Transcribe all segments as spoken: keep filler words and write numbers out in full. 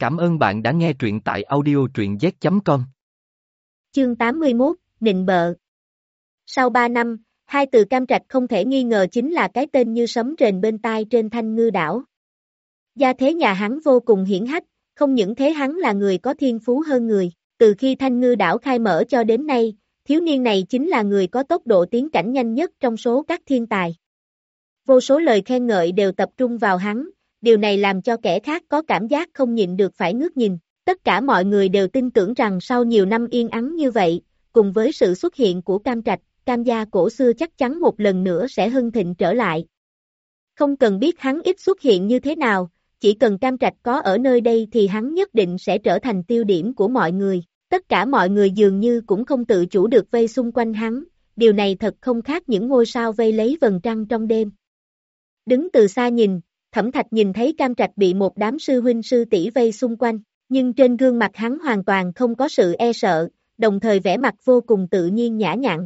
Cảm ơn bạn đã nghe truyện tại audio truyện z chấm com. Chương tám mươi mốt, nịnh bợ. Sau ba năm, hai từ Cam Trạch không thể nghi ngờ chính là cái tên như sấm rền bên tai trên Thanh Ngư đảo. Gia thế nhà hắn vô cùng hiển hách, không những thế hắn là người có thiên phú hơn người, từ khi Thanh Ngư đảo khai mở cho đến nay, thiếu niên này chính là người có tốc độ tiến cảnh nhanh nhất trong số các thiên tài. Vô số lời khen ngợi đều tập trung vào hắn, điều này làm cho kẻ khác có cảm giác không nhịn được phải ngước nhìn. Tất cả mọi người đều tin tưởng rằng sau nhiều năm yên ắng như vậy, cùng với sự xuất hiện của Cam Trạch, Cam gia cổ xưa chắc chắn một lần nữa sẽ hưng thịnh trở lại. Không cần biết hắn ít xuất hiện như thế nào, chỉ cần Cam Trạch có ở nơi đây thì hắn nhất định sẽ trở thành tiêu điểm của mọi người. Tất cả mọi người dường như cũng không tự chủ được vây xung quanh hắn, điều này thật không khác những ngôi sao vây lấy vầng trăng trong đêm. Đứng từ xa nhìn, Thẩm Thạch nhìn thấy Cam Trạch bị một đám sư huynh sư tỷ vây xung quanh, nhưng trên gương mặt hắn hoàn toàn không có sự e sợ, đồng thời vẻ mặt vô cùng tự nhiên nhã nhặn.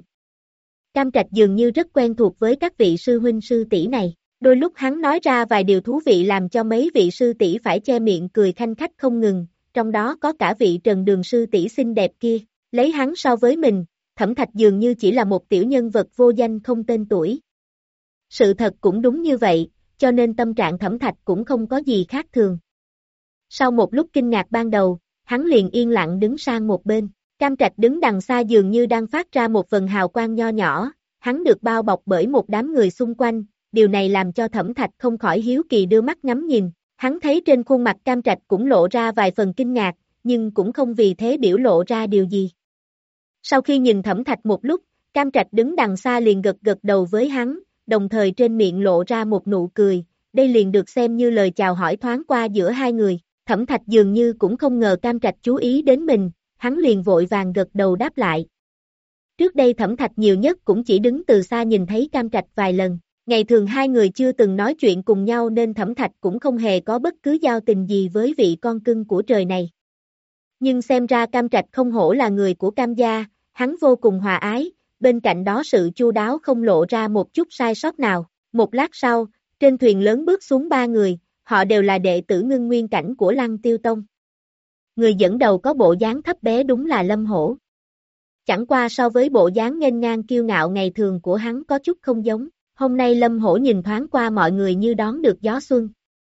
Cam Trạch dường như rất quen thuộc với các vị sư huynh sư tỷ này, đôi lúc hắn nói ra vài điều thú vị làm cho mấy vị sư tỷ phải che miệng cười khanh khách không ngừng, trong đó có cả vị Trần Đường sư tỷ xinh đẹp kia, lấy hắn so với mình, Thẩm Thạch dường như chỉ là một tiểu nhân vật vô danh không tên tuổi. Sự thật cũng đúng như vậy, cho nên tâm trạng Thẩm Thạch cũng không có gì khác thường. Sau một lúc kinh ngạc ban đầu, hắn liền yên lặng đứng sang một bên, Cam Trạch đứng đằng xa dường như đang phát ra một phần hào quang nho nhỏ, hắn được bao bọc bởi một đám người xung quanh, điều này làm cho Thẩm Thạch không khỏi hiếu kỳ đưa mắt ngắm nhìn, hắn thấy trên khuôn mặt Cam Trạch cũng lộ ra vài phần kinh ngạc, nhưng cũng không vì thế biểu lộ ra điều gì. Sau khi nhìn Thẩm Thạch một lúc, Cam Trạch đứng đằng xa liền gật gật đầu với hắn, đồng thời trên miệng lộ ra một nụ cười, đây liền được xem như lời chào hỏi thoáng qua giữa hai người. Thẩm Thạch dường như cũng không ngờ Cam Trạch chú ý đến mình, hắn liền vội vàng gật đầu đáp lại. Trước đây Thẩm Thạch nhiều nhất cũng chỉ đứng từ xa nhìn thấy Cam Trạch vài lần, ngày thường hai người chưa từng nói chuyện cùng nhau nên Thẩm Thạch cũng không hề có bất cứ giao tình gì với vị con cưng của trời này. Nhưng xem ra Cam Trạch không hổ là người của Cam gia, hắn vô cùng hòa ái, bên cạnh đó sự chu đáo không lộ ra một chút sai sót nào. Một lát sau, trên thuyền lớn bước xuống ba người, họ đều là đệ tử ngưng nguyên cảnh của Lăng Tiêu Tông. Người dẫn đầu có bộ dáng thấp bé đúng là Lâm Hổ. Chẳng qua so với bộ dáng nghênh ngang kiêu ngạo ngày thường của hắn có chút không giống, hôm nay Lâm Hổ nhìn thoáng qua mọi người như đón được gió xuân.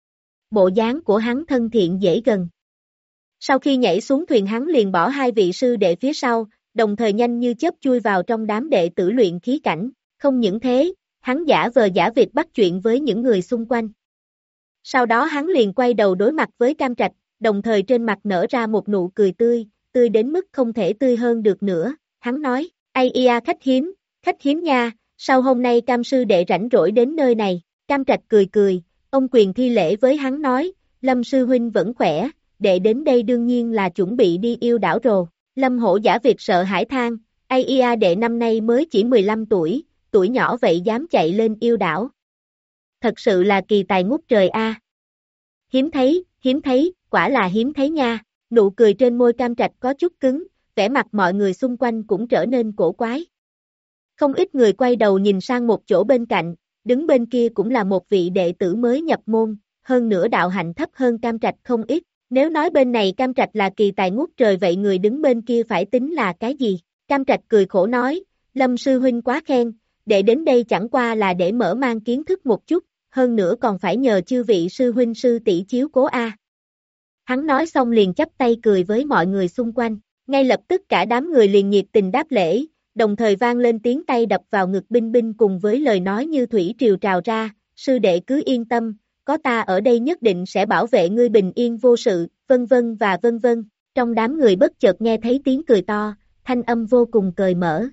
Bộ dáng của hắn thân thiện dễ gần. Sau khi nhảy xuống thuyền hắn liền bỏ hai vị sư đệ phía sau, đồng thời nhanh như chớp chui vào trong đám đệ tử luyện khí cảnh, không những thế, hắn giả vờ giả vịt bắt chuyện với những người xung quanh. Sau đó hắn liền quay đầu đối mặt với Cam Trạch, đồng thời trên mặt nở ra một nụ cười tươi, tươi đến mức không thể tươi hơn được nữa, hắn nói, ai ia khách hiếm, khách hiếm nha, sao hôm nay Cam sư đệ rảnh rỗi đến nơi này, Cam Trạch cười cười, ông quyền thi lễ với hắn nói, Lâm sư huynh vẫn khỏe, đệ đến đây đương nhiên là chuẩn bị đi yêu đảo rồi, Lâm Hổ giả vịt sợ hãi than, ai ia đệ năm nay mới chỉ mười lăm tuổi, tuổi nhỏ vậy dám chạy lên yêu đảo. Thật sự là kỳ tài ngút trời a. Hiếm thấy, hiếm thấy, quả là hiếm thấy nha, nụ cười trên môi Cam Trạch có chút cứng, vẻ mặt mọi người xung quanh cũng trở nên cổ quái. Không ít người quay đầu nhìn sang một chỗ bên cạnh, đứng bên kia cũng là một vị đệ tử mới nhập môn, hơn nữa đạo hạnh thấp hơn Cam Trạch không ít, nếu nói bên này Cam Trạch là kỳ tài ngút trời vậy người đứng bên kia phải tính là cái gì? Cam Trạch cười khổ nói, Lâm sư huynh quá khen, đệ đến đây chẳng qua là để mở mang kiến thức một chút, hơn nữa còn phải nhờ chư vị sư huynh sư tỷ chiếu cố a. Hắn nói xong liền chắp tay cười với mọi người xung quanh, ngay lập tức cả đám người liền nhiệt tình đáp lễ, đồng thời vang lên tiếng tay đập vào ngực binh binh cùng với lời nói như thủy triều trào ra, sư đệ cứ yên tâm, có ta ở đây nhất định sẽ bảo vệ ngươi bình yên vô sự, vân vân và vân vân, trong đám người bất chợt nghe thấy tiếng cười to, thanh âm vô cùng cởi mở.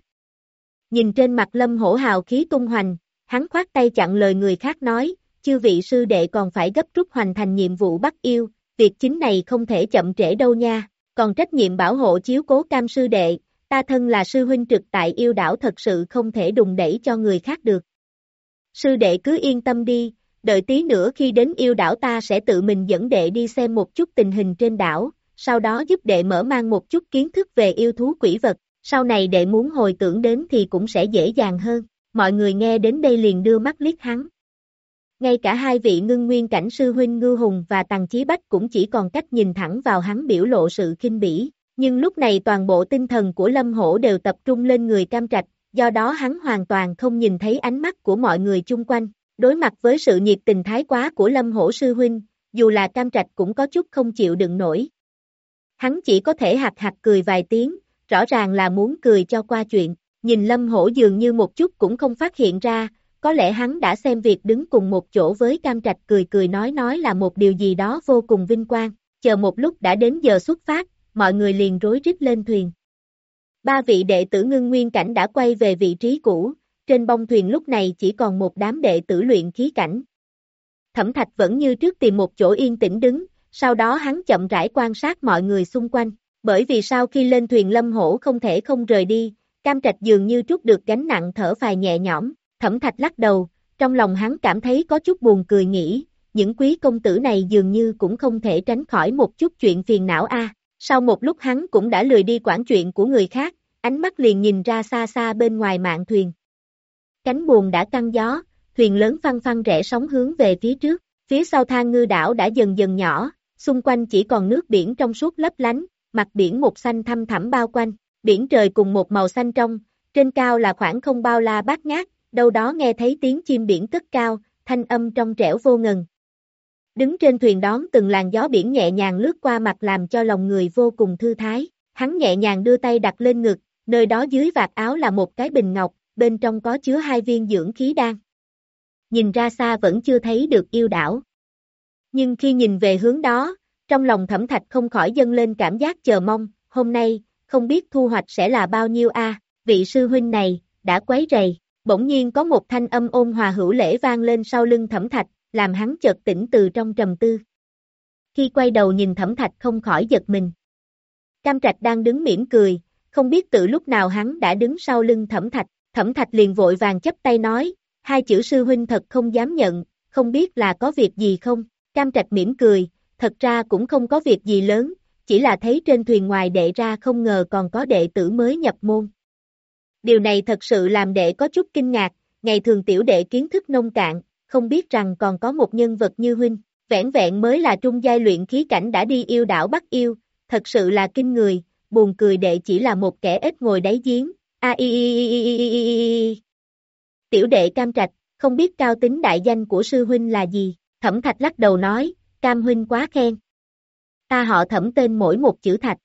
Nhìn trên mặt Lâm Hổ hào khí tung hoành, hắn khoát tay chặn lời người khác nói, chư vị sư đệ còn phải gấp rút hoàn thành nhiệm vụ bắt yêu, việc chính này không thể chậm trễ đâu nha, còn trách nhiệm bảo hộ chiếu cố Cam sư đệ, ta thân là sư huynh trực tại yêu đảo thật sự không thể đùn đẩy cho người khác được. Sư đệ cứ yên tâm đi, đợi tí nữa khi đến yêu đảo ta sẽ tự mình dẫn đệ đi xem một chút tình hình trên đảo, sau đó giúp đệ mở mang một chút kiến thức về yêu thú quỷ vật, sau này đệ muốn hồi tưởng đến thì cũng sẽ dễ dàng hơn. Mọi người nghe đến đây liền đưa mắt liếc hắn. ngay cả hai vị ngưng nguyên cảnh sư huynh Ngưu Hùng và Tằng Chí Bách cũng chỉ còn cách nhìn thẳng vào hắn biểu lộ sự khinh bỉ, nhưng lúc này toàn bộ tinh thần của Lâm Hổ đều tập trung lên người Cam Trạch, do đó hắn hoàn toàn không nhìn thấy ánh mắt của mọi người chung quanh, đối mặt với sự nhiệt tình thái quá của Lâm Hổ sư huynh, dù là Cam Trạch cũng có chút không chịu đựng nổi. Hắn chỉ có thể hạc hạc cười vài tiếng, rõ ràng là muốn cười cho qua chuyện, nhìn Lâm Hổ dường như một chút cũng không phát hiện ra, có lẽ hắn đã xem việc đứng cùng một chỗ với Cam Trạch cười cười nói nói là một điều gì đó vô cùng vinh quang, chờ một lúc đã đến giờ xuất phát, mọi người liền rối rít lên thuyền. Ba vị đệ tử ngưng nguyên cảnh đã quay về vị trí cũ, trên bông thuyền lúc này chỉ còn một đám đệ tử luyện khí cảnh. Thẩm Thạch vẫn như trước tìm một chỗ yên tĩnh đứng, sau đó hắn chậm rãi quan sát mọi người xung quanh, bởi vì sau khi lên thuyền Lâm Hổ không thể không rời đi, Cam Trạch dường như trút được gánh nặng thở phào nhẹ nhõm, Thẩm Thạch lắc đầu, trong lòng hắn cảm thấy có chút buồn cười nghĩ, những quý công tử này dường như cũng không thể tránh khỏi một chút chuyện phiền não a. Sau một lúc hắn cũng đã lười đi quản chuyện của người khác, ánh mắt liền nhìn ra xa xa bên ngoài mạn thuyền. Cánh buồm đã căng gió, thuyền lớn phăng phăng rẽ sóng hướng về phía trước, phía sau Thang Ngư đảo đã dần dần nhỏ, xung quanh chỉ còn nước biển trong suốt lấp lánh, mặt biển một xanh thăm thẳm bao quanh, biển trời cùng một màu xanh trong, trên cao là khoảng không bao la bát ngát, đâu đó nghe thấy tiếng chim biển cất cao, thanh âm trong trẻo vô ngần. Đứng trên thuyền đón từng làn gió biển nhẹ nhàng lướt qua mặt làm cho lòng người vô cùng thư thái, hắn nhẹ nhàng đưa tay đặt lên ngực, nơi đó dưới vạt áo là một cái bình ngọc, bên trong có chứa hai viên dưỡng khí đan. Nhìn ra xa vẫn chưa thấy được yêu đảo. Nhưng khi nhìn về hướng đó, trong lòng Thẩm Thạch không khỏi dâng lên cảm giác chờ mong, hôm nay, không biết thu hoạch sẽ là bao nhiêu a, vị sư huynh này, đã quấy rầy, bỗng nhiên có một thanh âm ôn hòa hữu lễ vang lên sau lưng Thẩm Thạch, làm hắn chợt tỉnh từ trong trầm tư. Khi quay đầu nhìn Thẩm Thạch không khỏi giật mình. Cam Trạch đang đứng mỉm cười, không biết từ lúc nào hắn đã đứng sau lưng Thẩm Thạch, Thẩm Thạch liền vội vàng chắp tay nói, hai chữ sư huynh thật không dám nhận, không biết là có việc gì không, Cam Trạch mỉm cười, thật ra cũng không có việc gì lớn, chỉ là thấy trên thuyền ngoài đệ ra không ngờ còn có đệ tử mới nhập môn. Điều này thật sự làm đệ có chút kinh ngạc, ngày thường tiểu đệ kiến thức nông cạn, không biết rằng còn có một nhân vật như huynh, vẻn vẹn mới là trung giai luyện khí cảnh đã đi yêu đảo bắt yêu, thật sự là kinh người, buồn cười đệ chỉ là một kẻ ít ngồi đáy giếng, a i i i i i. Tiểu đệ Cam Trạch, không biết cao tính đại danh của sư huynh là gì, Thẩm Thạch lắc đầu nói, Cam huynh quá khen. Ta họ Thẩm tên mỗi một chữ Thạch.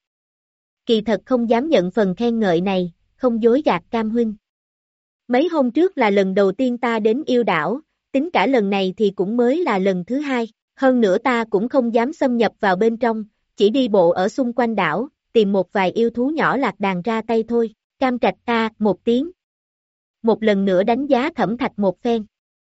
Kỳ thật không dám nhận phần khen ngợi này, không dối gạt Cam huynh. Mấy hôm trước là lần đầu tiên ta đến yêu đảo, tính cả lần này thì cũng mới là lần thứ hai, hơn nữa ta cũng không dám xâm nhập vào bên trong, chỉ đi bộ ở xung quanh đảo, tìm một vài yêu thú nhỏ lạc đàn ra tay thôi, Cam Trạch ta, một tiếng. Một lần nữa đánh giá Thẩm Thạch một phen.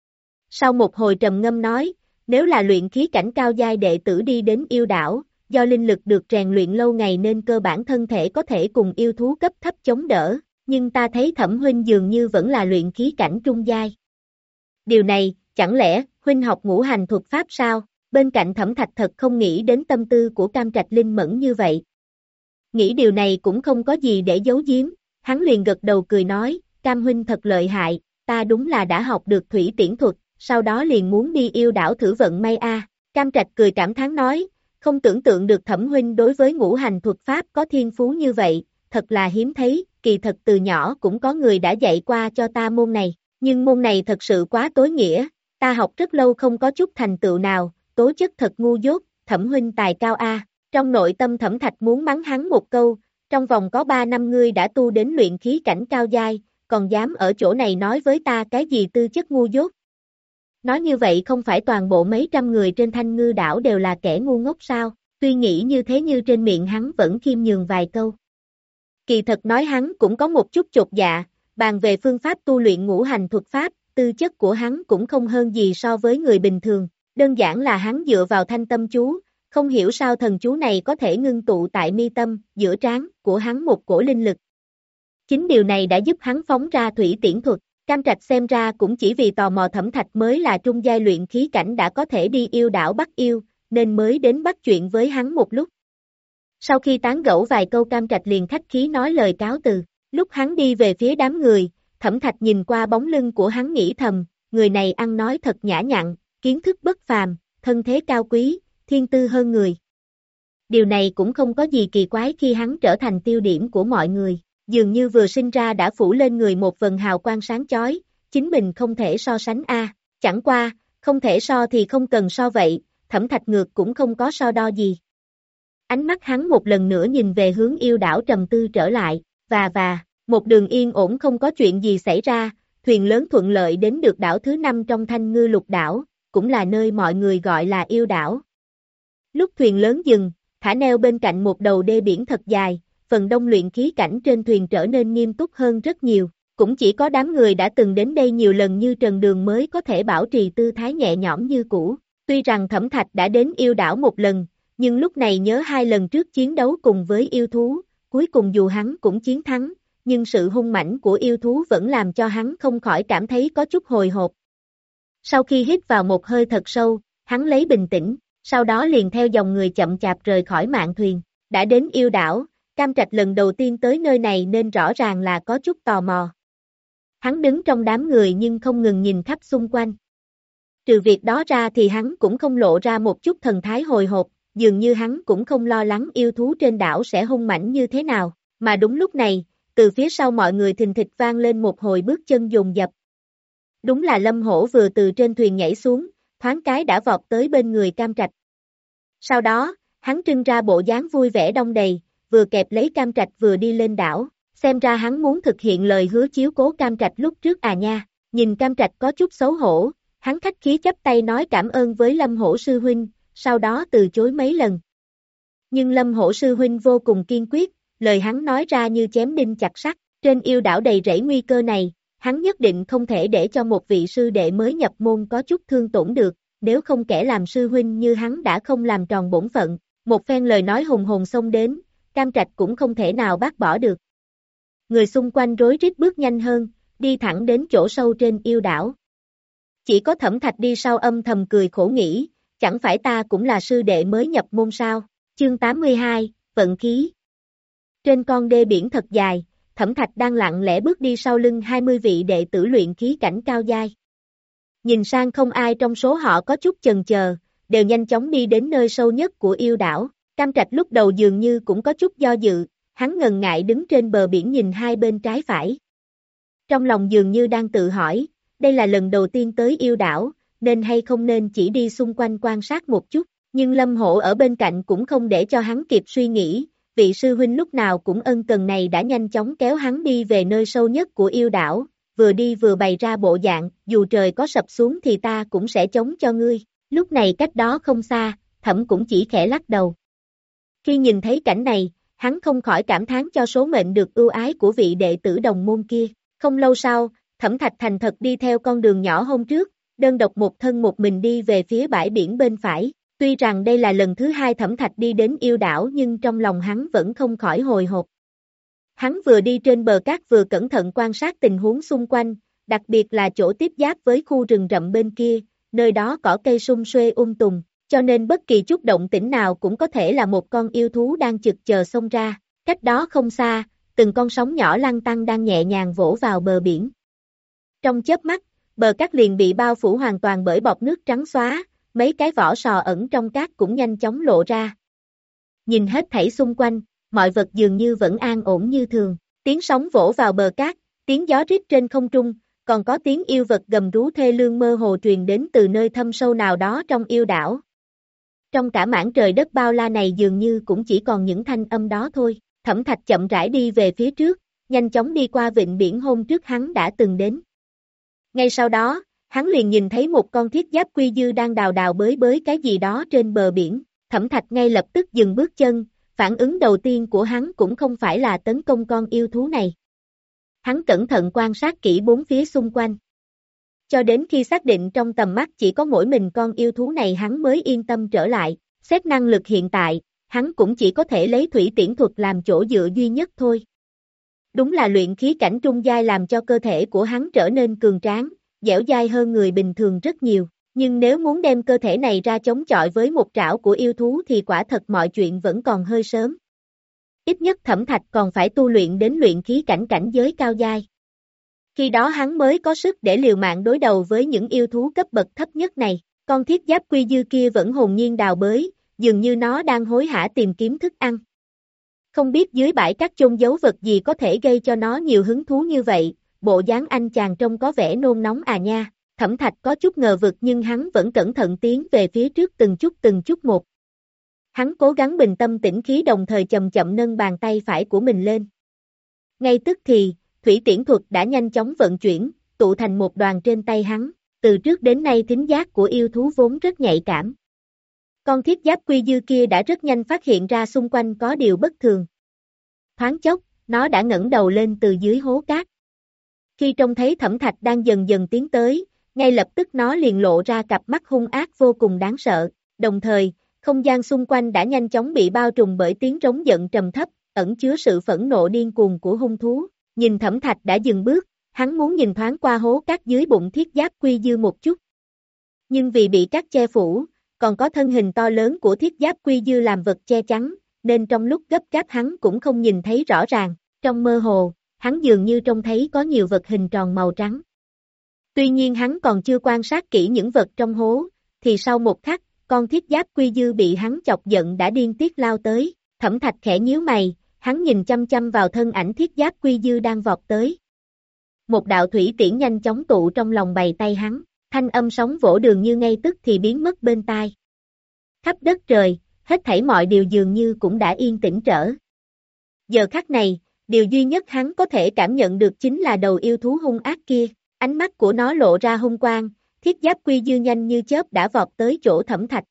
Sau một hồi trầm ngâm nói, nếu là luyện khí cảnh cao giai đệ tử đi đến yêu đảo, do linh lực được rèn luyện lâu ngày nên cơ bản thân thể có thể cùng yêu thú cấp thấp chống đỡ, nhưng ta thấy Thẩm huynh dường như vẫn là luyện khí cảnh trung giai. Điều này, chẳng lẽ, huynh học ngũ hành thuật pháp sao? Bên cạnh Thẩm Thạch thật không nghĩ đến tâm tư của Cam Trạch linh mẫn như vậy. Nghĩ điều này cũng không có gì để giấu giếm, hắn liền gật đầu cười nói, Cam huynh thật lợi hại, ta đúng là đã học được thủy tiễn thuật, sau đó liền muốn đi yêu đảo thử vận may a. Cam Trạch cười cảm thán nói, không tưởng tượng được Thẩm huynh đối với ngũ hành thuật pháp có thiên phú như vậy, thật là hiếm thấy, kỳ thật từ nhỏ cũng có người đã dạy qua cho ta môn này, nhưng môn này thật sự quá tối nghĩa, ta học rất lâu không có chút thành tựu nào, tố chất thật ngu dốt, Thẩm huynh tài cao a. Trong nội tâm Thẩm Thạch muốn mắng hắn một câu, trong vòng có ba năm ngươi đã tu đến luyện khí cảnh cao giai, còn dám ở chỗ này nói với ta cái gì tư chất ngu dốt. Nói như vậy không phải toàn bộ mấy trăm người trên Thanh Ngư đảo đều là kẻ ngu ngốc sao, tuy nghĩ như thế như trên miệng hắn vẫn khiêm nhường vài câu. Kỳ thật nói hắn cũng có một chút chột dạ, bàn về phương pháp tu luyện ngũ hành thuật pháp, tư chất của hắn cũng không hơn gì so với người bình thường, đơn giản là hắn dựa vào thanh tâm chú, không hiểu sao thần chú này có thể ngưng tụ tại mi tâm, giữa trán của hắn một cổ linh lực. Chính điều này đã giúp hắn phóng ra thủy tiễn thuật, Cam Trạch xem ra cũng chỉ vì tò mò Thẩm Thạch mới là trung giai luyện khí cảnh đã có thể đi yêu đảo bắt yêu, nên mới đến bắt chuyện với hắn một lúc. Sau khi tán gẫu vài câu Cam Trạch liền khách khí nói lời cáo từ, lúc hắn đi về phía đám người, Thẩm Thạch nhìn qua bóng lưng của hắn nghĩ thầm, người này ăn nói thật nhã nhặn, kiến thức bất phàm, thân thế cao quý, thiên tư hơn người. Điều này cũng không có gì kỳ quái khi hắn trở thành tiêu điểm của mọi người, dường như vừa sinh ra đã phủ lên người một vầng hào quang sáng chói, chính mình không thể so sánh a, chẳng qua, không thể so thì không cần so vậy, Thẩm Thạch ngược cũng không có so đo gì. Ánh mắt hắn một lần nữa nhìn về hướng yêu đảo trầm tư trở lại, và và, một đường yên ổn không có chuyện gì xảy ra, thuyền lớn thuận lợi đến được đảo thứ năm trong Thanh Ngư Lục đảo, cũng là nơi mọi người gọi là yêu đảo. Lúc thuyền lớn dừng, thả neo bên cạnh một đầu đê biển thật dài, phần đông luyện khí cảnh trên thuyền trở nên nghiêm túc hơn rất nhiều, cũng chỉ có đám người đã từng đến đây nhiều lần như Trần Đường mới có thể bảo trì tư thái nhẹ nhõm như cũ. Tuy rằng Thẩm Thạch đã đến yêu đảo một lần, nhưng lúc này nhớ hai lần trước chiến đấu cùng với yêu thú, cuối cùng dù hắn cũng chiến thắng, nhưng sự hung mãnh của yêu thú vẫn làm cho hắn không khỏi cảm thấy có chút hồi hộp. Sau khi hít vào một hơi thật sâu, hắn lấy bình tĩnh, sau đó liền theo dòng người chậm chạp rời khỏi mạn thuyền. Đã đến yêu đảo, Cam Trạch lần đầu tiên tới nơi này nên rõ ràng là có chút tò mò. Hắn đứng trong đám người nhưng không ngừng nhìn khắp xung quanh. Trừ việc đó ra thì hắn cũng không lộ ra một chút thần thái hồi hộp, dường như hắn cũng không lo lắng yêu thú trên đảo sẽ hung mãnh như thế nào, mà đúng lúc này, từ phía sau mọi người thình thịch vang lên một hồi bước chân dồn dập. Đúng là Lâm Hổ vừa từ trên thuyền nhảy xuống, thoáng cái đã vọt tới bên người Cam Trạch. Sau đó, hắn trưng ra bộ dáng vui vẻ đong đầy, vừa kẹp lấy Cam Trạch vừa đi lên đảo, xem ra hắn muốn thực hiện lời hứa chiếu cố Cam Trạch lúc trước à nha. Nhìn Cam Trạch có chút xấu hổ, hắn khách khí chắp tay nói cảm ơn với Lâm Hổ sư huynh, sau đó từ chối mấy lần. Nhưng Lâm Hổ sư huynh vô cùng kiên quyết, lời hắn nói ra như chém đinh chặt sắt, trên yêu đảo đầy rẫy nguy cơ này, hắn nhất định không thể để cho một vị sư đệ mới nhập môn có chút thương tổn được, nếu không kẻ làm sư huynh như hắn đã không làm tròn bổn phận. Một phen lời nói hùng hồn xông đến, Cam Trạch cũng không thể nào bác bỏ được. Người xung quanh rối rít bước nhanh hơn, đi thẳng đến chỗ sâu trên yêu đảo. Chỉ có Thẩm Thạch đi sau âm thầm cười khổ nghĩ, chẳng phải ta cũng là sư đệ mới nhập môn sao? Chương tám mươi hai, vận khí. Trên con đê biển thật dài, Thẩm Thạch đang lặng lẽ bước đi sau lưng hai mươi vị đệ tử luyện khí cảnh cao giai. Nhìn sang không ai trong số họ có chút chần chờ, đều nhanh chóng đi đến nơi sâu nhất của yêu đảo. Cam Trạch lúc đầu dường như cũng có chút do dự, hắn ngần ngại đứng trên bờ biển nhìn hai bên trái phải. Trong lòng dường như đang tự hỏi, đây là lần đầu tiên tới yêu đảo, nên hay không nên chỉ đi xung quanh quan sát một chút, nhưng Lâm Hổ ở bên cạnh cũng không để cho hắn kịp suy nghĩ, vị sư huynh lúc nào cũng ân cần này đã nhanh chóng kéo hắn đi về nơi sâu nhất của yêu đảo, vừa đi vừa bày ra bộ dạng, dù trời có sập xuống thì ta cũng sẽ chống cho ngươi. Lúc này cách đó không xa, Thẩm cũng chỉ khẽ lắc đầu. Khi nhìn thấy cảnh này, hắn không khỏi cảm thán cho số mệnh được ưu ái của vị đệ tử đồng môn kia. Không lâu sau, Thẩm Thạch thành thật đi theo con đường nhỏ hôm trước, đơn độc một thân một mình đi về phía bãi biển bên phải. Tuy rằng đây là lần thứ hai Thẩm Thạch đi đến yêu đảo nhưng trong lòng hắn vẫn không khỏi hồi hộp. Hắn vừa đi trên bờ cát vừa cẩn thận quan sát tình huống xung quanh, đặc biệt là chỗ tiếp giáp với khu rừng rậm bên kia, nơi đó cỏ cây sum xuê um tùm, cho nên bất kỳ chút động tĩnh nào cũng có thể là một con yêu thú đang chực chờ xông ra. Cách đó không xa, từng con sóng nhỏ lăn tăn đang nhẹ nhàng vỗ vào bờ biển. Trong chớp mắt, bờ cát liền bị bao phủ hoàn toàn bởi bọt nước trắng xóa, mấy cái vỏ sò ẩn trong cát cũng nhanh chóng lộ ra. Nhìn hết thảy xung quanh, mọi vật dường như vẫn an ổn như thường, tiếng sóng vỗ vào bờ cát, tiếng gió rít trên không trung, còn có tiếng yêu vật gầm rú thê lương mơ hồ truyền đến từ nơi thâm sâu nào đó trong yêu đảo. Trong cả mảng trời đất bao la này dường như cũng chỉ còn những thanh âm đó thôi. Thẩm Thạch chậm rãi đi về phía trước, nhanh chóng đi qua vịnh biển hôm trước hắn đã từng đến. Ngay sau đó, hắn liền nhìn thấy một con thiết giáp quy dư đang đào đào bới bới cái gì đó trên bờ biển. Thẩm Thạch ngay lập tức dừng bước chân, phản ứng đầu tiên của hắn cũng không phải là tấn công con yêu thú này. Hắn cẩn thận quan sát kỹ bốn phía xung quanh. Cho đến khi xác định trong tầm mắt chỉ có mỗi mình con yêu thú này hắn mới yên tâm trở lại. Xét năng lực hiện tại, hắn cũng chỉ có thể lấy thủy tiễn thuật làm chỗ dựa duy nhất thôi. Đúng là luyện khí cảnh trung giai làm cho cơ thể của hắn trở nên cường tráng, dẻo dai hơn người bình thường rất nhiều. Nhưng nếu muốn đem cơ thể này ra chống chọi với một trảo của yêu thú thì quả thật mọi chuyện vẫn còn hơi sớm. Ít nhất Thẩm Thạch còn phải tu luyện đến luyện khí cảnh cảnh giới cao giai. Khi đó hắn mới có sức để liều mạng đối đầu với những yêu thú cấp bậc thấp nhất này. Con thiết giáp quy dư kia vẫn hồn nhiên đào bới, dường như nó đang hối hả tìm kiếm thức ăn. Không biết dưới bãi cát chôn giấu vật gì có thể gây cho nó nhiều hứng thú như vậy, bộ dáng anh chàng trông có vẻ nôn nóng à nha. Thẩm Thạch có chút ngờ vực nhưng hắn vẫn cẩn thận tiến về phía trước từng chút từng chút một. Hắn cố gắng bình tâm tĩnh khí đồng thời chậm chậm nâng bàn tay phải của mình lên. Ngay tức thì, thủy tiễn thuật đã nhanh chóng vận chuyển, tụ thành một đoàn trên tay hắn. Từ trước đến nay thính giác của yêu thú vốn rất nhạy cảm. Con thiết giáp quy dư kia đã rất nhanh phát hiện ra xung quanh có điều bất thường. Thoáng chốc, nó đã ngẩng đầu lên từ dưới hố cát. Khi trông thấy Thẩm Thạch đang dần dần tiến tới, ngay lập tức nó liền lộ ra cặp mắt hung ác vô cùng đáng sợ. Đồng thời, không gian xung quanh đã nhanh chóng bị bao trùm bởi tiếng rống giận trầm thấp, ẩn chứa sự phẫn nộ điên cuồng của hung thú. Nhìn Thẩm Thạch đã dừng bước, hắn muốn nhìn thoáng qua hố cát dưới bụng thiết giáp quy dư một chút. Nhưng vì bị cát che phủ, còn có thân hình to lớn của thiết giáp quy dư làm vật che chắn, nên trong lúc gấp gáp hắn cũng không nhìn thấy rõ ràng. Trong mơ hồ, hắn dường như trông thấy có nhiều vật hình tròn màu trắng. Tuy nhiên hắn còn chưa quan sát kỹ những vật trong hố, thì sau một khắc, con thiết giáp quy dư bị hắn chọc giận đã điên tiết lao tới. Thẩm Thạch khẽ nhíu mày, hắn nhìn chăm chăm vào thân ảnh thiết giáp quy dư đang vọt tới. Một đạo thủy tiễn nhanh chóng tụ trong lòng bàn tay hắn, thanh âm sóng vỗ đường như ngay tức thì biến mất bên tai. Khắp đất trời, hết thảy mọi điều dường như cũng đã yên tĩnh trở. Giờ khắc này, điều duy nhất hắn có thể cảm nhận được chính là đầu yêu thú hung ác kia, ánh mắt của nó lộ ra hung quang, thiết giáp quy dư nhanh như chớp đã vọt tới chỗ Thẩm Thạch.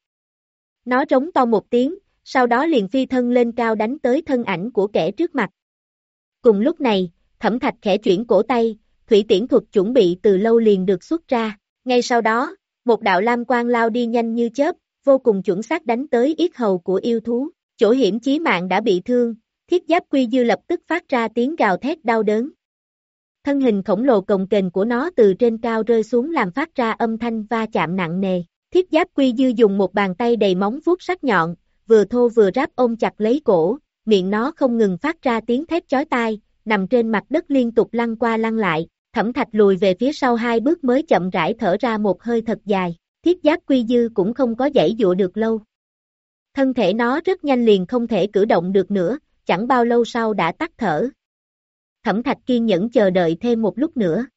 Nó rống to một tiếng, sau đó liền phi thân lên cao đánh tới thân ảnh của kẻ trước mặt. Cùng lúc này, Thẩm Thạch khẽ chuyển cổ tay, thủy tiễn thuật chuẩn bị từ lâu liền được xuất ra. Ngay sau đó, một đạo lam quang lao đi nhanh như chớp, vô cùng chuẩn xác đánh tới yết hầu của yêu thú. Chỗ hiểm chí mạng đã bị thương, thiết giáp quy dư lập tức phát ra tiếng gào thét đau đớn. Thân hình khổng lồ cồng kềnh của nó từ trên cao rơi xuống làm phát ra âm thanh va chạm nặng nề. Thiết giáp quy dư dùng một bàn tay đầy móng vuốt sắc nhọn, vừa thô vừa ráp ôm chặt lấy cổ, miệng nó không ngừng phát ra tiếng thét chói tai, nằm trên mặt đất liên tục lăn qua lăn lại. Thẩm Thạch lùi về phía sau hai bước mới chậm rãi thở ra một hơi thật dài. Thiết giáp quy dư cũng không có giãy dụa được lâu. Thân thể nó rất nhanh liền không thể cử động được nữa, chẳng bao lâu sau đã tắt thở. Thẩm Thạch kiên nhẫn chờ đợi thêm một lúc nữa.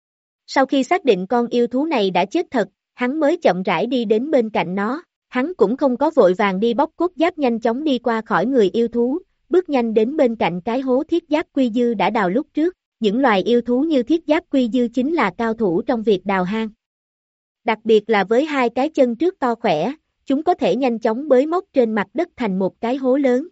Sau khi xác định con yêu thú này đã chết thật, hắn mới chậm rãi đi đến bên cạnh nó. Hắn cũng không có vội vàng đi bóc cốt giáp, nhanh chóng đi qua khỏi người yêu thú, bước nhanh đến bên cạnh cái hố thiết giáp quy dư đã đào lúc trước. Những loài yêu thú như thiết giáp quy dư chính là cao thủ trong việc đào hang. Đặc biệt là với hai cái chân trước to khỏe, chúng có thể nhanh chóng bới móc trên mặt đất thành một cái hố lớn.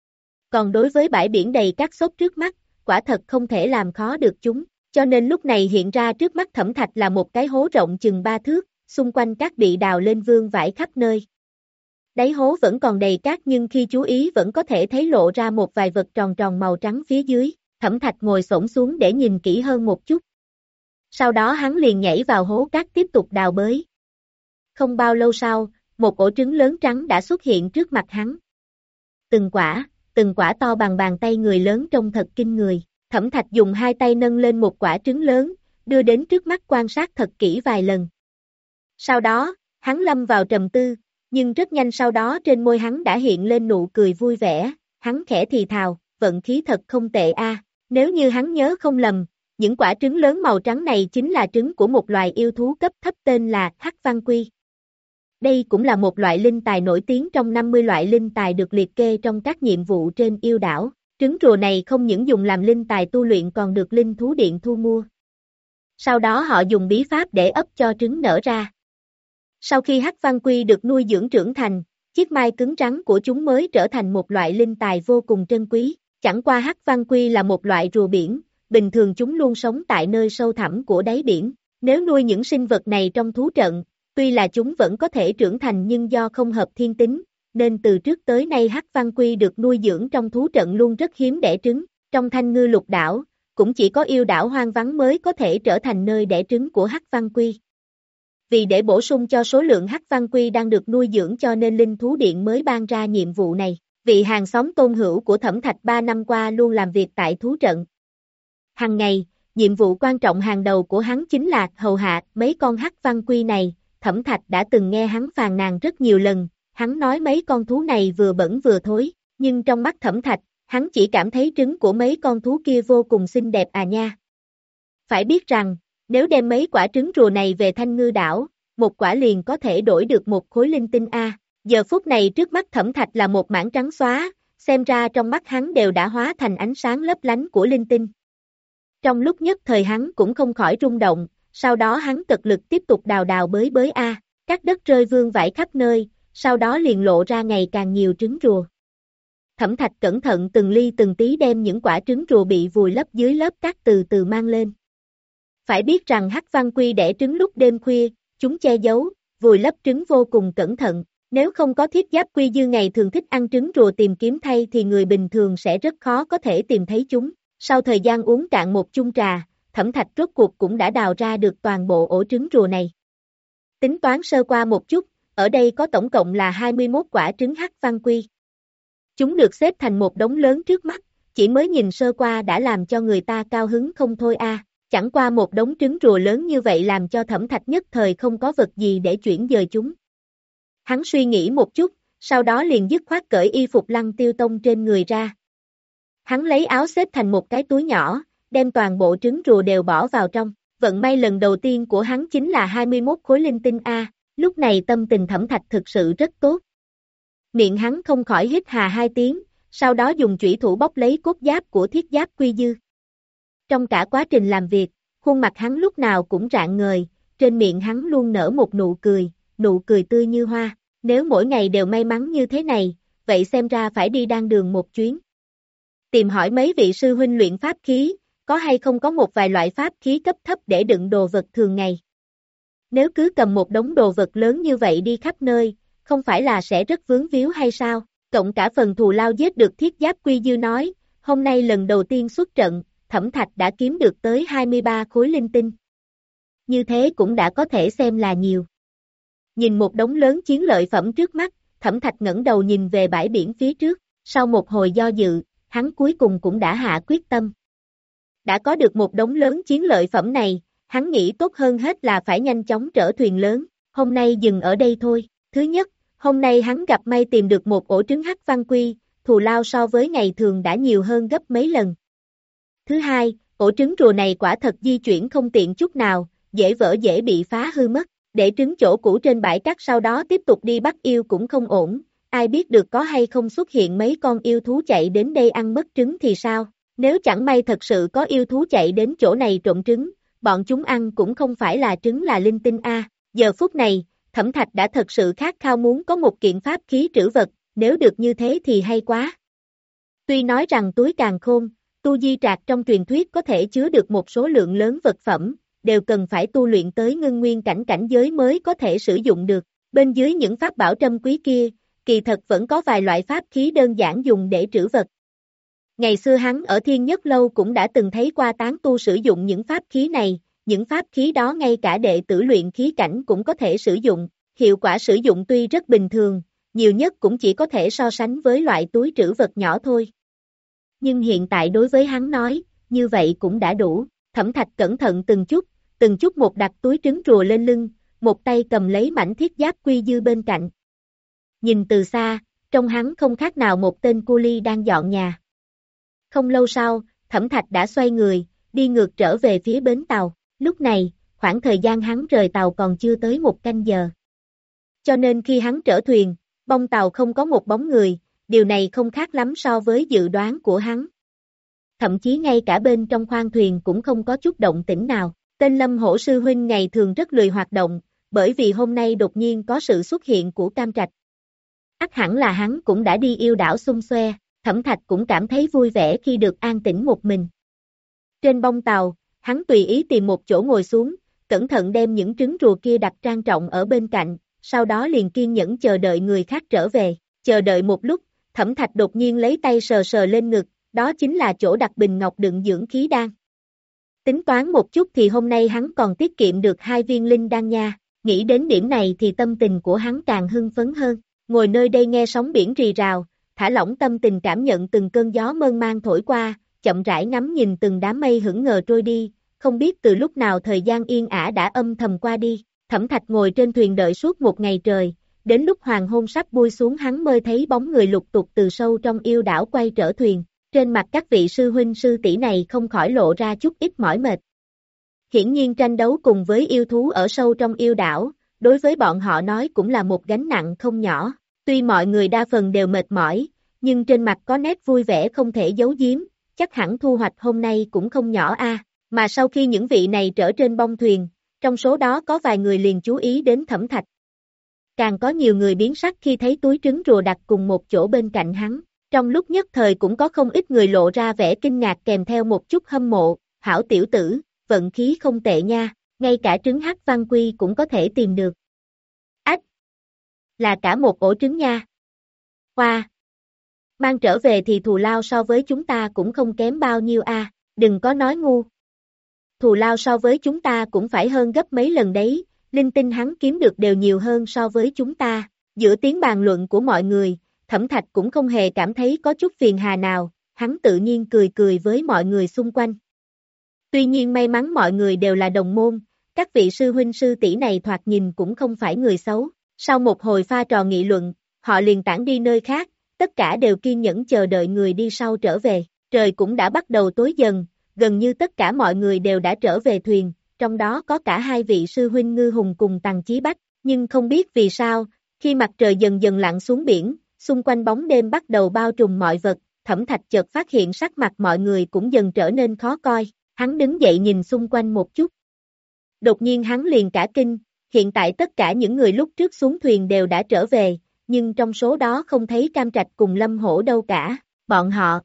Còn đối với bãi biển đầy cát xốp trước mắt, quả thật không thể làm khó được chúng, cho nên lúc này hiện ra trước mắt Thẩm Thạch là một cái hố rộng chừng ba thước, xung quanh cát bị đào lên vương vãi khắp nơi. Đáy hố vẫn còn đầy cát nhưng khi chú ý vẫn có thể thấy lộ ra một vài vật tròn tròn màu trắng phía dưới. Thẩm Thạch ngồi xổm xuống để nhìn kỹ hơn một chút. Sau đó hắn liền nhảy vào hố cát tiếp tục đào bới. Không bao lâu sau, một ổ trứng lớn trắng đã xuất hiện trước mặt hắn. Từng quả, từng quả to bằng bàn tay người lớn trông thật kinh người. Thẩm Thạch dùng hai tay nâng lên một quả trứng lớn, đưa đến trước mắt quan sát thật kỹ vài lần. Sau đó, hắn lâm vào trầm tư, nhưng rất nhanh sau đó trên môi hắn đã hiện lên nụ cười vui vẻ, hắn khẽ thì thào, vận khí thật không tệ a. Nếu như hắn nhớ không lầm, những quả trứng lớn màu trắng này chính là trứng của một loài yêu thú cấp thấp tên là Hắc Văn Quy. Đây cũng là một loại linh tài nổi tiếng trong năm mươi loại linh tài được liệt kê trong các nhiệm vụ trên yêu đảo. Trứng rùa này không những dùng làm linh tài tu luyện còn được linh thú điện thu mua. Sau đó họ dùng bí pháp để ấp cho trứng nở ra. Sau khi Hắc Văn Quy được nuôi dưỡng trưởng thành, chiếc mai cứng rắn của chúng mới trở thành một loại linh tài vô cùng trân quý. Chẳng qua Hắc Văn Quy là một loại rùa biển, bình thường chúng luôn sống tại nơi sâu thẳm của đáy biển. Nếu nuôi những sinh vật này trong thú trận, tuy là chúng vẫn có thể trưởng thành nhưng do không hợp thiên tính, nên từ trước tới nay Hắc Văn Quy được nuôi dưỡng trong thú trận luôn rất hiếm đẻ trứng. Trong Thanh Ngư Lục đảo, cũng chỉ có yêu đảo hoang vắng mới có thể trở thành nơi đẻ trứng của Hắc Văn Quy. Vì để bổ sung cho số lượng Hắc Văn Quy đang được nuôi dưỡng cho nên Linh Thú Điện mới ban ra nhiệm vụ này. Vị hàng xóm tôn hữu của Thẩm Thạch ba năm qua luôn làm việc tại thú trận. Hằng ngày, nhiệm vụ quan trọng hàng đầu của hắn chính là hầu hạ mấy con Hắc Văn Quy này, Thẩm Thạch đã từng nghe hắn phàn nàn rất nhiều lần, hắn nói mấy con thú này vừa bẩn vừa thối, nhưng trong mắt Thẩm Thạch, hắn chỉ cảm thấy trứng của mấy con thú kia vô cùng xinh đẹp à nha. Phải biết rằng, nếu đem mấy quả trứng rùa này về Thanh Ngư đảo, một quả liền có thể đổi được một khối linh tinh a. Giờ phút này trước mắt Thẩm Thạch là một mảng trắng xóa, xem ra trong mắt hắn đều đã hóa thành ánh sáng lấp lánh của linh tinh. Trong lúc nhất thời hắn cũng không khỏi rung động, sau đó hắn cật lực tiếp tục đào đào bới bới a, các đất rơi vương vãi khắp nơi, sau đó liền lộ ra ngày càng nhiều trứng rùa. Thẩm Thạch cẩn thận từng ly từng tí đem những quả trứng rùa bị vùi lấp dưới lớp cát từ từ mang lên. Phải biết rằng Hắc Văn Quy đẻ trứng lúc đêm khuya, chúng che giấu, vùi lấp trứng vô cùng cẩn thận. Nếu không có Thiết Giáp Quy Dư ngày thường thích ăn trứng rùa tìm kiếm thay thì người bình thường sẽ rất khó có thể tìm thấy chúng. Sau thời gian uống cạn một chung trà, Thẩm Thạch rốt cuộc cũng đã đào ra được toàn bộ ổ trứng rùa này. Tính toán sơ qua một chút, ở đây có tổng cộng là hai mươi mốt quả trứng Hắc Văn Quy. Chúng được xếp thành một đống lớn trước mắt, chỉ mới nhìn sơ qua đã làm cho người ta cao hứng không thôi a. À. Chẳng qua một đống trứng rùa lớn như vậy làm cho Thẩm Thạch nhất thời không có vật gì để chuyển dời chúng. Hắn suy nghĩ một chút, sau đó liền dứt khoát cởi y phục Lăng Tiêu Tông trên người ra. Hắn lấy áo xếp thành một cái túi nhỏ, đem toàn bộ trứng rùa đều bỏ vào trong. Vận may lần đầu tiên của hắn chính là hai mươi mốt khối linh tinh a. Lúc này tâm tình Thẩm Thạch thực sự rất tốt. Miệng hắn không khỏi hít hà hai tiếng, sau đó dùng chủy thủ bóc lấy cốt giáp của Thiết Giáp Quy Dư. Trong cả quá trình làm việc, khuôn mặt hắn lúc nào cũng rạng ngời, trên miệng hắn luôn nở một nụ cười, nụ cười tươi như hoa. Nếu mỗi ngày đều may mắn như thế này, vậy xem ra phải đi đan đường một chuyến. Tìm hỏi mấy vị sư huynh luyện pháp khí, có hay không có một vài loại pháp khí cấp thấp để đựng đồ vật thường ngày. Nếu cứ cầm một đống đồ vật lớn như vậy đi khắp nơi, không phải là sẽ rất vướng víu hay sao? Cộng cả phần thù lao giết được Thiết Giáp Quy Dư nói, hôm nay lần đầu tiên xuất trận, Thẩm Thạch đã kiếm được tới hai mươi ba khối linh tinh. Như thế cũng đã có thể xem là nhiều. Nhìn một đống lớn chiến lợi phẩm trước mắt, Thẩm Thạch ngẩng đầu nhìn về bãi biển phía trước, sau một hồi do dự, hắn cuối cùng cũng đã hạ quyết tâm. Đã có được một đống lớn chiến lợi phẩm này, hắn nghĩ tốt hơn hết là phải nhanh chóng trở thuyền lớn, hôm nay dừng ở đây thôi. Thứ nhất, hôm nay hắn gặp may tìm được một ổ trứng Hắc Văn Quy, thù lao so với ngày thường đã nhiều hơn gấp mấy lần. Thứ hai, ổ trứng rùa này quả thật di chuyển không tiện chút nào, dễ vỡ dễ bị phá hư mất, để trứng chỗ cũ trên bãi cát sau đó tiếp tục đi bắt yêu cũng không ổn, ai biết được có hay không xuất hiện mấy con yêu thú chạy đến đây ăn mất trứng thì sao, nếu chẳng may thật sự có yêu thú chạy đến chỗ này trộm trứng, bọn chúng ăn cũng không phải là trứng là linh tinh a. Giờ phút này, Thẩm Thạch đã thật sự khát khao muốn có một kiện pháp khí trữ vật, nếu được như thế thì hay quá. Tuy nói rằng túi càn khôn, tu di trạc trong truyền thuyết có thể chứa được một số lượng lớn vật phẩm, đều cần phải tu luyện tới ngưng nguyên cảnh cảnh giới mới có thể sử dụng được. Bên dưới những pháp bảo trâm quý kia, kỳ thật vẫn có vài loại pháp khí đơn giản dùng để trữ vật. Ngày xưa hắn ở Thiên Nhất Lâu cũng đã từng thấy qua tán tu sử dụng những pháp khí này, những pháp khí đó ngay cả đệ tử luyện khí cảnh cũng có thể sử dụng, hiệu quả sử dụng tuy rất bình thường, nhiều nhất cũng chỉ có thể so sánh với loại túi trữ vật nhỏ thôi. Nhưng hiện tại đối với hắn nói, như vậy cũng đã đủ. Thẩm Thạch cẩn thận từng chút, từng chút một đặt túi trứng rùa lên lưng, một tay cầm lấy mảnh Thiết Giáp Quy Dư bên cạnh. Nhìn từ xa, trông hắn không khác nào một tên cu li đang dọn nhà. Không lâu sau, Thẩm Thạch đã xoay người, đi ngược trở về phía bến tàu. Lúc này, khoảng thời gian hắn rời tàu còn chưa tới một canh giờ. Cho nên khi hắn trở thuyền, bông tàu không có một bóng người, điều này không khác lắm so với dự đoán của hắn. Thậm chí ngay cả bên trong khoang thuyền cũng không có chút động tĩnh nào. Tên Lâm Hổ sư huynh ngày thường rất lười hoạt động, bởi vì hôm nay đột nhiên có sự xuất hiện của Cam Trạch. Ắt hẳn là hắn cũng đã đi yêu đảo xung xoe, Thẩm Thạch cũng cảm thấy vui vẻ khi được an tĩnh một mình. Trên bông tàu, hắn tùy ý tìm một chỗ ngồi xuống, cẩn thận đem những trứng rùa kia đặt trang trọng ở bên cạnh, sau đó liền kiên nhẫn chờ đợi người khác trở về. Chờ đợi một lúc, Thẩm Thạch đột nhiên lấy tay sờ sờ lên ngực, đó chính là chỗ đặt bình ngọc đựng dưỡng khí đan. Tính toán một chút thì hôm nay hắn còn tiết kiệm được hai viên linh đan nha, nghĩ đến điểm này thì tâm tình của hắn càng hưng phấn hơn, ngồi nơi đây nghe sóng biển rì rào, thả lỏng tâm tình cảm nhận từng cơn gió mơn man thổi qua, chậm rãi ngắm nhìn từng đám mây hững ngờ trôi đi, không biết từ lúc nào thời gian yên ả đã âm thầm qua đi, Thẩm Thạch ngồi trên thuyền đợi suốt một ngày trời, đến lúc hoàng hôn sắp buông xuống hắn mới thấy bóng người lục tục từ sâu trong yêu đảo quay trở thuyền, trên mặt các vị sư huynh sư tỷ này không khỏi lộ ra chút ít mỏi mệt. Hiển nhiên tranh đấu cùng với yêu thú ở sâu trong yêu đảo, đối với bọn họ nói cũng là một gánh nặng không nhỏ, tuy mọi người đa phần đều mệt mỏi, nhưng trên mặt có nét vui vẻ không thể giấu giếm, chắc hẳn thu hoạch hôm nay cũng không nhỏ a. Mà sau khi những vị này trở trên bông thuyền, trong số đó có vài người liền chú ý đến Thẩm Thạch. Càng có nhiều người biến sắc khi thấy túi trứng rùa đặt cùng một chỗ bên cạnh hắn, trong lúc nhất thời cũng có không ít người lộ ra vẻ kinh ngạc kèm theo một chút hâm mộ, hảo tiểu tử, vận khí không tệ nha, ngay cả trứng hắc văn quy cũng có thể tìm được. Ách! Là cả một ổ trứng nha. Hoa! Wow. Mang trở về thì thù lao so với chúng ta cũng không kém bao nhiêu a, đừng có nói ngu. Thù lao so với chúng ta cũng phải hơn gấp mấy lần đấy, linh tinh hắn kiếm được đều nhiều hơn so với chúng ta. Giữa tiếng bàn luận của mọi người, Thẩm Thạch cũng không hề cảm thấy có chút phiền hà nào, hắn tự nhiên cười cười với mọi người xung quanh. Tuy nhiên may mắn mọi người đều là đồng môn, các vị sư huynh sư tỷ này thoạt nhìn cũng không phải người xấu. Sau một hồi pha trò nghị luận, họ liền tản đi nơi khác, tất cả đều kiên nhẫn chờ đợi người đi sau trở về. Trời cũng đã bắt đầu tối dần, gần như tất cả mọi người đều đã trở về thuyền, trong đó có cả hai vị sư huynh Ngư Hùng cùng Tằng Chí Bách, nhưng không biết vì sao, khi mặt trời dần dần lặn xuống biển, xung quanh bóng đêm bắt đầu bao trùm mọi vật, Thẩm Thạch chợt phát hiện sắc mặt mọi người cũng dần trở nên khó coi, hắn đứng dậy nhìn xung quanh một chút. Đột nhiên hắn liền cả kinh, hiện tại tất cả những người lúc trước xuống thuyền đều đã trở về, nhưng trong số đó không thấy Cam Trạch cùng Lâm Hổ đâu cả, bọn họ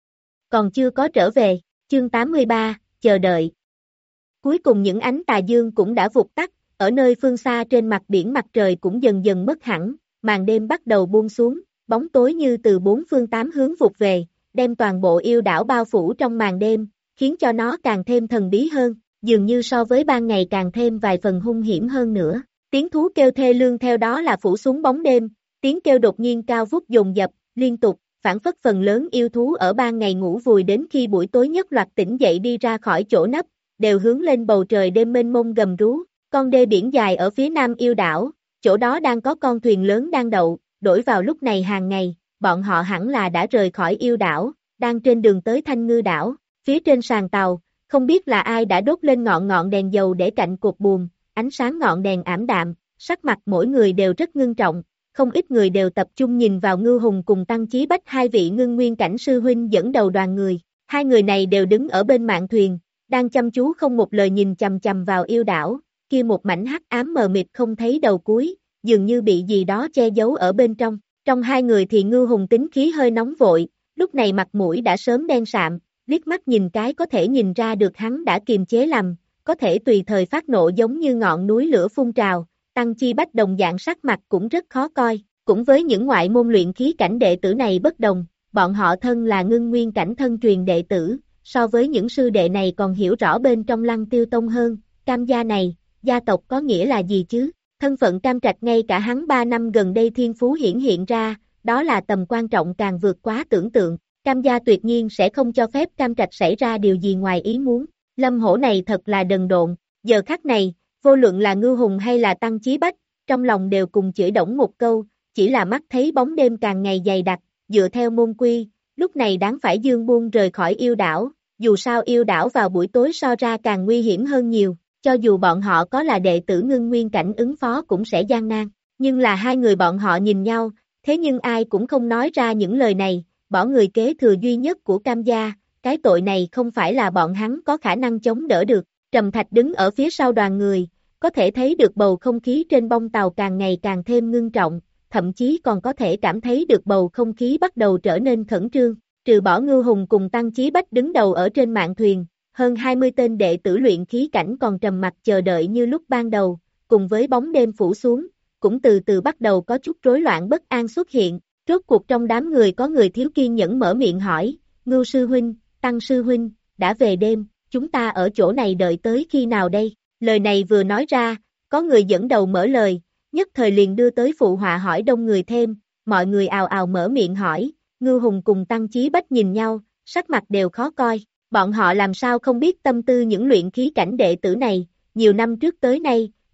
còn chưa có trở về. Chương tám mươi ba, chờ đợi. Cuối cùng những ánh tà dương cũng đã vụt tắt, ở nơi phương xa trên mặt biển mặt trời cũng dần dần mất hẳn, màn đêm bắt đầu buông xuống, bóng tối như từ bốn phương tám hướng vụt về, đem toàn bộ yêu đảo bao phủ trong màn đêm, khiến cho nó càng thêm thần bí hơn, dường như so với ban ngày càng thêm vài phần hung hiểm hơn nữa. Tiếng thú kêu thê lương theo đó là phủ xuống bóng đêm, tiếng kêu đột nhiên cao vút dồn dập, liên tục. Phản phất phần lớn yêu thú ở ban ngày ngủ vùi đến khi buổi tối nhất loạt tỉnh dậy đi ra khỏi chỗ nấp, đều hướng lên bầu trời đêm mênh mông gầm rú. Con đê biển dài ở phía nam yêu đảo, chỗ đó đang có con thuyền lớn đang đậu, đổi vào lúc này hàng ngày, bọn họ hẳn là đã rời khỏi yêu đảo, đang trên đường tới Thanh Ngư đảo. Phía trên sàn tàu, không biết là ai đã đốt lên ngọn ngọn đèn dầu để cạnh cột buồm, ánh sáng ngọn đèn ảm đạm, sắc mặt mỗi người đều rất ngưng trọng. Không ít người đều tập trung nhìn vào Ngư Hùng cùng Tằng Chí Bách, hai vị ngưng nguyên cảnh sư huynh dẫn đầu đoàn người. Hai người này đều đứng ở bên mạn thuyền, đang chăm chú không một lời nhìn chằm chằm vào yêu đảo, kia một mảnh hắc ám mờ mịt không thấy đầu cuối, dường như bị gì đó che giấu ở bên trong. Trong hai người thì Ngư Hùng tính khí hơi nóng vội, lúc này mặt mũi đã sớm đen sạm, liếc mắt nhìn cái có thể nhìn ra được hắn đã kiềm chế lầm, có thể tùy thời phát nộ giống như ngọn núi lửa phun trào. Tằng Chí Bách đồng dạng sắc mặt cũng rất khó coi, cũng với những ngoại môn luyện khí cảnh đệ tử này bất đồng, bọn họ thân là ngưng nguyên cảnh thân truyền đệ tử, so với những sư đệ này còn hiểu rõ bên trong Lăng Tiêu Tông hơn. Cam gia này, gia tộc có nghĩa là gì chứ? Thân phận Cam Trạch ngay cả hắn ba năm gần đây thiên phú hiển hiện ra, đó là tầm quan trọng càng vượt quá tưởng tượng. Cam gia tuyệt nhiên sẽ không cho phép Cam Trạch xảy ra điều gì ngoài ý muốn. Lâm Hổ này thật là đần độn, giờ khắc này, vô luận là Ngư Hùng hay là Tằng Chí Bách, trong lòng đều cùng chửi đổng một câu, chỉ là mắt thấy bóng đêm càng ngày dày đặc, dựa theo môn quy, lúc này đáng phải dương buông rời khỏi yêu đảo, dù sao yêu đảo vào buổi tối so ra càng nguy hiểm hơn nhiều, cho dù bọn họ có là đệ tử ngưng nguyên cảnh ứng phó cũng sẽ gian nan, nhưng là hai người bọn họ nhìn nhau, thế nhưng ai cũng không nói ra những lời này, bỏ người kế thừa duy nhất của Cam gia, cái tội này không phải là bọn hắn có khả năng chống đỡ được. Trầm Thạch đứng ở phía sau đoàn người, có thể thấy được bầu không khí trên bông tàu càng ngày càng thêm ngưng trọng, thậm chí còn có thể cảm thấy được bầu không khí bắt đầu trở nên khẩn trương. Trừ bỏ Ngư Hùng cùng Tằng Chí Bách đứng đầu ở trên mạn thuyền, hơn hai mươi tên đệ tử luyện khí cảnh còn trầm mặc chờ đợi như lúc ban đầu, cùng với bóng đêm phủ xuống, cũng từ từ bắt đầu có chút rối loạn bất an xuất hiện. Rốt cuộc trong đám người có người thiếu kiên nhẫn mở miệng hỏi, Ngưu sư huynh, Tằng sư huynh, đã về đêm, chúng ta ở chỗ này đợi tới khi nào đây? Lời này vừa nói ra, có người dẫn đầu mở lời, nhất thời liền đưa tới phụ họa hỏi đông người thêm, mọi người ào ào mở miệng hỏi, Ngư Hùng cùng Tằng Chí Bách nhìn nhau, sắc mặt đều khó coi, bọn họ làm sao không biết tâm tư những luyện khí cảnh đệ tử này, nhiều năm trước tới nay,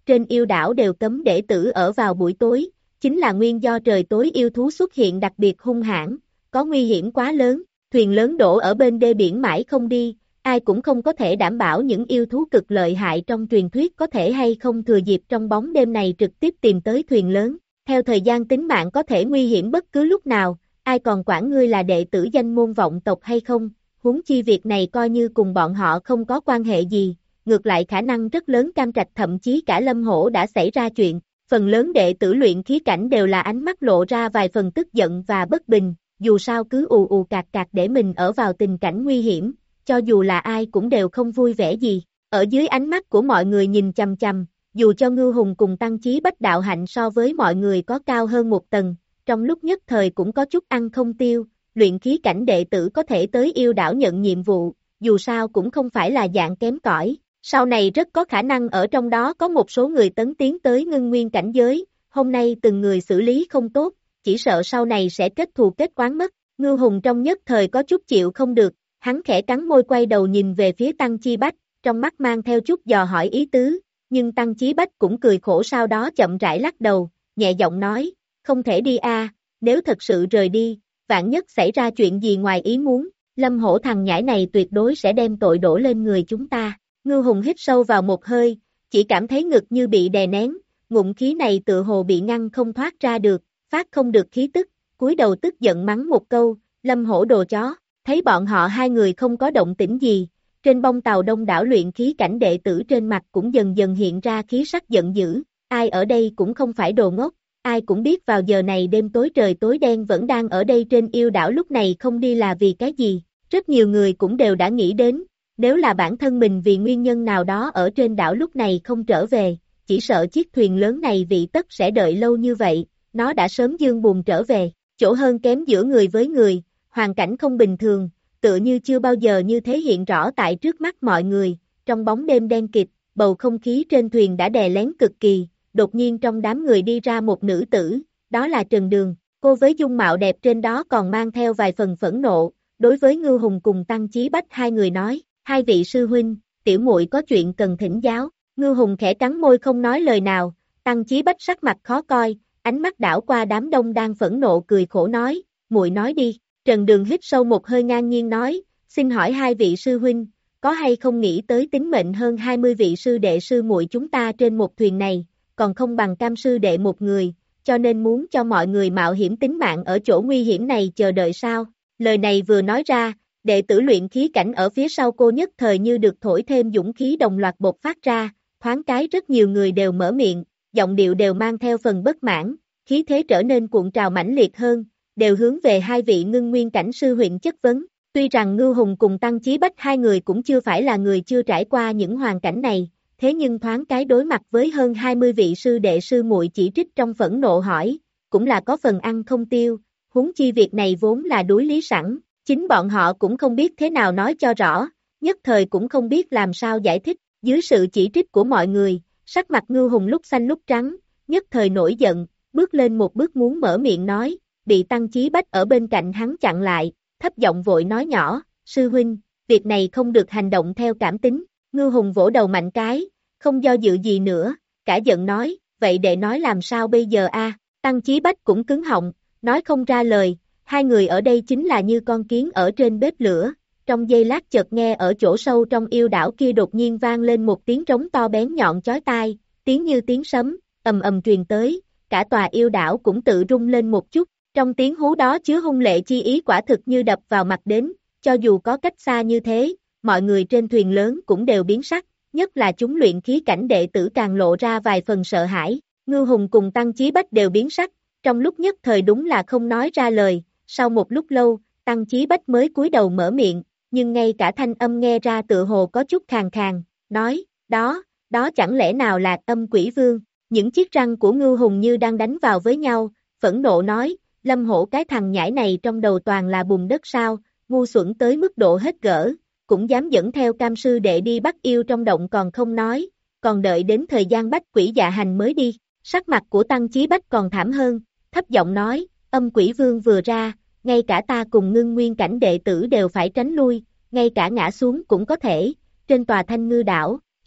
trên yêu đảo đều cấm đệ tử ở vào buổi tối, chính là nguyên do trời tối yêu thú xuất hiện đặc biệt hung hãn, có nguy hiểm quá lớn, thuyền lớn đổ ở bên đê biển mãi không đi, ai cũng không có thể đảm bảo những yêu thú cực lợi hại trong truyền thuyết có thể hay không thừa dịp trong bóng đêm này trực tiếp tìm tới thuyền lớn, theo thời gian tính mạng có thể nguy hiểm bất cứ lúc nào, ai còn quản ngươi là đệ tử danh môn vọng tộc hay không, huống chi việc này coi như cùng bọn họ không có quan hệ gì, ngược lại khả năng rất lớn Cam Trạch thậm chí cả Lâm Hổ đã xảy ra chuyện, phần lớn đệ tử luyện khí cảnh đều là ánh mắt lộ ra vài phần tức giận và bất bình, dù sao cứ ù ù cạc cạc để mình ở vào tình cảnh nguy hiểm, cho dù là ai cũng đều không vui vẻ gì, ở dưới ánh mắt của mọi người nhìn chằm chằm, dù cho Ngưu Hùng cùng Tăng Chí Bách đạo hạnh so với mọi người có cao hơn một tầng, trong lúc nhất thời cũng có chút ăn không tiêu, luyện khí cảnh đệ tử có thể tới yêu đảo nhận nhiệm vụ, dù sao cũng không phải là dạng kém cỏi, sau này rất có khả năng ở trong đó có một số người tấn tiến tới ngưng nguyên cảnh giới, hôm nay từng người xử lý không tốt, chỉ sợ sau này sẽ kết thù kết oán mất, Ngưu Hùng trong nhất thời có chút chịu không được, hắn khẽ cắn môi quay đầu nhìn về phía Tăng Chi Bách, trong mắt mang theo chút dò hỏi ý tứ, nhưng Tăng Chí Bách cũng cười khổ sau đó chậm rãi lắc đầu, nhẹ giọng nói, không thể đi a, nếu thật sự rời đi, vạn nhất xảy ra chuyện gì ngoài ý muốn, Lâm Hổ thằng nhãi này tuyệt đối sẽ đem tội đổ lên người chúng ta. Ngưu Hùng hít sâu vào một hơi, chỉ cảm thấy ngực như bị đè nén, ngụm khí này tựa hồ bị ngăn không thoát ra được, phát không được khí tức, cúi đầu tức giận mắng một câu, Lâm Hổ đồ chó, thấy bọn họ hai người không có động tĩnh gì, trên bông tàu đông đảo luyện khí cảnh đệ tử trên mặt cũng dần dần hiện ra khí sắc giận dữ, ai ở đây cũng không phải đồ ngốc, ai cũng biết vào giờ này đêm tối trời tối đen vẫn đang ở đây trên yêu đảo lúc này không đi là vì cái gì, rất nhiều người cũng đều đã nghĩ đến, nếu là bản thân mình vì nguyên nhân nào đó ở trên đảo lúc này không trở về, chỉ sợ chiếc thuyền lớn này vị tất sẽ đợi lâu như vậy, nó đã sớm dương buồn trở về, chỗ hơn kém giữa người với người, hoàn cảnh không bình thường, tựa như chưa bao giờ như thế hiện rõ tại trước mắt mọi người, trong bóng đêm đen kịt, bầu không khí trên thuyền đã đè lén cực kỳ, đột nhiên trong đám người đi ra một nữ tử, đó là Trần Đường, cô với dung mạo đẹp trên đó còn mang theo vài phần phẫn nộ, đối với Ngưu Hùng cùng Tăng Chí Bách hai người nói, hai vị sư huynh, tiểu muội có chuyện cần thỉnh giáo, Ngưu Hùng khẽ cắn môi không nói lời nào, Tăng Chí Bách sắc mặt khó coi, ánh mắt đảo qua đám đông đang phẫn nộ cười khổ nói, muội nói đi. Trần Đường hít sâu một hơi ngang nhiên nói, xin hỏi hai vị sư huynh, có hay không nghĩ tới tính mệnh hơn hai mươi vị sư đệ sư muội chúng ta trên một thuyền này, còn không bằng Cam sư đệ một người, cho nên muốn cho mọi người mạo hiểm tính mạng ở chỗ nguy hiểm này chờ đợi sao? Lời này vừa nói ra, đệ tử luyện khí cảnh ở phía sau cô nhất thời như được thổi thêm dũng khí đồng loạt bộc phát ra, thoáng cái rất nhiều người đều mở miệng, giọng điệu đều mang theo phần bất mãn, khí thế trở nên cuộn trào mãnh liệt hơn, đều hướng về hai vị ngưng nguyên cảnh sư huynh chất vấn, tuy rằng Ngưu Hùng cùng Tăng Chí Bách hai người cũng chưa phải là người chưa trải qua những hoàn cảnh này, thế nhưng thoáng cái đối mặt với hơn hai mươi vị sư đệ sư muội chỉ trích trong phẫn nộ hỏi, cũng là có phần ăn không tiêu, huống chi việc này vốn là đối lý sẵn, chính bọn họ cũng không biết thế nào nói cho rõ, nhất thời cũng không biết làm sao giải thích, dưới sự chỉ trích của mọi người, sắc mặt Ngưu Hùng lúc xanh lúc trắng, nhất thời nổi giận, bước lên một bước muốn mở miệng nói, bị Tăng Chí Bách ở bên cạnh hắn chặn lại, thấp giọng vội nói nhỏ, sư huynh, việc này không được hành động theo cảm tính, Ngưu Hùng vỗ đầu mạnh cái, không do dự gì nữa, cả giận nói, vậy để nói làm sao bây giờ a? Tăng Chí Bách cũng cứng họng, nói không ra lời, hai người ở đây chính là như con kiến ở trên bếp lửa, trong giây lát chợt nghe ở chỗ sâu trong yêu đảo kia đột nhiên vang lên một tiếng trống to bén nhọn chói tai, tiếng như tiếng sấm, ầm ầm truyền tới, cả tòa yêu đảo cũng tự rung lên một chút. Trong tiếng hú đó chứa hung lệ chi ý quả thực như đập vào mặt đến, cho dù có cách xa như thế, mọi người trên thuyền lớn cũng đều biến sắc, nhất là chúng luyện khí cảnh đệ tử càng lộ ra vài phần sợ hãi, Ngưu Hùng cùng Tăng Chí Bách đều biến sắc, trong lúc nhất thời đúng là không nói ra lời, sau một lúc lâu, Tăng Chí Bách mới cúi đầu mở miệng, nhưng ngay cả thanh âm nghe ra tựa hồ có chút khàn khàn, nói, đó, đó chẳng lẽ nào là âm quỷ vương, những chiếc răng của Ngưu Hùng như đang đánh vào với nhau, phẫn nộ nói, Lâm Hổ cái thằng nhãi này trong đầu toàn là bùn đất sao, ngu xuẩn tới mức độ hết gỡ, cũng dám dẫn theo Cam sư đệ đi bắt yêu trong động còn không nói, còn đợi đến thời gian bách quỷ dạ hành mới đi, sắc mặt của Tăng Chí Bách còn thảm hơn, thấp giọng nói, âm quỷ vương vừa ra, ngay cả ta cùng ngưng nguyên cảnh đệ tử đều phải tránh lui, ngay cả ngã xuống cũng có thể, trên tòa Thanh Ngư đảo,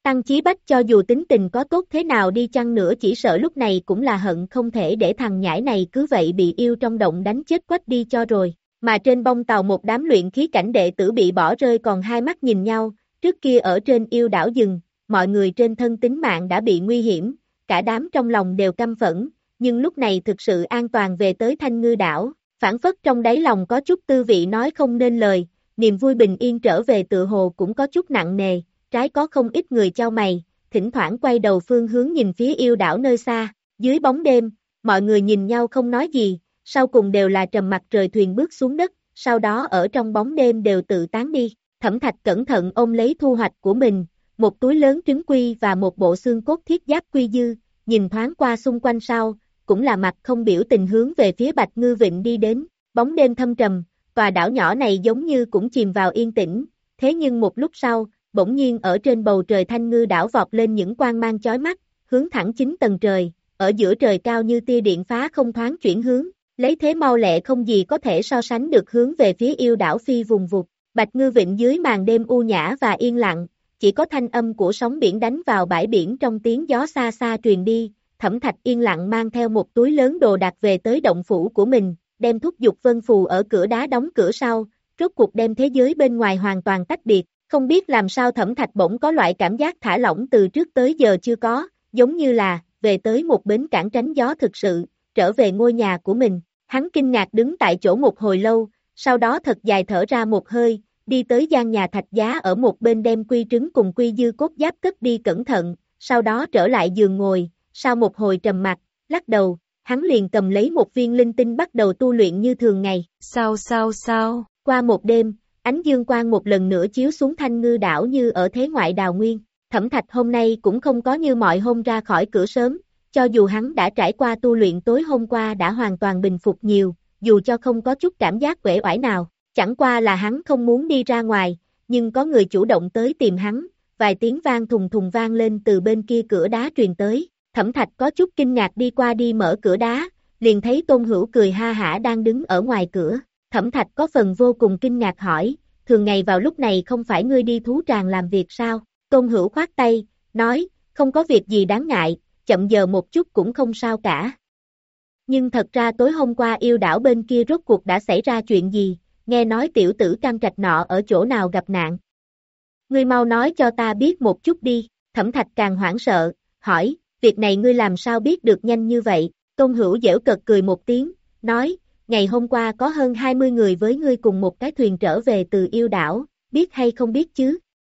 Tăng Chí Bách cho dù tính tình có tốt thế nào đi chăng nữa chỉ sợ lúc này cũng là hận không thể để thằng nhãi này cứ vậy bị yêu trong động đánh chết quách đi cho rồi. Mà trên bông tàu một đám luyện khí cảnh đệ tử bị bỏ rơi còn hai mắt nhìn nhau, trước kia ở trên yêu đảo rừng, mọi người trên thân tính mạng đã bị nguy hiểm, cả đám trong lòng đều căm phẫn, nhưng lúc này thực sự an toàn về tới Thanh Ngư đảo, phản phất trong đáy lòng có chút tư vị nói không nên lời, niềm vui bình yên trở về tựa hồ cũng có chút nặng nề, trái có không ít người chau mày, thỉnh thoảng quay đầu phương hướng nhìn phía yêu đảo nơi xa, dưới bóng đêm, mọi người nhìn nhau không nói gì, sau cùng đều là trầm mặc rời thuyền bước xuống đất, sau đó ở trong bóng đêm đều tự tán đi. Thẩm Thạch cẩn thận ôm lấy thu hoạch của mình, một túi lớn trứng quy và một bộ xương cốt thiết giáp quy dư, nhìn thoáng qua xung quanh sau, cũng là mặt không biểu tình hướng về phía Bạch Ngư Vịnh đi đến, bóng đêm thâm trầm, tòa đảo nhỏ này giống như cũng chìm vào yên tĩnh, thế nhưng một lúc sau, bỗng nhiên ở trên bầu trời Thanh Ngư đảo vọt lên những quang mang chói mắt, hướng thẳng chín tầng trời, ở giữa trời cao như tia điện phá không thoáng chuyển hướng, lấy thế mau lẹ không gì có thể so sánh được hướng về phía yêu đảo phi vùng vụt. Bạch Ngư Vịnh dưới màn đêm u nhã và yên lặng, chỉ có thanh âm của sóng biển đánh vào bãi biển trong tiếng gió xa xa truyền đi, Thẩm Thạch yên lặng mang theo một túi lớn đồ đạc về tới động phủ của mình, đem thúc dục vân phù ở cửa đá đóng cửa sau, rốt cuộc đem thế giới bên ngoài hoàn toàn tách biệt, không biết làm sao Thẩm Thạch bỗng có loại cảm giác thả lỏng từ trước tới giờ chưa có, giống như là, về tới một bến cảng tránh gió thực sự, trở về ngôi nhà của mình, hắn kinh ngạc đứng tại chỗ một hồi lâu, sau đó thật dài thở ra một hơi, đi tới gian nhà thạch giá ở một bên đem quy trứng cùng quy dư cốt giáp cất đi cẩn thận, sau đó trở lại giường ngồi, sau một hồi trầm mặc, lắc đầu, hắn liền cầm lấy một viên linh tinh bắt đầu tu luyện như thường ngày. Sao sao sao, qua một đêm, ánh dương quang một lần nữa chiếu xuống Thanh Ngư đảo như ở thế ngoại đào nguyên, Thẩm Thạch hôm nay cũng không có như mọi hôm ra khỏi cửa sớm, cho dù hắn đã trải qua tu luyện tối hôm qua đã hoàn toàn bình phục nhiều, dù cho không có chút cảm giác uể oải nào, chẳng qua là hắn không muốn đi ra ngoài, nhưng có người chủ động tới tìm hắn, vài tiếng vang thùng thùng vang lên từ bên kia cửa đá truyền tới, Thẩm Thạch có chút kinh ngạc đi qua đi mở cửa đá, liền thấy Tôn Hữu cười ha hả đang đứng ở ngoài cửa, Thẩm Thạch có phần vô cùng kinh ngạc hỏi, thường ngày vào lúc này không phải ngươi đi thú tràng làm việc sao, Tôn Hữu khoát tay, nói, không có việc gì đáng ngại, chậm giờ một chút cũng không sao cả. Nhưng thật ra tối hôm qua yêu đảo bên kia rốt cuộc đã xảy ra chuyện gì, nghe nói tiểu tử Cam Trạch nọ ở chỗ nào gặp nạn. Ngươi mau nói cho ta biết một chút đi, Thẩm Thạch càng hoảng sợ, hỏi, việc này ngươi làm sao biết được nhanh như vậy, Tôn Hữu giễu cợt cười một tiếng, nói, ngày hôm qua có hơn hai mươi người với ngươi cùng một cái thuyền trở về từ yêu đảo, biết hay không biết chứ?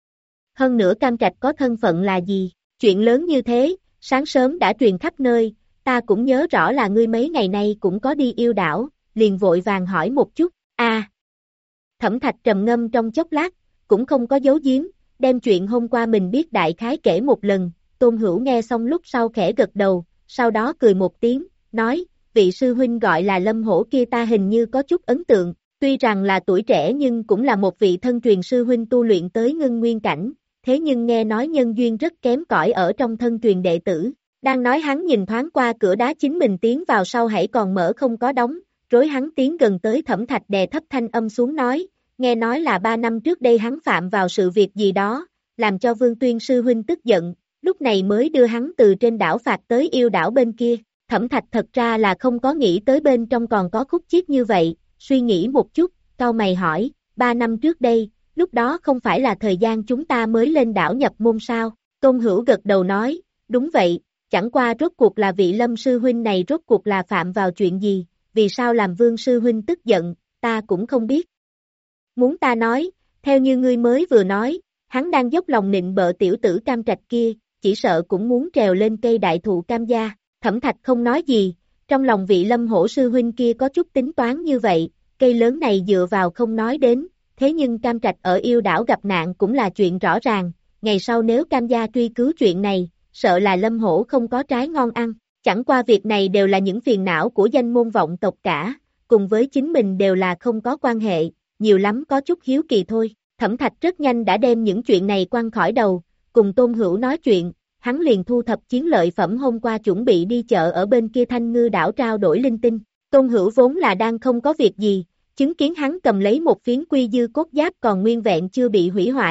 Hơn nữa Cam Trạch có thân phận là gì, chuyện lớn như thế, sáng sớm đã truyền khắp nơi, ta cũng nhớ rõ là ngươi mấy ngày nay cũng có đi yêu đảo, liền vội vàng hỏi một chút, a. À, Thẩm Thạch trầm ngâm trong chốc lát, cũng không có giấu giếm, đem chuyện hôm qua mình biết đại khái kể một lần, Tôn Hữu nghe xong lúc sau khẽ gật đầu, sau đó cười một tiếng, nói, vị sư huynh gọi là Lâm Hổ kia ta hình như có chút ấn tượng, tuy rằng là tuổi trẻ nhưng cũng là một vị thân truyền sư huynh tu luyện tới ngưng nguyên cảnh, thế nhưng nghe nói nhân duyên rất kém cỏi ở trong thân truyền đệ tử, đang nói hắn nhìn thoáng qua cửa đá chính mình tiến vào sau hãy còn mở không có đóng, rối hắn tiến gần tới Thẩm Thạch đè thấp thanh âm xuống nói, nghe nói là ba năm trước đây hắn phạm vào sự việc gì đó, làm cho Vương Tuyên sư huynh tức giận, lúc này mới đưa hắn từ trên đảo phạt tới yêu đảo bên kia, Thẩm Thạch thật ra là không có nghĩ tới bên trong còn có khúc chiết như vậy, suy nghĩ một chút, cau mày hỏi, ba năm trước đây, lúc đó không phải là thời gian chúng ta mới lên đảo nhập môn sao, Tôn Hữu gật đầu nói, đúng vậy, chẳng qua rốt cuộc là vị Lâm sư huynh này rốt cuộc là phạm vào chuyện gì, vì sao làm Vương sư huynh tức giận, ta cũng không biết. Muốn ta nói, theo như ngươi mới vừa nói, hắn đang dốc lòng nịnh bợ tiểu tử Cam Trạch kia, chỉ sợ cũng muốn trèo lên cây đại thụ Cam gia, Thẩm Thạch không nói gì, trong lòng vị Lâm Hổ sư huynh kia có chút tính toán như vậy, cây lớn này dựa vào không nói đến, thế nhưng Cam Trạch ở yêu đảo gặp nạn cũng là chuyện rõ ràng, ngày sau nếu Cam gia truy cứu chuyện này, sợ là Lâm Hổ không có trái ngon ăn, chẳng qua việc này đều là những phiền não của danh môn vọng tộc cả, cùng với chính mình đều là không có quan hệ, nhiều lắm có chút hiếu kỳ thôi, Thẩm Thạch rất nhanh đã đem những chuyện này quăng khỏi đầu, cùng Tôn Hữu nói chuyện, hắn liền thu thập chiến lợi phẩm hôm qua chuẩn bị đi chợ ở bên kia Thanh Ngư đảo trao đổi linh tinh, Tôn Hữu vốn là đang không có việc gì, chứng kiến hắn cầm lấy một phiến quy dư cốt giáp còn nguyên vẹn chưa bị hủy hoại,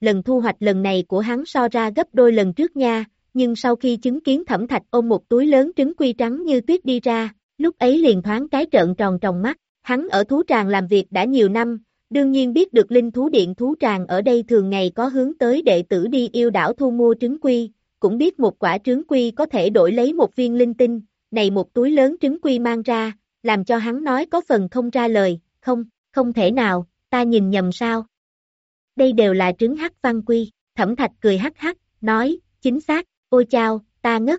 lần thu hoạch lần này của hắn so ra gấp đôi lần trước nha, nhưng sau khi chứng kiến Thẩm Thạch ôm một túi lớn trứng quy trắng như tuyết đi ra, lúc ấy liền thoáng cái trợn tròn tròng mắt, hắn ở thú tràng làm việc đã nhiều năm, đương nhiên biết được linh thú điện thú tràng ở đây thường ngày có hướng tới đệ tử đi yêu đảo thu mua trứng quy, cũng biết một quả trứng quy có thể đổi lấy một viên linh tinh, này một túi lớn trứng quy mang ra, làm cho hắn nói có phần không ra lời, không, không thể nào, ta nhìn nhầm sao? Đây đều là trứng hắc văn quy, Thẩm Thạch cười hắc hắc, nói, chính xác, ôi chao, ta ngất.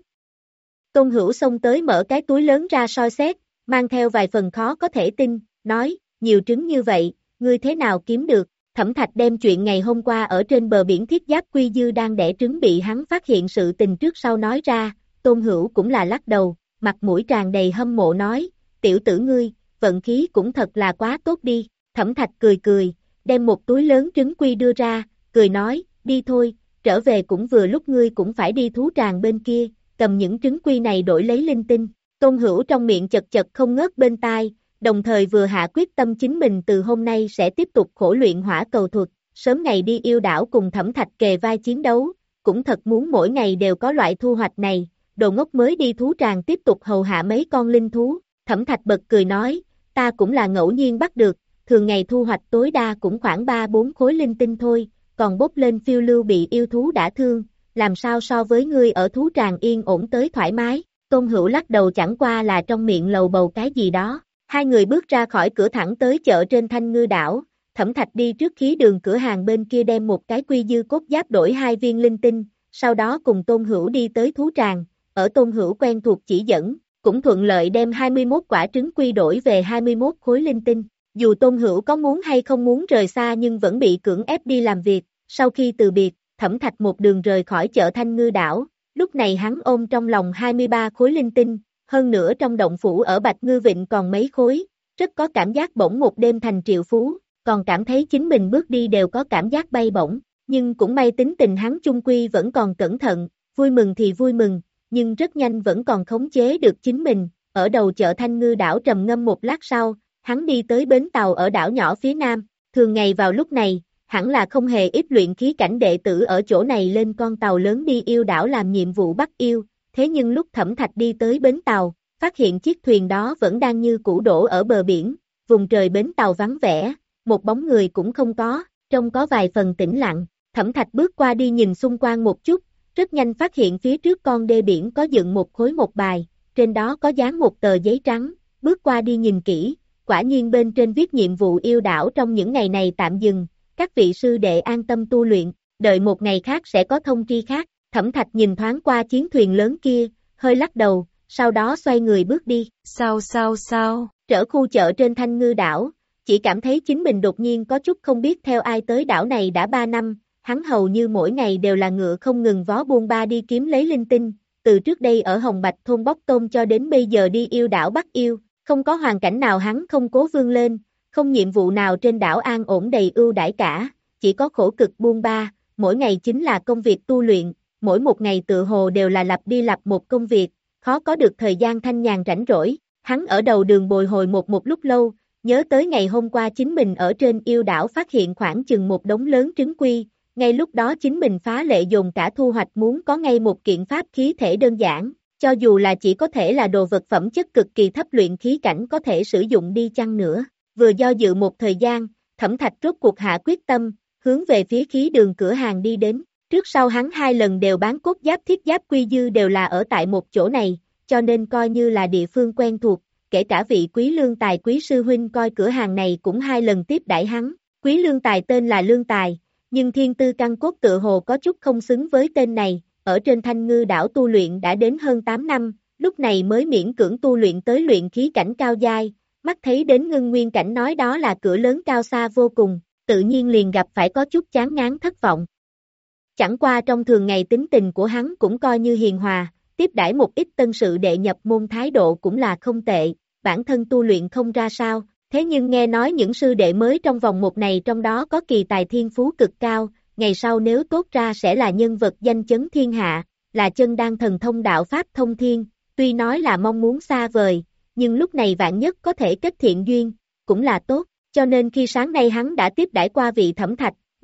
Tôn Hữu xông tới mở cái túi lớn ra soi xét, mang theo vài phần khó có thể tin, nói, nhiều trứng như vậy, ngươi thế nào kiếm được? Thẩm Thạch đem chuyện ngày hôm qua ở trên bờ biển Thiết Giáp Quy Dư đang đẻ trứng bị hắn phát hiện sự tình trước sau nói ra, Tôn Hữu cũng là lắc đầu, mặt mũi tràn đầy hâm mộ nói, tiểu tử ngươi, vận khí cũng thật là quá tốt đi, Thẩm Thạch cười cười, đem một túi lớn trứng quy đưa ra, cười nói, đi thôi, trở về cũng vừa lúc ngươi cũng phải đi thú tràng bên kia, cầm những trứng quy này đổi lấy linh tinh, Tôn Hữu trong miệng chật chật không ngớt bên tai, đồng thời vừa hạ quyết tâm chính mình từ hôm nay sẽ tiếp tục khổ luyện hỏa cầu thuật, sớm ngày đi yêu đảo cùng Thẩm Thạch kề vai chiến đấu, cũng thật muốn mỗi ngày đều có loại thu hoạch này, đồ ngốc mới đi thú tràng tiếp tục hầu hạ mấy con linh thú, Thẩm Thạch bật cười nói, ta cũng là ngẫu nhiên bắt được, thường ngày thu hoạch tối đa cũng khoảng ba bốn khối linh tinh thôi, còn bốc lên phiêu lưu bị yêu thú đả thương, làm sao so với ngươi ở thú tràng yên ổn tới thoải mái, Tôn Hữu lắc đầu chẳng qua là trong miệng lầu bầu cái gì đó. Hai người bước ra khỏi cửa thẳng tới chợ trên Thanh Ngư đảo, Thẩm Thạch đi trước khí đường cửa hàng bên kia đem một cái quy dư cốt giáp đổi hai viên linh tinh, sau đó cùng Tôn Hữu đi tới thú tràng, ở Tôn Hữu quen thuộc chỉ dẫn, cũng thuận lợi đem hai mươi mốt quả trứng quy đổi về hai mươi mốt khối linh tinh. Dù Tôn Hữu có muốn hay không muốn rời xa nhưng vẫn bị cưỡng ép đi làm việc, sau khi từ biệt, Thẩm Thạch một đường rời khỏi chợ Thanh Ngư đảo, lúc này hắn ôm trong lòng hai mươi ba khối linh tinh. Hơn nữa trong động phủ ở Bạch Ngư Vịnh còn mấy khối, rất có cảm giác bỗng một đêm thành triệu phú, còn cảm thấy chính mình bước đi đều có cảm giác bay bổng, nhưng cũng may tính tình hắn chung quy vẫn còn cẩn thận, vui mừng thì vui mừng, nhưng rất nhanh vẫn còn khống chế được chính mình, ở đầu chợ Thanh Ngư đảo trầm ngâm một lát sau, hắn đi tới bến tàu ở đảo nhỏ phía nam, thường ngày vào lúc này, hẳn là không hề ít luyện khí cảnh đệ tử ở chỗ này lên con tàu lớn đi yêu đảo làm nhiệm vụ bắt yêu. Thế nhưng lúc Thẩm Thạch đi tới bến tàu, phát hiện chiếc thuyền đó vẫn đang như cũ đổ ở bờ biển, vùng trời bến tàu vắng vẻ, một bóng người cũng không có, trông có vài phần tĩnh lặng, Thẩm Thạch bước qua đi nhìn xung quanh một chút, rất nhanh phát hiện phía trước con đê biển có dựng một khối một bài, trên đó có dán một tờ giấy trắng, bước qua đi nhìn kỹ, quả nhiên bên trên viết nhiệm vụ yêu đảo trong những ngày này tạm dừng, các vị sư đệ an tâm tu luyện, đợi một ngày khác sẽ có thông tri khác. Thẩm Thạch nhìn thoáng qua chiến thuyền lớn kia, hơi lắc đầu, sau đó xoay người bước đi. Sao sao sao? Trở khu chợ trên Thanh Ngư đảo, chỉ cảm thấy chính mình đột nhiên có chút không biết theo ai tới đảo này đã ba năm, hắn hầu như mỗi ngày đều là ngựa không ngừng vó buôn ba đi kiếm lấy linh tinh, từ trước đây ở Hồng Bạch thôn bóc tôm cho đến bây giờ đi yêu đảo bắt yêu, không có hoàn cảnh nào hắn không cố vươn lên, không nhiệm vụ nào trên đảo an ổn đầy ưu đãi cả, chỉ có khổ cực buôn ba, mỗi ngày chính là công việc tu luyện. Mỗi một ngày tự hồ đều là lặp đi lặp một công việc, khó có được thời gian thanh nhàn rảnh rỗi, hắn ở đầu đường bồi hồi một một lúc lâu, nhớ tới ngày hôm qua chính mình ở trên yêu đảo phát hiện khoảng chừng một đống lớn trứng quy, ngay lúc đó chính mình phá lệ dồn cả thu hoạch muốn có ngay một kiện pháp khí thể đơn giản, cho dù là chỉ có thể là đồ vật phẩm chất cực kỳ thấp luyện khí cảnh có thể sử dụng đi chăng nữa, vừa do dự một thời gian, Thẩm Thạch rốt cuộc hạ quyết tâm, hướng về phía khí đường cửa hàng đi đến. Trước sau hắn hai lần đều bán cốt giáp thiết giáp quy dư đều là ở tại một chỗ này, cho nên coi như là địa phương quen thuộc, kể cả vị quý lương tài quý sư huynh coi cửa hàng này cũng hai lần tiếp đãi hắn. Quý lương tài tên là Lương Tài, nhưng thiên tư căn cốt tự hồ có chút không xứng với tên này, ở trên Thanh Ngư đảo tu luyện đã đến hơn tám năm, lúc này mới miễn cưỡng tu luyện tới luyện khí cảnh cao giai, mắt thấy đến ngưng nguyên cảnh nói đó là cửa lớn cao xa vô cùng, tự nhiên liền gặp phải có chút chán ngán thất vọng. Chẳng qua trong thường ngày tính tình của hắn cũng coi như hiền hòa, tiếp đãi một ít tân sự đệ nhập môn thái độ cũng là không tệ, bản thân tu luyện không ra sao, thế nhưng nghe nói những sư đệ mới trong vòng một này trong đó có kỳ tài thiên phú cực cao, ngày sau nếu tốt ra sẽ là nhân vật danh chấn thiên hạ, là chân đan thần thông đạo pháp thông thiên, tuy nói là mong muốn xa vời, nhưng lúc này vạn nhất có thể kết thiện duyên, cũng là tốt, cho nên khi sáng nay hắn đã tiếp đãi qua vị Thẩm Thạch.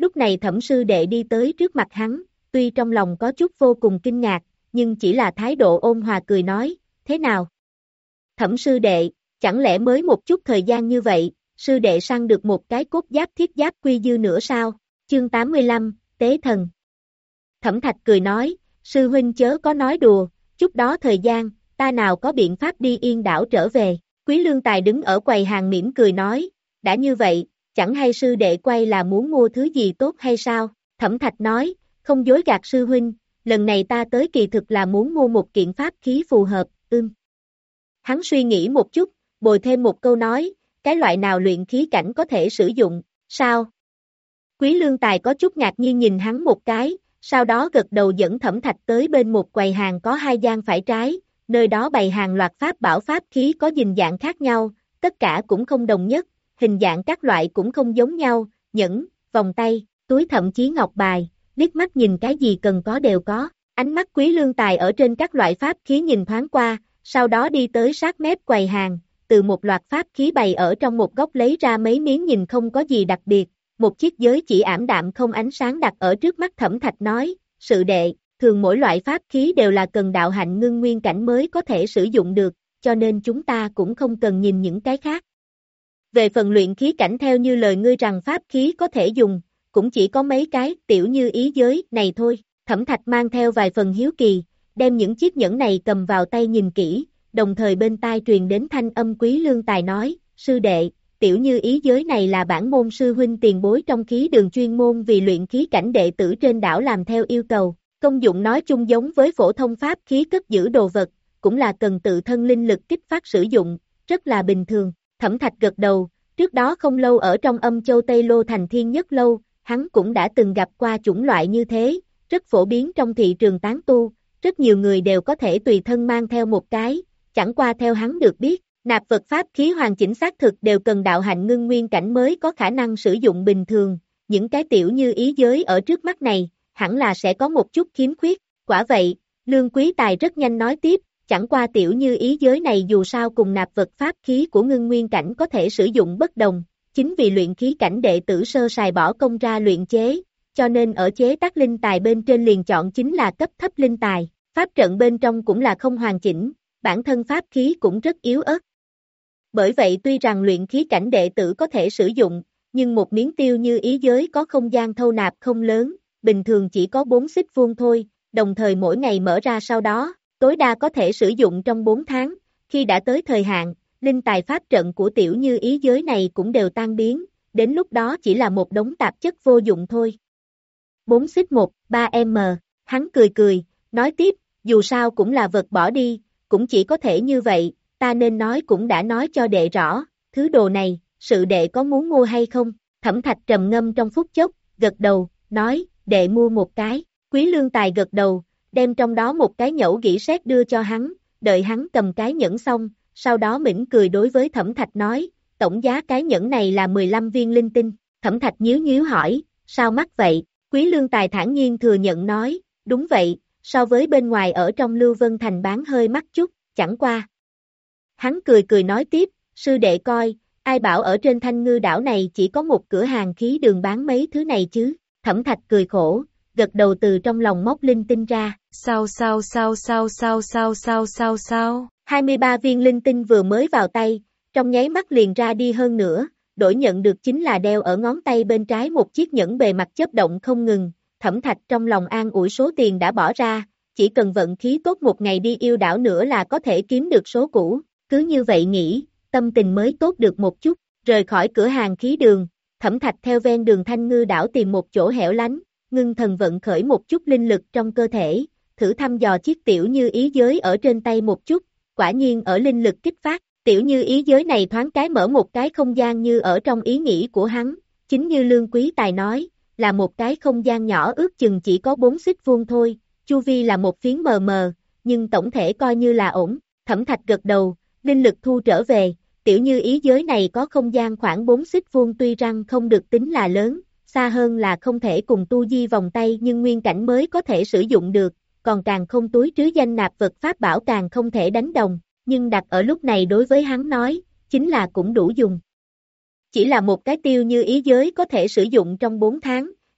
Lúc này Thẩm sư đệ đi tới trước mặt hắn, tuy trong lòng có chút vô cùng kinh ngạc, nhưng chỉ là thái độ ôn hòa cười nói, thế nào? Thẩm sư đệ, chẳng lẽ mới một chút thời gian như vậy, sư đệ săn được một cái cốt giáp thiết giáp quy dư nữa sao? Chương tám mươi lăm, Tế Thần. Thẩm Thạch cười nói, sư huynh chớ có nói đùa, chút đó thời gian, ta nào có biện pháp đi Yên đảo trở về. Quý Lương Tài đứng ở quầy hàng mỉm cười nói, đã như vậy, chẳng hay sư đệ quay là muốn mua thứ gì tốt hay sao? Thẩm Thạch nói, không dối gạt sư huynh, lần này ta tới kỳ thực là muốn mua một kiện pháp khí phù hợp, ưm. Hắn suy nghĩ một chút, bồi thêm một câu nói, cái loại nào luyện khí cảnh có thể sử dụng, sao? Quý Lương Tài có chút ngạc nhiên nhìn hắn một cái, sau đó gật đầu dẫn Thẩm Thạch tới bên một quầy hàng có hai gian phải trái, nơi đó bày hàng loạt pháp bảo pháp khí có hình dạng khác nhau, tất cả cũng không đồng nhất, hình dạng các loại cũng không giống nhau, nhẫn, vòng tay, túi thậm chí ngọc bài, liếc mắt nhìn cái gì cần có đều có. Ánh mắt Quý Lương Tài ở trên các loại pháp khí nhìn thoáng qua, sau đó đi tới sát mép quầy hàng, từ một loạt pháp khí bày ở trong một góc lấy ra mấy miếng nhìn không có gì đặc biệt, một chiếc giới chỉ ảm đạm không ánh sáng đặt ở trước mắt Thẩm Thạch nói, sự đệ, thường mỗi loại pháp khí đều là cần đạo hạnh ngưng nguyên cảnh mới có thể sử dụng được, cho nên chúng ta cũng không cần nhìn những cái khác. Về phần luyện khí cảnh theo như lời ngươi rằng pháp khí có thể dùng, cũng chỉ có mấy cái, tiểu như ý giới này thôi. Thẩm Thạch mang theo vài phần hiếu kỳ, đem những chiếc nhẫn này cầm vào tay nhìn kỹ, đồng thời bên tai truyền đến thanh âm Quý Lương Tài nói, sư đệ, tiểu như ý giới này là bản môn sư huynh tiền bối trong khí đường chuyên môn vì luyện khí cảnh đệ tử trên đảo làm theo yêu cầu, công dụng nói chung giống với phổ thông pháp khí cất giữ đồ vật, cũng là cần tự thân linh lực kích phát sử dụng, rất là bình thường. Thẩm Thạch gật đầu, trước đó không lâu ở trong Âm Châu Tây Lô thành Thiên Nhất Lâu, hắn cũng đã từng gặp qua chủng loại như thế, rất phổ biến trong thị trường tán tu, rất nhiều người đều có thể tùy thân mang theo một cái, chẳng qua theo hắn được biết, nạp vật pháp khí hoàn chỉnh xác thực đều cần đạo hạnh ngưng nguyên cảnh mới có khả năng sử dụng bình thường, những cái tiểu như ý giới ở trước mắt này, hẳn là sẽ có một chút khiếm khuyết, quả vậy, Lương Quý Tài rất nhanh nói tiếp, chẳng qua tiểu như ý giới này dù sao cùng nạp vật pháp khí của ngưng nguyên cảnh có thể sử dụng bất đồng, chính vì luyện khí cảnh đệ tử sơ sài bỏ công ra luyện chế, cho nên ở chế tác linh tài bên trên liền chọn chính là cấp thấp linh tài, pháp trận bên trong cũng là không hoàn chỉnh, bản thân pháp khí cũng rất yếu ớt. Bởi vậy tuy rằng luyện khí cảnh đệ tử có thể sử dụng, nhưng một miếng tiêu như ý giới có không gian thâu nạp không lớn, bình thường chỉ có bốn xích vuông thôi, đồng thời mỗi ngày mở ra sau đó, tối đa có thể sử dụng trong bốn tháng, khi đã tới thời hạn, linh tài pháp trận của tiểu như ý giới này cũng đều tan biến, đến lúc đó chỉ là một đống tạp chất vô dụng thôi. bốn xích một, ba em em, hắn cười cười, nói tiếp, dù sao cũng là vật bỏ đi, cũng chỉ có thể như vậy, ta nên nói cũng đã nói cho đệ rõ, thứ đồ này, sự đệ có muốn mua hay không? Thẩm Thạch trầm ngâm trong phút chốc, gật đầu, nói, đệ mua một cái, Quý Lương Tài gật đầu, đem trong đó một cái nhẫn gỉ sét đưa cho hắn, đợi hắn cầm cái nhẫn xong, sau đó mỉm cười đối với Thẩm Thạch nói, tổng giá cái nhẫn này là mười lăm viên linh tinh, Thẩm Thạch nhíu nhíu hỏi, sao mắc vậy? Quý Lương Tài thản nhiên thừa nhận nói, đúng vậy, so với bên ngoài ở trong Lưu Vân Thành bán hơi mắc chút, chẳng qua. Hắn cười cười nói tiếp, sư đệ coi, ai bảo ở trên Thanh Ngư đảo này chỉ có một cửa hàng khí đường bán mấy thứ này chứ, Thẩm Thạch cười khổ, gật đầu từ trong lòng móc linh tinh ra, sao sao sao sao sao sao sao sao sao, hai mươi ba viên linh tinh vừa mới vào tay, trong nháy mắt liền ra đi hơn nữa, đổi nhận được chính là đeo ở ngón tay bên trái một chiếc nhẫn bề mặt chớp động không ngừng, Thẩm Thạch trong lòng an ủi số tiền đã bỏ ra, chỉ cần vận khí tốt một ngày đi yêu đảo nữa là có thể kiếm được số cũ, cứ như vậy nghĩ, tâm tình mới tốt được một chút, rời khỏi cửa hàng khí đường, Thẩm Thạch theo ven đường Thanh Ngư đảo tìm một chỗ hẻo lánh, ngưng thần vận khởi một chút linh lực trong cơ thể, thử thăm dò chiếc tiểu như ý giới ở trên tay một chút, quả nhiên ở linh lực kích phát, tiểu như ý giới này thoáng cái mở một cái không gian như ở trong ý nghĩ của hắn, chính như Lương Quý Tài nói, là một cái không gian nhỏ ước chừng chỉ có bốn xích vuông thôi, chu vi là một phiến mờ mờ, nhưng tổng thể coi như là ổn, Thẩm Thạch gật đầu, linh lực thu trở về, tiểu như ý giới này có không gian khoảng bốn xích vuông tuy rằng không được tính là lớn, xa hơn là không thể cùng tu di vòng tay nhưng nguyên cảnh mới có thể sử dụng được, còn càng không túi trứ danh nạp vật pháp bảo càng không thể đánh đồng, nhưng đặt ở lúc này đối với hắn nói, chính là cũng đủ dùng. Chỉ là một cái tiêu như ý giới có thể sử dụng trong bốn tháng,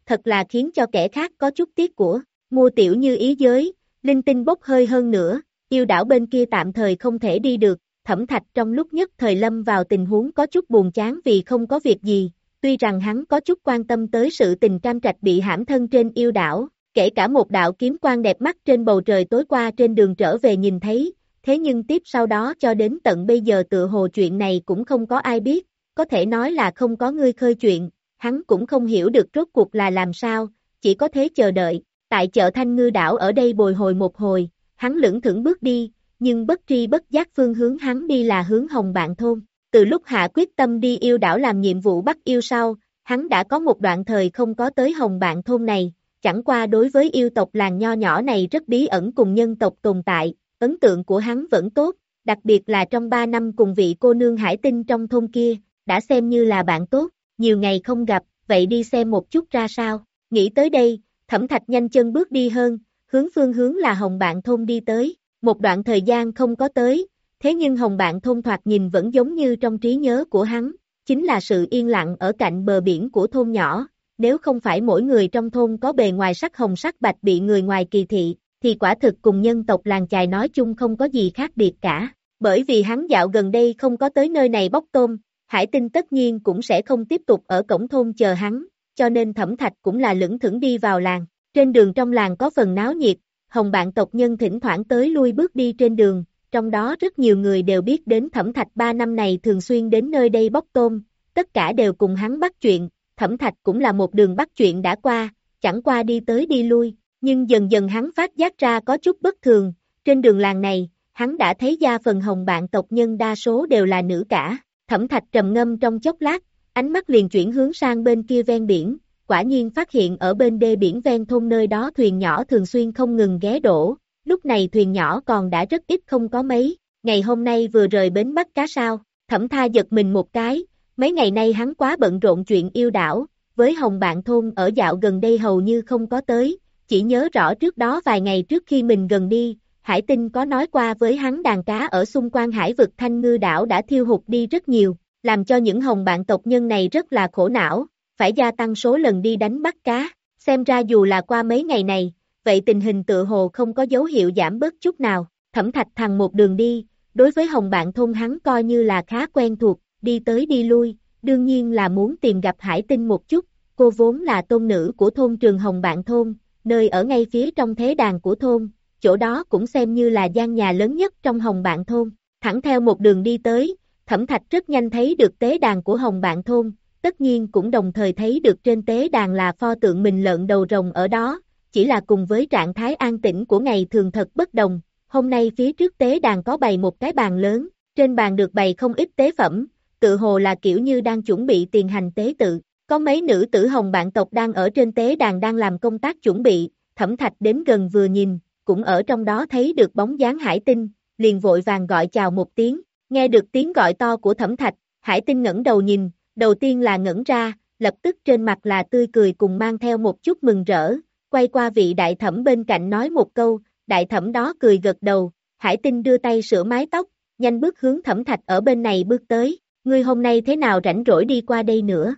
thật là khiến cho kẻ khác có chút tiếc của. Mua tiểu như ý giới, linh tinh bốc hơi hơn nữa, yêu đảo bên kia tạm thời không thể đi được, Thẩm Thạch trong lúc nhất thời lâm vào tình huống có chút buồn chán vì không có việc gì, tuy rằng hắn có chút quan tâm tới sự tình Cam Trạch bị hãm thân trên yêu đảo, kể cả một đạo kiếm quang đẹp mắt trên bầu trời tối qua trên đường trở về nhìn thấy, thế nhưng tiếp sau đó cho đến tận bây giờ tựa hồ chuyện này cũng không có ai biết, có thể nói là không có người khơi chuyện, hắn cũng không hiểu được rốt cuộc là làm sao, chỉ có thế chờ đợi, tại chợ Thanh Ngư đảo ở đây bồi hồi một hồi, hắn lững thững bước đi, nhưng bất tri bất giác phương hướng hắn đi là hướng Hồng Bạn thôn. Từ lúc hạ quyết tâm đi yêu đảo làm nhiệm vụ bắt yêu sau, hắn đã có một đoạn thời không có tới Hồng Bạn thôn này, chẳng qua đối với yêu tộc làng nho nhỏ này rất bí ẩn cùng nhân tộc tồn tại, ấn tượng của hắn vẫn tốt, đặc biệt là trong ba năm cùng vị cô nương Hải Tinh trong thôn kia, đã xem như là bạn tốt, nhiều ngày không gặp, vậy đi xem một chút ra sao, nghĩ tới đây, Thẩm Thạch nhanh chân bước đi hơn, hướng phương hướng là Hồng Bạn thôn đi tới, một đoạn thời gian không có tới, thế nhưng Hồng Bạn thôn thoạt nhìn vẫn giống như trong trí nhớ của hắn, chính là sự yên lặng ở cạnh bờ biển của thôn nhỏ, nếu không phải mỗi người trong thôn có bề ngoài sắc hồng sắc bạch bị người ngoài kỳ thị, thì quả thực cùng nhân tộc làng chài nói chung không có gì khác biệt cả, bởi vì hắn dạo gần đây không có tới nơi này bóc tôm, Hải Tinh tất nhiên cũng sẽ không tiếp tục ở cổng thôn chờ hắn, cho nên Thẩm Thạch cũng là lững thững đi vào làng, trên đường trong làng có phần náo nhiệt, Hồng Bạn tộc nhân thỉnh thoảng tới lui bước đi trên đường, trong đó rất nhiều người đều biết đến Thẩm Thạch ba năm này thường xuyên đến nơi đây bóc tôm, tất cả đều cùng hắn bắt chuyện, Thẩm Thạch cũng là một đường bắt chuyện đã qua, chẳng qua đi tới đi lui, nhưng dần dần hắn phát giác ra có chút bất thường, trên đường làng này, hắn đã thấy gia phần Hồng Bạn tộc nhân đa số đều là nữ cả, Thẩm Thạch trầm ngâm trong chốc lát, ánh mắt liền chuyển hướng sang bên kia ven biển, quả nhiên phát hiện ở bên đê biển ven thôn nơi đó thuyền nhỏ thường xuyên không ngừng ghé đổ, lúc này thuyền nhỏ còn đã rất ít không có mấy, ngày hôm nay vừa rời bến bắt cá sao, Thẩm Tha giật mình một cái, mấy ngày nay hắn quá bận rộn chuyện yêu đảo, với Hồng Bạn thôn ở dạo gần đây hầu như không có tới, chỉ nhớ rõ trước đó vài ngày trước khi mình gần đi, Hải Tinh có nói qua với hắn đàn cá ở xung quanh hải vực Thanh Ngư đảo đã thiêu hụt đi rất nhiều, làm cho những Hồng Bạn tộc nhân này rất là khổ não, phải gia tăng số lần đi đánh bắt cá, xem ra dù là qua mấy ngày này, vậy tình hình tựa hồ không có dấu hiệu giảm bớt chút nào, Thẩm Thạch thằng một đường đi, đối với Hồng Bạn thôn hắn coi như là khá quen thuộc, đi tới đi lui, đương nhiên là muốn tìm gặp Hải Tinh một chút, cô vốn là tôn nữ của thôn trường Hồng Bạn thôn, nơi ở ngay phía trong thế đàn của thôn, chỗ đó cũng xem như là gian nhà lớn nhất trong Hồng Bạn thôn, thẳng theo một đường đi tới, Thẩm Thạch rất nhanh thấy được tế đàn của Hồng Bạn thôn, tất nhiên cũng đồng thời thấy được trên tế đàn là pho tượng mình lợn đầu rồng ở đó, chỉ là cùng với trạng thái an tĩnh của ngày thường thật bất đồng, hôm nay phía trước tế đàn có bày một cái bàn lớn, trên bàn được bày không ít tế phẩm, tự hồ là kiểu như đang chuẩn bị tiền hành tế tự, có mấy nữ tử Hồng Bạn tộc đang ở trên tế đàn đang làm công tác chuẩn bị, Thẩm Thạch đến gần vừa nhìn, cũng ở trong đó thấy được bóng dáng Hải Tinh, liền vội vàng gọi chào một tiếng, nghe được tiếng gọi to của Thẩm Thạch, Hải Tinh ngẩng đầu nhìn, đầu tiên là ngẩn ra, lập tức trên mặt là tươi cười cùng mang theo một chút mừng rỡ, quay qua vị đại thẩm bên cạnh nói một câu, đại thẩm đó cười gật đầu, Hải Tinh đưa tay sửa mái tóc, nhanh bước hướng Thẩm Thạch ở bên này bước tới, ngươi hôm nay thế nào rảnh rỗi đi qua đây nữa.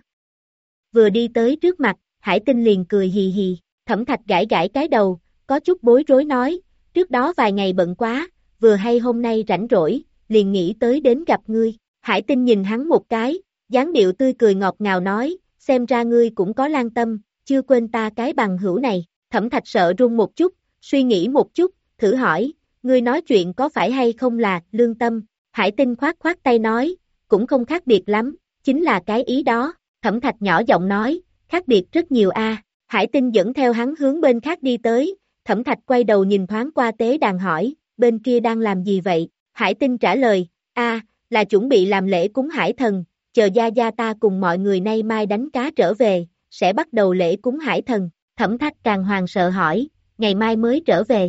Vừa đi tới trước mặt, Hải Tinh liền cười hì hì, Thẩm Thạch gãi gãi cái đầu, có chút bối rối nói, trước đó vài ngày bận quá, vừa hay hôm nay rảnh rỗi, liền nghĩ tới đến gặp ngươi, Hải Tinh nhìn hắn một cái, dáng điệu tươi cười ngọt ngào nói, xem ra ngươi cũng có lan tâm, chưa quên ta cái bằng hữu này, Thẩm Thạch sợ run một chút, suy nghĩ một chút, thử hỏi, ngươi nói chuyện có phải hay không là, lương tâm, Hải Tinh khoát khoát tay nói, cũng không khác biệt lắm, chính là cái ý đó, Thẩm Thạch nhỏ giọng nói, khác biệt rất nhiều a. Hải Tinh dẫn theo hắn hướng bên khác đi tới, Thẩm Thạch quay đầu nhìn thoáng qua tế đàn hỏi, bên kia đang làm gì vậy, Hải Tinh trả lời, a, là chuẩn bị làm lễ cúng Hải Thần, chờ gia gia ta cùng mọi người nay mai đánh cá trở về, sẽ bắt đầu lễ cúng Hải Thần, Thẩm Thạch càng hoàng sợ hỏi, ngày mai mới trở về.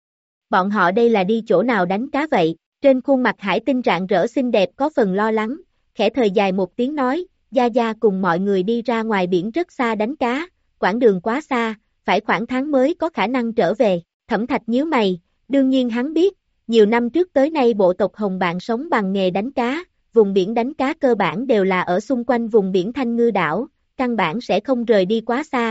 Bọn họ đây là đi chỗ nào đánh cá vậy, trên khuôn mặt Hải Tinh rạng rỡ xinh đẹp có phần lo lắng, khẽ thời dài một tiếng nói, gia gia cùng mọi người đi ra ngoài biển rất xa đánh cá, quãng đường quá xa, phải khoảng tháng mới có khả năng trở về, Thẩm Thạch nhíu mày, đương nhiên hắn biết, nhiều năm trước tới nay bộ tộc Hồng Bạn sống bằng nghề đánh cá, vùng biển đánh cá cơ bản đều là ở xung quanh vùng biển Thanh Ngư đảo, căn bản sẽ không rời đi quá xa,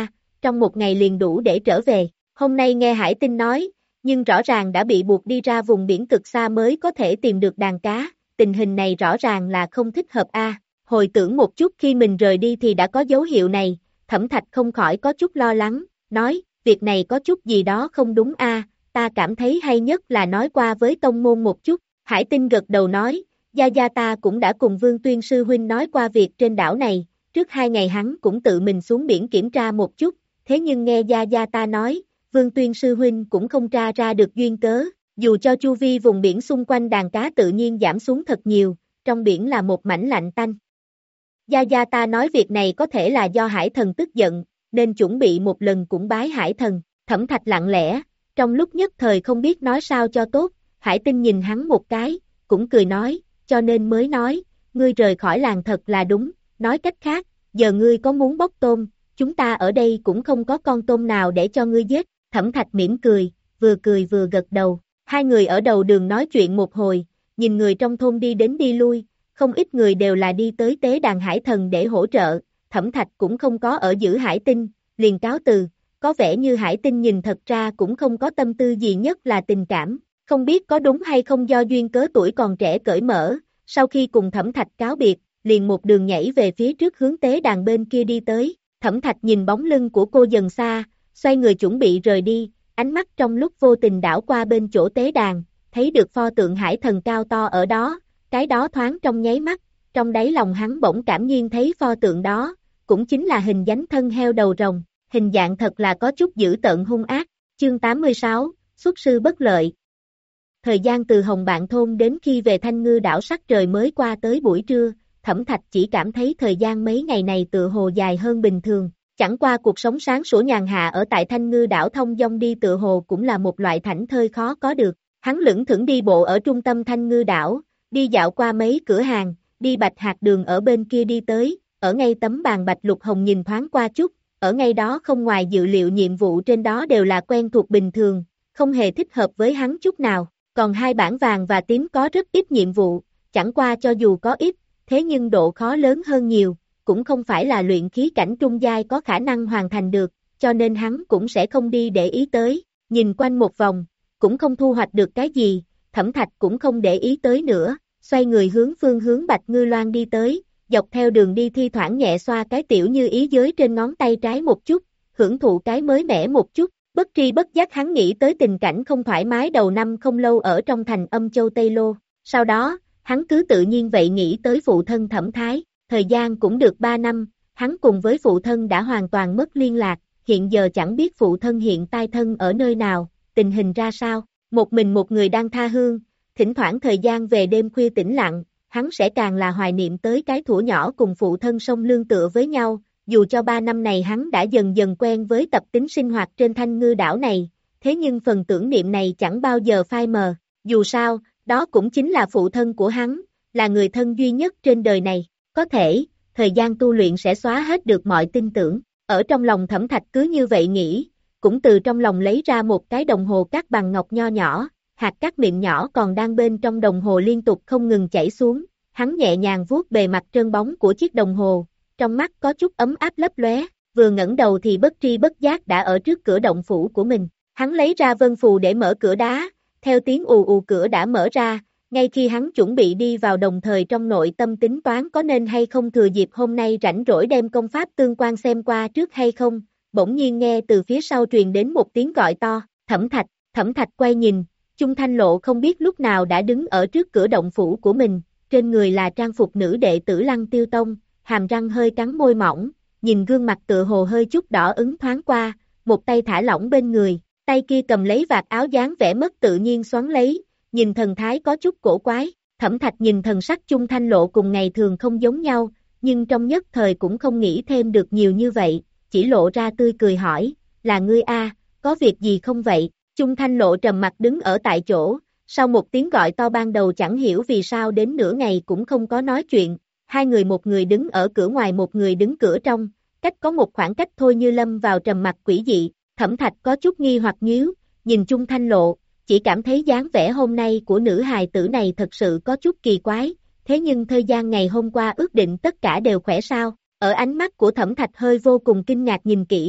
trong một ngày liền đủ để trở về. Hôm nay nghe Hải Tinh nói, nhưng rõ ràng đã bị buộc đi ra vùng biển cực xa mới có thể tìm được đàn cá, tình hình này rõ ràng là không thích hợp a. Hồi tưởng một chút khi mình rời đi thì đã có dấu hiệu này, Thẩm Thạch không khỏi có chút lo lắng, nói, việc này có chút gì đó không đúng a, ta cảm thấy hay nhất là nói qua với tông môn một chút. Hải Tinh gật đầu nói, gia gia ta cũng đã cùng Vương Tuyên sư huynh nói qua việc trên đảo này, trước hai ngày hắn cũng tự mình xuống biển kiểm tra một chút, thế nhưng nghe gia gia ta nói, Vương Tuyên sư huynh cũng không tra ra được duyên cớ, dù cho chu vi vùng biển xung quanh đàn cá tự nhiên giảm xuống thật nhiều, trong biển là một mảnh lạnh tanh. Gia gia ta nói việc này có thể là do Hải Thần tức giận, nên chuẩn bị một lần cũng bái Hải Thần. Thẩm Thạch lặng lẽ, trong lúc nhất thời không biết nói sao cho tốt, Hải Tinh nhìn hắn một cái, cũng cười nói, cho nên mới nói, ngươi rời khỏi làng thật là đúng, nói cách khác, giờ ngươi có muốn bóc tôm, chúng ta ở đây cũng không có con tôm nào để cho ngươi giết. Thẩm Thạch mỉm cười, vừa cười vừa gật đầu, hai người ở đầu đường nói chuyện một hồi, nhìn người trong thôn đi đến đi lui, không ít người đều là đi tới tế đàn Hải Thần để hỗ trợ, Thẩm Thạch cũng không có ở giữ Hải Tinh, liền cáo từ, có vẻ như Hải Tinh nhìn thật ra cũng không có tâm tư gì nhất là tình cảm, không biết có đúng hay không do duyên cớ tuổi còn trẻ cởi mở, sau khi cùng Thẩm Thạch cáo biệt, liền một đường nhảy về phía trước hướng tế đàn bên kia đi tới, Thẩm Thạch nhìn bóng lưng của cô dần xa, xoay người chuẩn bị rời đi, ánh mắt trong lúc vô tình đảo qua bên chỗ tế đàn, thấy được pho tượng Hải Thần cao to ở đó, cái đó thoáng trong nháy mắt, trong đáy lòng hắn bỗng cảm nhiên thấy pho tượng đó, cũng chính là hình dáng thân heo đầu rồng, hình dạng thật là có chút dữ tợn hung ác. Chương tám mươi sáu, xuất sư bất lợi. Thời gian từ Hồng Bạn Thôn đến khi về Thanh Ngư đảo sắc trời mới qua tới buổi trưa, Thẩm Thạch chỉ cảm thấy thời gian mấy ngày này tựa hồ dài hơn bình thường, chẳng qua cuộc sống sáng sủa nhàn hạ ở tại Thanh Ngư đảo thông dong đi tựa hồ cũng là một loại thảnh thơi khó có được, hắn lững thững đi bộ ở trung tâm Thanh Ngư đảo, đi dạo qua mấy cửa hàng, đi Bạch Hạc đường ở bên kia đi tới, ở ngay tấm bàn bạch lục hồng nhìn thoáng qua chút, ở ngay đó không ngoài dự liệu nhiệm vụ trên đó đều là quen thuộc bình thường, không hề thích hợp với hắn chút nào, còn hai bảng vàng và tím có rất ít nhiệm vụ, chẳng qua cho dù có ít, thế nhưng độ khó lớn hơn nhiều, cũng không phải là luyện khí cảnh trung giai có khả năng hoàn thành được, cho nên hắn cũng sẽ không đi để ý tới, nhìn quanh một vòng, cũng không thu hoạch được cái gì, Thẩm Thạch cũng không để ý tới nữa, xoay người hướng phương hướng Bạch Ngư Loan đi tới, dọc theo đường đi thi thoảng nhẹ xoa cái tiểu như ý giới trên ngón tay trái một chút, hưởng thụ cái mới mẻ một chút, bất tri bất giác hắn nghĩ tới tình cảnh không thoải mái đầu năm không lâu ở trong thành Âm Châu Tây Lô, sau đó, hắn cứ tự nhiên vậy nghĩ tới phụ thân Thẩm Thái, thời gian cũng được ba năm, hắn cùng với phụ thân đã hoàn toàn mất liên lạc, hiện giờ chẳng biết phụ thân hiện tại thân ở nơi nào, tình hình ra sao, một mình một người đang tha hương, thỉnh thoảng thời gian về đêm khuya tĩnh lặng, hắn sẽ càng là hoài niệm tới cái thuở nhỏ cùng phụ thân song lương tựa với nhau, dù cho ba năm này hắn đã dần dần quen với tập tính sinh hoạt trên Thanh Ngư đảo này, thế nhưng phần tưởng niệm này chẳng bao giờ phai mờ, dù sao, đó cũng chính là phụ thân của hắn, là người thân duy nhất trên đời này, có thể, thời gian tu luyện sẽ xóa hết được mọi tin tưởng, ở trong lòng Thẩm Thạch cứ như vậy nghĩ, cũng từ trong lòng lấy ra một cái đồng hồ cát bằng ngọc nho nhỏ, hạt cát mịn nhỏ còn đang bên trong đồng hồ liên tục không ngừng chảy xuống, hắn nhẹ nhàng vuốt bề mặt trơn bóng của chiếc đồng hồ, trong mắt có chút ấm áp lấp lóe, vừa ngẩng đầu thì bất tri bất giác đã ở trước cửa động phủ của mình, hắn lấy ra vân phù để mở cửa đá, theo tiếng ù ù cửa đã mở ra, ngay khi hắn chuẩn bị đi vào đồng thời trong nội tâm tính toán có nên hay không thừa dịp hôm nay rảnh rỗi đem công pháp tương quan xem qua trước hay không, bỗng nhiên nghe từ phía sau truyền đến một tiếng gọi to, Thẩm Thạch, Thẩm Thạch quay nhìn, Chung Thanh Lộ không biết lúc nào đã đứng ở trước cửa động phủ của mình, trên người là trang phục nữ đệ tử Lăng Tiêu Tông, hàm răng hơi cắn môi mỏng, nhìn gương mặt tựa hồ hơi chút đỏ ứng thoáng qua, một tay thả lỏng bên người, tay kia cầm lấy vạt áo dáng vẻ mất tự nhiên xoắn lấy, nhìn thần thái có chút cổ quái, Thẩm Thạch nhìn thần sắc Chung Thanh Lộ cùng ngày thường không giống nhau, nhưng trong nhất thời cũng không nghĩ thêm được nhiều như vậy, chỉ lộ ra tươi cười hỏi, là ngươi a, có việc gì không vậy? Chung Thanh Lộ trầm mặt đứng ở tại chỗ, sau một tiếng gọi to ban đầu chẳng hiểu vì sao đến nửa ngày cũng không có nói chuyện, hai người một người đứng ở cửa ngoài một người đứng cửa trong, cách có một khoảng cách thôi như lâm vào trầm mặc quỷ dị, Thẩm Thạch có chút nghi hoặc nhíu, nhìn Chung Thanh Lộ, chỉ cảm thấy dáng vẻ hôm nay của nữ hài tử này thật sự có chút kỳ quái, thế nhưng thời gian ngày hôm qua ước định tất cả đều khỏe sao, ở ánh mắt của Thẩm Thạch hơi vô cùng kinh ngạc nhìn kỹ,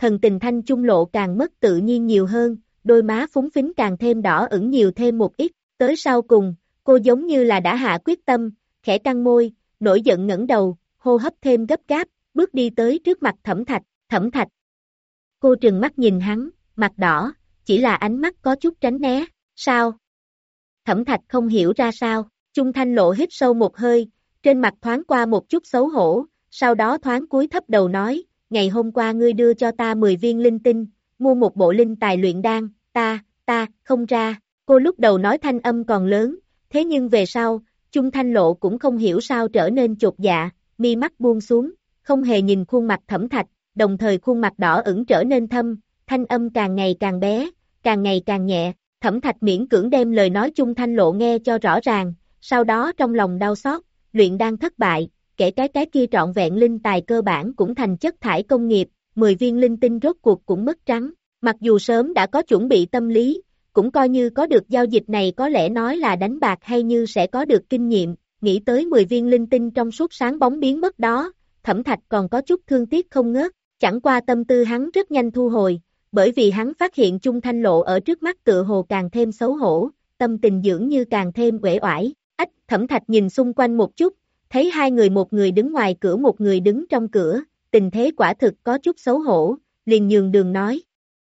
thần tình Thanh Chung Lộ càng mất tự nhiên nhiều hơn, đôi má phúng phính càng thêm đỏ ửng nhiều thêm một ít, tới sau cùng, cô giống như là đã hạ quyết tâm, khẽ căng môi, nổi giận ngẩng đầu, hô hấp thêm gấp gáp, bước đi tới trước mặt Thẩm Thạch, Thẩm Thạch. Cô trừng mắt nhìn hắn, mặt đỏ, chỉ là ánh mắt có chút tránh né, sao? Thẩm Thạch không hiểu ra sao, Chung Thanh Lộ hít sâu một hơi, trên mặt thoáng qua một chút xấu hổ, sau đó thoáng cúi thấp đầu nói, ngày hôm qua ngươi đưa cho ta mười viên linh tinh, mua một bộ linh tài luyện đan, ta, ta, không ra, cô lúc đầu nói thanh âm còn lớn, thế nhưng về sau, Chung Thanh Lộ cũng không hiểu sao trở nên chột dạ, mi mắt buông xuống, không hề nhìn khuôn mặt Thẩm Thạch, đồng thời khuôn mặt đỏ ửng trở nên thâm, thanh âm càng ngày càng bé, càng ngày càng nhẹ, Thẩm Thạch miễn cưỡng đem lời nói Chung Thanh Lộ nghe cho rõ ràng, sau đó trong lòng đau xót, luyện đan thất bại, kể cái cái kia trọn vẹn linh tài cơ bản cũng thành chất thải công nghiệp, mười viên linh tinh rốt cuộc cũng mất trắng, mặc dù sớm đã có chuẩn bị tâm lý, cũng coi như có được giao dịch này có lẽ nói là đánh bạc hay như sẽ có được kinh nghiệm, nghĩ tới mười viên linh tinh trong suốt sáng bóng biến mất đó, Thẩm Thạch còn có chút thương tiếc không ngớt, chẳng qua tâm tư hắn rất nhanh thu hồi, bởi vì hắn phát hiện Chung Thanh Lộ ở trước mắt tựa hồ càng thêm xấu hổ, tâm tình dường như càng thêm uể oải, ách, Thẩm Thạch nhìn xung quanh một chút, thấy hai người một người đứng ngoài cửa một người đứng trong cửa, tình thế quả thực có chút xấu hổ, liền nhường đường nói.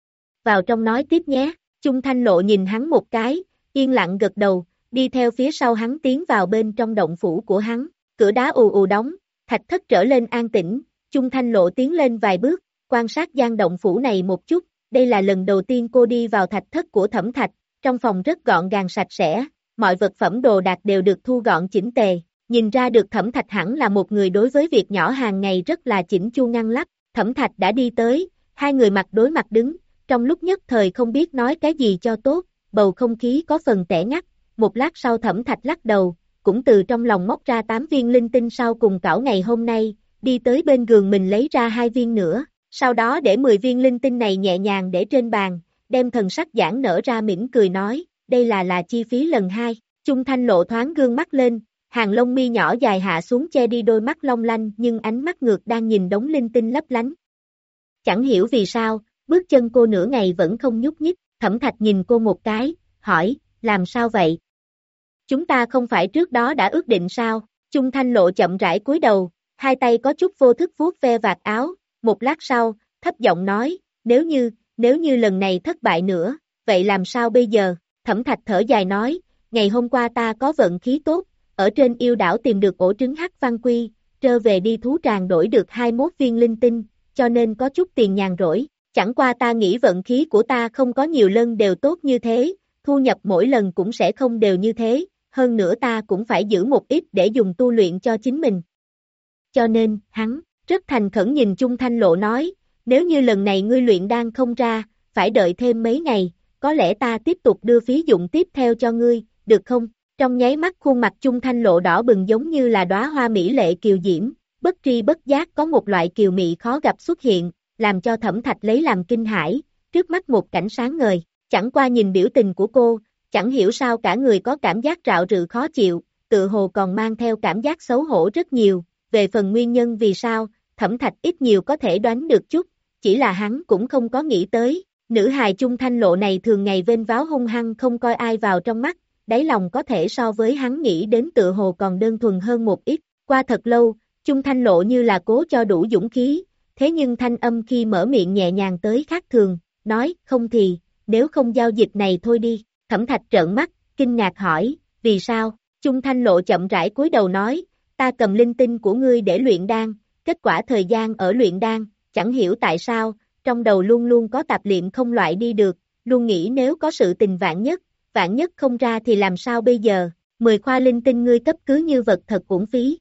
Vào trong nói tiếp nhé, Chung Thanh Lộ nhìn hắn một cái, yên lặng gật đầu, đi theo phía sau hắn tiến vào bên trong động phủ của hắn, cửa đá ù ù đóng, thạch thất trở lên an tĩnh, Chung Thanh Lộ tiến lên vài bước, quan sát gian động phủ này một chút, đây là lần đầu tiên cô đi vào thạch thất của Thẩm Thạch, trong phòng rất gọn gàng sạch sẽ, mọi vật phẩm đồ đạc đều được thu gọn chỉnh tề, nhìn ra được Thẩm Thạch hẳn là một người đối với việc nhỏ hàng ngày rất là chỉnh chu ngăn nắp, Thẩm Thạch đã đi tới, hai người mặt đối mặt đứng, trong lúc nhất thời không biết nói cái gì cho tốt, bầu không khí có phần tẻ ngắt, một lát sau Thẩm Thạch lắc đầu, cũng từ trong lòng móc ra tám viên linh tinh sau cùng cảo ngày hôm nay, đi tới bên giường mình lấy ra hai viên nữa, sau đó để mười viên linh tinh này nhẹ nhàng để trên bàn, đem thần sắc giãn nở ra mỉm cười nói, đây là là chi phí lần hai, Chung Thanh Lộ thoáng gương mắt lên, hàng lông mi nhỏ dài hạ xuống che đi đôi mắt long lanh nhưng ánh mắt ngược đang nhìn đống linh tinh lấp lánh. Chẳng hiểu vì sao, bước chân cô nửa ngày vẫn không nhúc nhích, Thẩm Thạch nhìn cô một cái, hỏi, làm sao vậy? Chúng ta không phải trước đó đã ước định sao? Chung Thanh Lộ chậm rãi cúi đầu, hai tay có chút vô thức vuốt ve vạt áo, một lát sau, thấp giọng nói, nếu như, nếu như lần này thất bại nữa, vậy làm sao bây giờ? Thẩm Thạch thở dài nói, ngày hôm qua ta có vận khí tốt, ở trên yêu đảo tìm được ổ trứng hắc văn quy, trơ về đi thú tràng đổi được hai mươi mốt viên linh tinh, cho nên có chút tiền nhàn rỗi, chẳng qua ta nghĩ vận khí của ta không có nhiều lần đều tốt như thế, thu nhập mỗi lần cũng sẽ không đều như thế, hơn nữa ta cũng phải giữ một ít để dùng tu luyện cho chính mình. Cho nên, hắn, rất thành khẩn nhìn Chung Thanh Lộ nói, nếu như lần này ngươi luyện đan không ra, phải đợi thêm mấy ngày, có lẽ ta tiếp tục đưa phí dụng tiếp theo cho ngươi, được không? Trong nháy mắt khuôn mặt Chung Thanh Lộ đỏ bừng giống như là đóa hoa mỹ lệ kiều diễm, bất tri bất giác có một loại kiều mị khó gặp xuất hiện, làm cho Thẩm Thạch lấy làm kinh hãi, trước mắt một cảnh sáng ngời, chẳng qua nhìn biểu tình của cô, chẳng hiểu sao cả người có cảm giác rạo rự khó chịu, tự hồ còn mang theo cảm giác xấu hổ rất nhiều, về phần nguyên nhân vì sao, Thẩm Thạch ít nhiều có thể đoán được chút, chỉ là hắn cũng không có nghĩ tới, nữ hài Chung Thanh Lộ này thường ngày vênh váo hung hăng không coi ai vào trong mắt, đáy lòng có thể so với hắn nghĩ đến tự hồ còn đơn thuần hơn một ít, qua thật lâu, Chung Thanh Lộ như là cố cho đủ dũng khí, thế nhưng thanh âm khi mở miệng nhẹ nhàng tới khác thường, nói, không thì, nếu không giao dịch này thôi đi, Thẩm Thạch trợn mắt, kinh ngạc hỏi, vì sao, Chung Thanh Lộ chậm rãi cúi đầu nói, ta cầm linh tinh của ngươi để luyện đan, kết quả thời gian ở luyện đan, chẳng hiểu tại sao, trong đầu luôn luôn có tạp niệm không loại đi được, luôn nghĩ nếu có sự tình vạn nhất, vạn nhất không ra thì làm sao bây giờ, mười khoa linh tinh ngươi cấp cứ như vật thật uổng phí.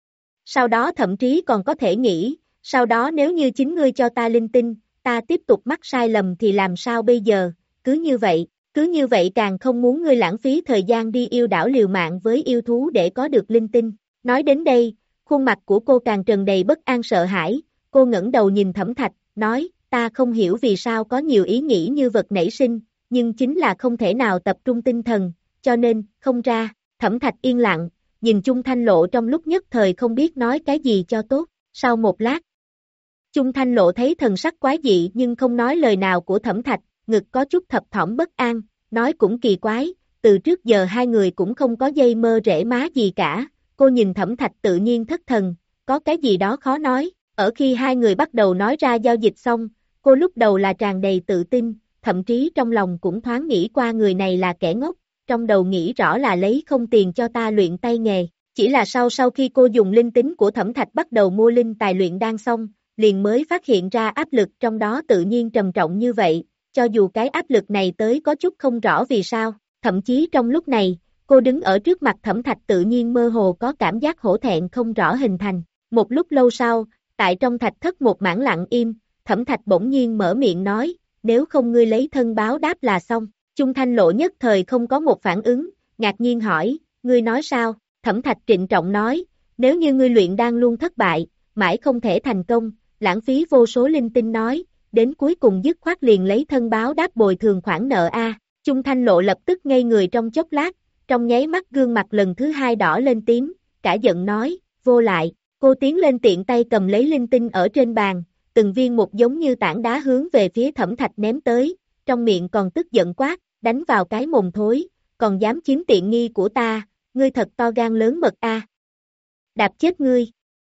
Sau đó thậm chí còn có thể nghĩ, sau đó nếu như chính ngươi cho ta linh tinh, ta tiếp tục mắc sai lầm thì làm sao bây giờ, cứ như vậy, cứ như vậy càng không muốn ngươi lãng phí thời gian đi yêu đảo liều mạng với yêu thú để có được linh tinh. Nói đến đây, khuôn mặt của cô càng trần đầy bất an sợ hãi, cô ngẩng đầu nhìn Thẩm Thạch, nói, ta không hiểu vì sao có nhiều ý nghĩ như vật nảy sinh, nhưng chính là không thể nào tập trung tinh thần, cho nên, không ra, Thẩm Thạch yên lặng, nhìn Chung Thanh Lộ trong lúc nhất thời không biết nói cái gì cho tốt, sau một lát. Chung Thanh Lộ thấy thần sắc quái dị nhưng không nói lời nào của Thẩm Thạch, ngực có chút thập thỏm bất an, nói cũng kỳ quái, từ trước giờ hai người cũng không có dây mơ rễ má gì cả, cô nhìn Thẩm Thạch tự nhiên thất thần, có cái gì đó khó nói, ở khi hai người bắt đầu nói ra giao dịch xong, cô lúc đầu là tràn đầy tự tin, thậm chí trong lòng cũng thoáng nghĩ qua người này là kẻ ngốc, trong đầu nghĩ rõ là lấy không tiền cho ta luyện tay nghề, chỉ là sau sau khi cô dùng linh tính của Thẩm Thạch bắt đầu mua linh tài luyện đan xong, liền mới phát hiện ra áp lực trong đó tự nhiên trầm trọng như vậy, cho dù cái áp lực này tới có chút không rõ vì sao, thậm chí trong lúc này, cô đứng ở trước mặt Thẩm Thạch tự nhiên mơ hồ có cảm giác hổ thẹn không rõ hình thành, một lúc lâu sau, tại trong thạch thất một mảng lặng im, Thẩm Thạch bỗng nhiên mở miệng nói, nếu không ngươi lấy thân báo đáp là xong, Chung Thanh Lộ nhất thời không có một phản ứng, ngạc nhiên hỏi, ngươi nói sao, Thẩm Thạch trịnh trọng nói, nếu như ngươi luyện đan luôn thất bại, mãi không thể thành công, lãng phí vô số linh tinh nói, đến cuối cùng dứt khoát liền lấy thân báo đáp bồi thường khoản nợ a. Chung Thanh Lộ lập tức ngây người trong chốc lát, trong nháy mắt gương mặt lần thứ hai đỏ lên tím, cả giận nói, vô lại, cô tiến lên tiện tay cầm lấy linh tinh ở trên bàn, từng viên một giống như tảng đá hướng về phía Thẩm Thạch ném tới, trong miệng còn tức giận quát, đánh vào cái mồm thối, còn dám chiếm tiện nghi của ta, ngươi thật to gan lớn mật a. Đạp chết ngươi.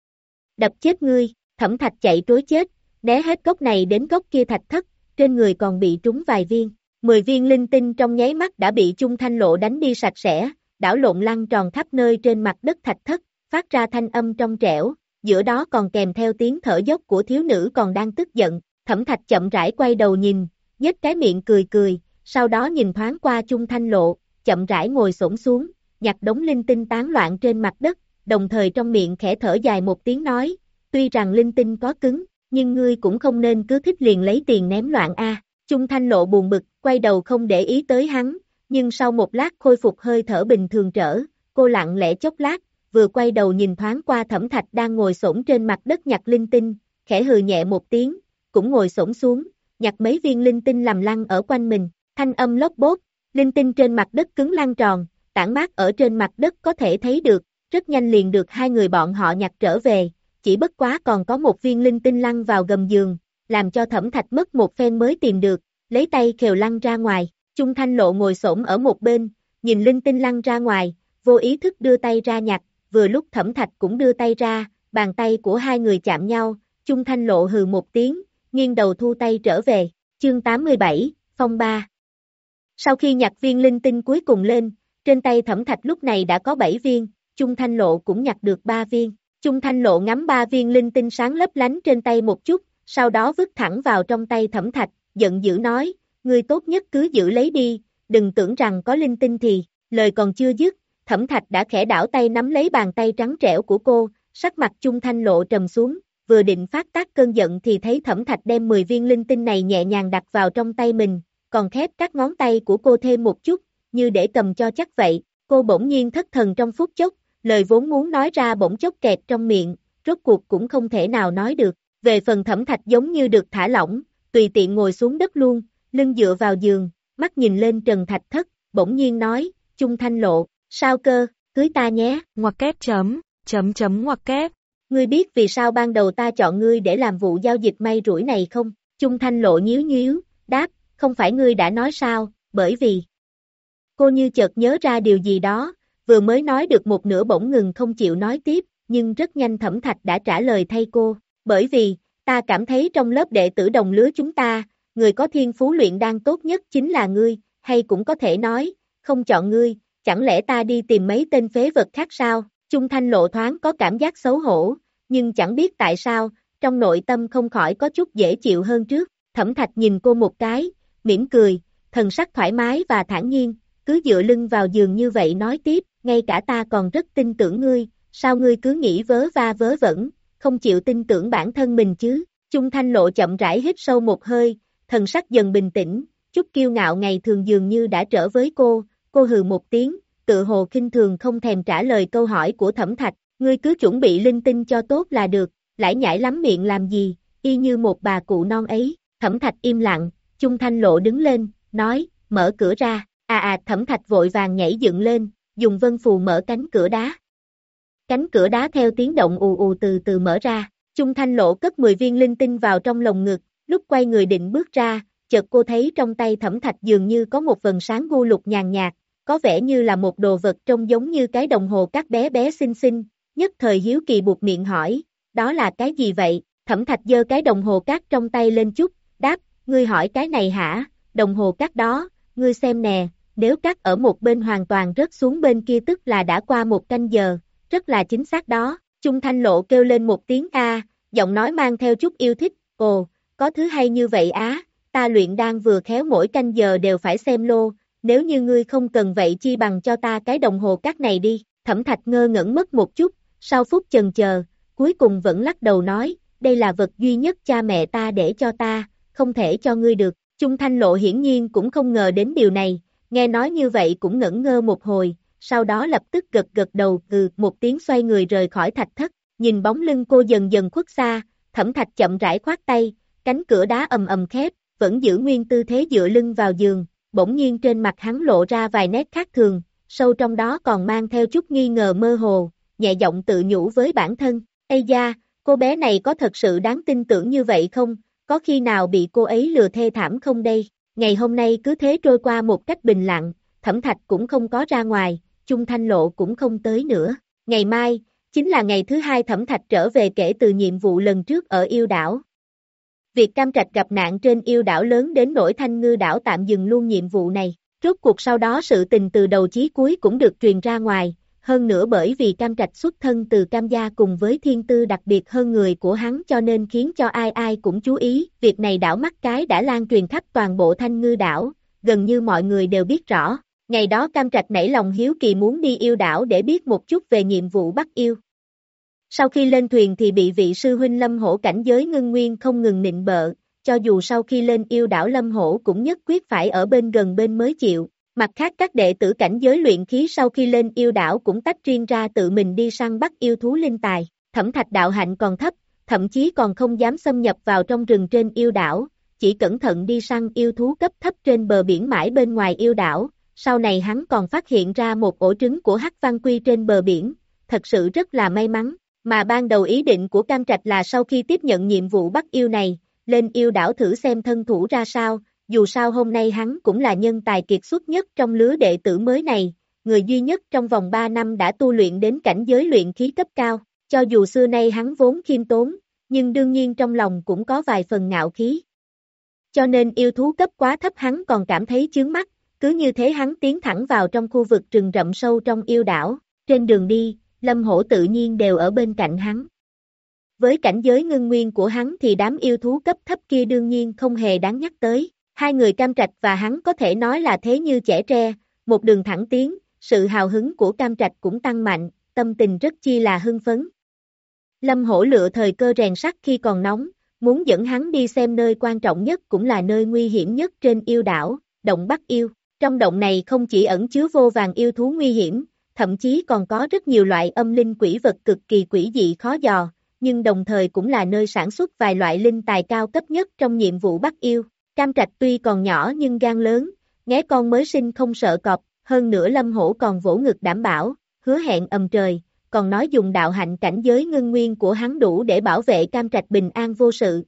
Đập chết ngươi, Thẩm Thạch chạy trối chết, né hết góc này đến góc kia thạch thất, trên người còn bị trúng vài viên. Mười viên linh tinh trong nháy mắt đã bị Chung Thanh Lộ đánh đi sạch sẽ, đảo lộn lăn tròn khắp nơi trên mặt đất thạch thất, phát ra thanh âm trong trẻo, giữa đó còn kèm theo tiếng thở dốc của thiếu nữ còn đang tức giận. Thẩm Thạch chậm rãi quay đầu nhìn, nhếch cái miệng cười cười, sau đó nhìn thoáng qua Chung Thanh Lộ, chậm rãi ngồi xổm xuống, nhặt đống linh tinh tán loạn trên mặt đất, đồng thời trong miệng khẽ thở dài một tiếng nói, tuy rằng linh tinh có cứng, nhưng ngươi cũng không nên cứ thích liền lấy tiền ném loạn a. Chung Thanh Lộ buồn bực, quay đầu không để ý tới hắn, nhưng sau một lát khôi phục hơi thở bình thường trở, cô lặng lẽ chốc lát, vừa quay đầu nhìn thoáng qua Thẩm Thạch đang ngồi xổm trên mặt đất nhặt linh tinh, khẽ hừ nhẹ một tiếng, cũng ngồi xổm xuống, nhặt mấy viên linh tinh làm lăn ở quanh mình, thanh âm lốp bốp, linh tinh trên mặt đất cứng lăn tròn, tản mát ở trên mặt đất có thể thấy được, rất nhanh liền được hai người bọn họ nhặt trở về, chỉ bất quá còn có một viên linh tinh lăn vào gầm giường, làm cho Thẩm Thạch mất một phen mới tìm được, lấy tay khều lăn ra ngoài, Chung Thanh Lộ ngồi xổm ở một bên, nhìn linh tinh lăn ra ngoài, vô ý thức đưa tay ra nhặt, vừa lúc Thẩm Thạch cũng đưa tay ra, bàn tay của hai người chạm nhau, Chung Thanh Lộ hừ một tiếng, nghiêng đầu thu tay trở về, chương tám mươi bảy, Phong ba. Sau khi nhặt viên linh tinh cuối cùng lên, trên tay Thẩm Thạch lúc này đã có bảy viên, Chung Thanh Lộ cũng nhặt được ba viên, Chung Thanh Lộ ngắm ba viên linh tinh sáng lấp lánh trên tay một chút, sau đó vứt thẳng vào trong tay Thẩm Thạch, giận dữ nói, ngươi tốt nhất cứ giữ lấy đi, đừng tưởng rằng có linh tinh thì, lời còn chưa dứt, Thẩm Thạch đã khẽ đảo tay nắm lấy bàn tay trắng trẻo của cô, sắc mặt Chung Thanh Lộ trầm xuống, vừa định phát tác cơn giận thì thấy Thẩm Thạch đem mười viên linh tinh này nhẹ nhàng đặt vào trong tay mình, còn khép các ngón tay của cô thêm một chút, như để cầm cho chắc vậy, cô bỗng nhiên thất thần trong phút chốc, lời vốn muốn nói ra bỗng chốc kẹt trong miệng, rốt cuộc cũng không thể nào nói được, về phần Thẩm Thạch giống như được thả lỏng, tùy tiện ngồi xuống đất luôn, lưng dựa vào giường, mắt nhìn lên trần thạch thất, bỗng nhiên nói, Chung Thanh Lộ, sao cơ, cưới ta nhé, ngoặc kép chấm, chấm chấm ngoặc kép. Ngươi biết vì sao ban đầu ta chọn ngươi để làm vụ giao dịch may rủi này không? Chung Thanh Lộ nhíu nhíu, đáp, không phải ngươi đã nói sao, bởi vì... Cô như chợt nhớ ra điều gì đó, vừa mới nói được một nửa bỗng ngừng không chịu nói tiếp, nhưng rất nhanh Thẩm Thạch đã trả lời thay cô, bởi vì, ta cảm thấy trong lớp đệ tử đồng lứa chúng ta, người có thiên phú luyện đan tốt nhất chính là ngươi, hay cũng có thể nói, không chọn ngươi, chẳng lẽ ta đi tìm mấy tên phế vật khác sao? Chung Thanh Lộ thoáng có cảm giác xấu hổ, nhưng chẳng biết tại sao, trong nội tâm không khỏi có chút dễ chịu hơn trước. Thẩm Thạch nhìn cô một cái, mỉm cười, thần sắc thoải mái và thản nhiên, cứ dựa lưng vào giường như vậy nói tiếp, ngay cả ta còn rất tin tưởng ngươi, sao ngươi cứ nghĩ vớ va vớ vẩn, không chịu tin tưởng bản thân mình chứ? Chung Thanh Lộ chậm rãi hít sâu một hơi, thần sắc dần bình tĩnh, chút kiêu ngạo ngày thường dường như đã trở với cô, cô hừ một tiếng, tự hồ khinh thường không thèm trả lời câu hỏi của Thẩm Thạch, ngươi cứ chuẩn bị linh tinh cho tốt là được, lải nhải lắm miệng làm gì, y như một bà cụ non ấy. Thẩm Thạch im lặng, Chung Thanh Lộ đứng lên, nói, mở cửa ra, à à Thẩm Thạch vội vàng nhảy dựng lên, dùng vân phù mở cánh cửa đá. Cánh cửa đá theo tiếng động ù ù từ từ mở ra, Chung Thanh Lộ cất mười viên linh tinh vào trong lồng ngực, lúc quay người định bước ra, chợt cô thấy trong tay Thẩm Thạch dường như có một vầng sáng gu lục nhàn nhạt, có vẻ như là một đồ vật trông giống như cái đồng hồ cát bé bé xinh xinh, nhất thời hiếu kỳ buộc miệng hỏi, đó là cái gì vậy? Thẩm Thạch giơ cái đồng hồ cát trong tay lên chút, đáp, ngươi hỏi cái này hả? Đồng hồ cát đó, ngươi xem nè, nếu cát ở một bên hoàn toàn rớt xuống bên kia tức là đã qua một canh giờ, rất là chính xác đó. Chung Thanh Lộ kêu lên một tiếng a, giọng nói mang theo chút yêu thích, ồ, có thứ hay như vậy á, ta luyện đan vừa khéo mỗi canh giờ đều phải xem lô, nếu như ngươi không cần vậy chi bằng cho ta cái đồng hồ cát này đi. Thẩm Thạch ngơ ngẩn mất một chút, sau phút chần chờ, cuối cùng vẫn lắc đầu nói, đây là vật duy nhất cha mẹ ta để cho ta, không thể cho ngươi được. Chung Thanh Lộ hiển nhiên cũng không ngờ đến điều này, nghe nói như vậy cũng ngẩn ngơ một hồi, sau đó lập tức gật gật đầu, ừ, một tiếng xoay người rời khỏi thạch thất, nhìn bóng lưng cô dần dần khuất xa, Thẩm Thạch chậm rãi khoát tay, cánh cửa đá ầm ầm khép, vẫn giữ nguyên tư thế dựa lưng vào giường, bỗng nhiên trên mặt hắn lộ ra vài nét khác thường, sâu trong đó còn mang theo chút nghi ngờ mơ hồ, nhẹ giọng tự nhủ với bản thân, ây da, cô bé này có thật sự đáng tin tưởng như vậy không, có khi nào bị cô ấy lừa thê thảm không đây? Ngày hôm nay cứ thế trôi qua một cách bình lặng, Thẩm Thạch cũng không có ra ngoài, Chung Thanh Lộ cũng không tới nữa. Ngày mai, chính là ngày thứ hai Thẩm Thạch trở về kể từ nhiệm vụ lần trước ở yêu đảo. Việc Cam Trạch gặp nạn trên yêu đảo lớn đến nỗi Thanh Ngư đảo tạm dừng luôn nhiệm vụ này. Rốt cuộc sau đó sự tình từ đầu chí cuối cũng được truyền ra ngoài, hơn nữa bởi vì Cam Trạch xuất thân từ Cam gia cùng với thiên tư đặc biệt hơn người của hắn cho nên khiến cho ai ai cũng chú ý, việc này đảo mắt cái đã lan truyền khắp toàn bộ Thanh Ngư đảo, gần như mọi người đều biết rõ. Ngày đó Cam Trạch nảy lòng hiếu kỳ muốn đi yêu đảo để biết một chút về nhiệm vụ bắt yêu. Sau khi lên thuyền thì bị vị sư huynh Lâm Hổ cảnh giới ngưng nguyên không ngừng nịnh bợ, cho dù sau khi lên yêu đảo Lâm Hổ cũng nhất quyết phải ở bên gần bên mới chịu. Mặt khác các đệ tử cảnh giới luyện khí sau khi lên yêu đảo cũng tách riêng ra tự mình đi săn bắt yêu thú linh tài. Thẩm Thạch đạo hạnh còn thấp, thậm chí còn không dám xâm nhập vào trong rừng trên yêu đảo, chỉ cẩn thận đi săn yêu thú cấp thấp trên bờ biển mãi bên ngoài yêu đảo. Sau này hắn còn phát hiện ra một ổ trứng của Hắc Văn Quy trên bờ biển, thật sự rất là may mắn, mà ban đầu ý định của Cam Trạch là sau khi tiếp nhận nhiệm vụ bắt yêu này, lên yêu đảo thử xem thân thủ ra sao, dù sao hôm nay hắn cũng là nhân tài kiệt xuất nhất trong lứa đệ tử mới này, người duy nhất trong vòng ba năm đã tu luyện đến cảnh giới luyện khí cấp cao, cho dù xưa nay hắn vốn khiêm tốn, nhưng đương nhiên trong lòng cũng có vài phần ngạo khí. Cho nên yêu thú cấp quá thấp hắn còn cảm thấy chướng mắt. Cứ như thế hắn tiến thẳng vào trong khu vực rừng rậm sâu trong yêu đảo, trên đường đi, Lâm Hổ tự nhiên đều ở bên cạnh hắn. Với cảnh giới ngưng nguyên của hắn thì đám yêu thú cấp thấp kia đương nhiên không hề đáng nhắc tới, hai người Cam Trạch và hắn có thể nói là thế như chẻ tre, một đường thẳng tiến, sự hào hứng của Cam Trạch cũng tăng mạnh, tâm tình rất chi là hưng phấn. Lâm Hổ lựa thời cơ rèn sắt khi còn nóng, muốn dẫn hắn đi xem nơi quan trọng nhất cũng là nơi nguy hiểm nhất trên yêu đảo, động Bắt Yêu. Trong động này không chỉ ẩn chứa vô vàn yêu thú nguy hiểm, thậm chí còn có rất nhiều loại âm linh quỷ vật cực kỳ quỷ dị khó dò, nhưng đồng thời cũng là nơi sản xuất vài loại linh tài cao cấp nhất trong nhiệm vụ bắt yêu. Cam Trạch tuy còn nhỏ nhưng gan lớn, nghé con mới sinh không sợ cọp, hơn nữa Lâm Hổ còn vỗ ngực đảm bảo, hứa hẹn ầm trời, còn nói dùng đạo hạnh cảnh giới ngưng nguyên của hắn đủ để bảo vệ Cam Trạch bình an vô sự.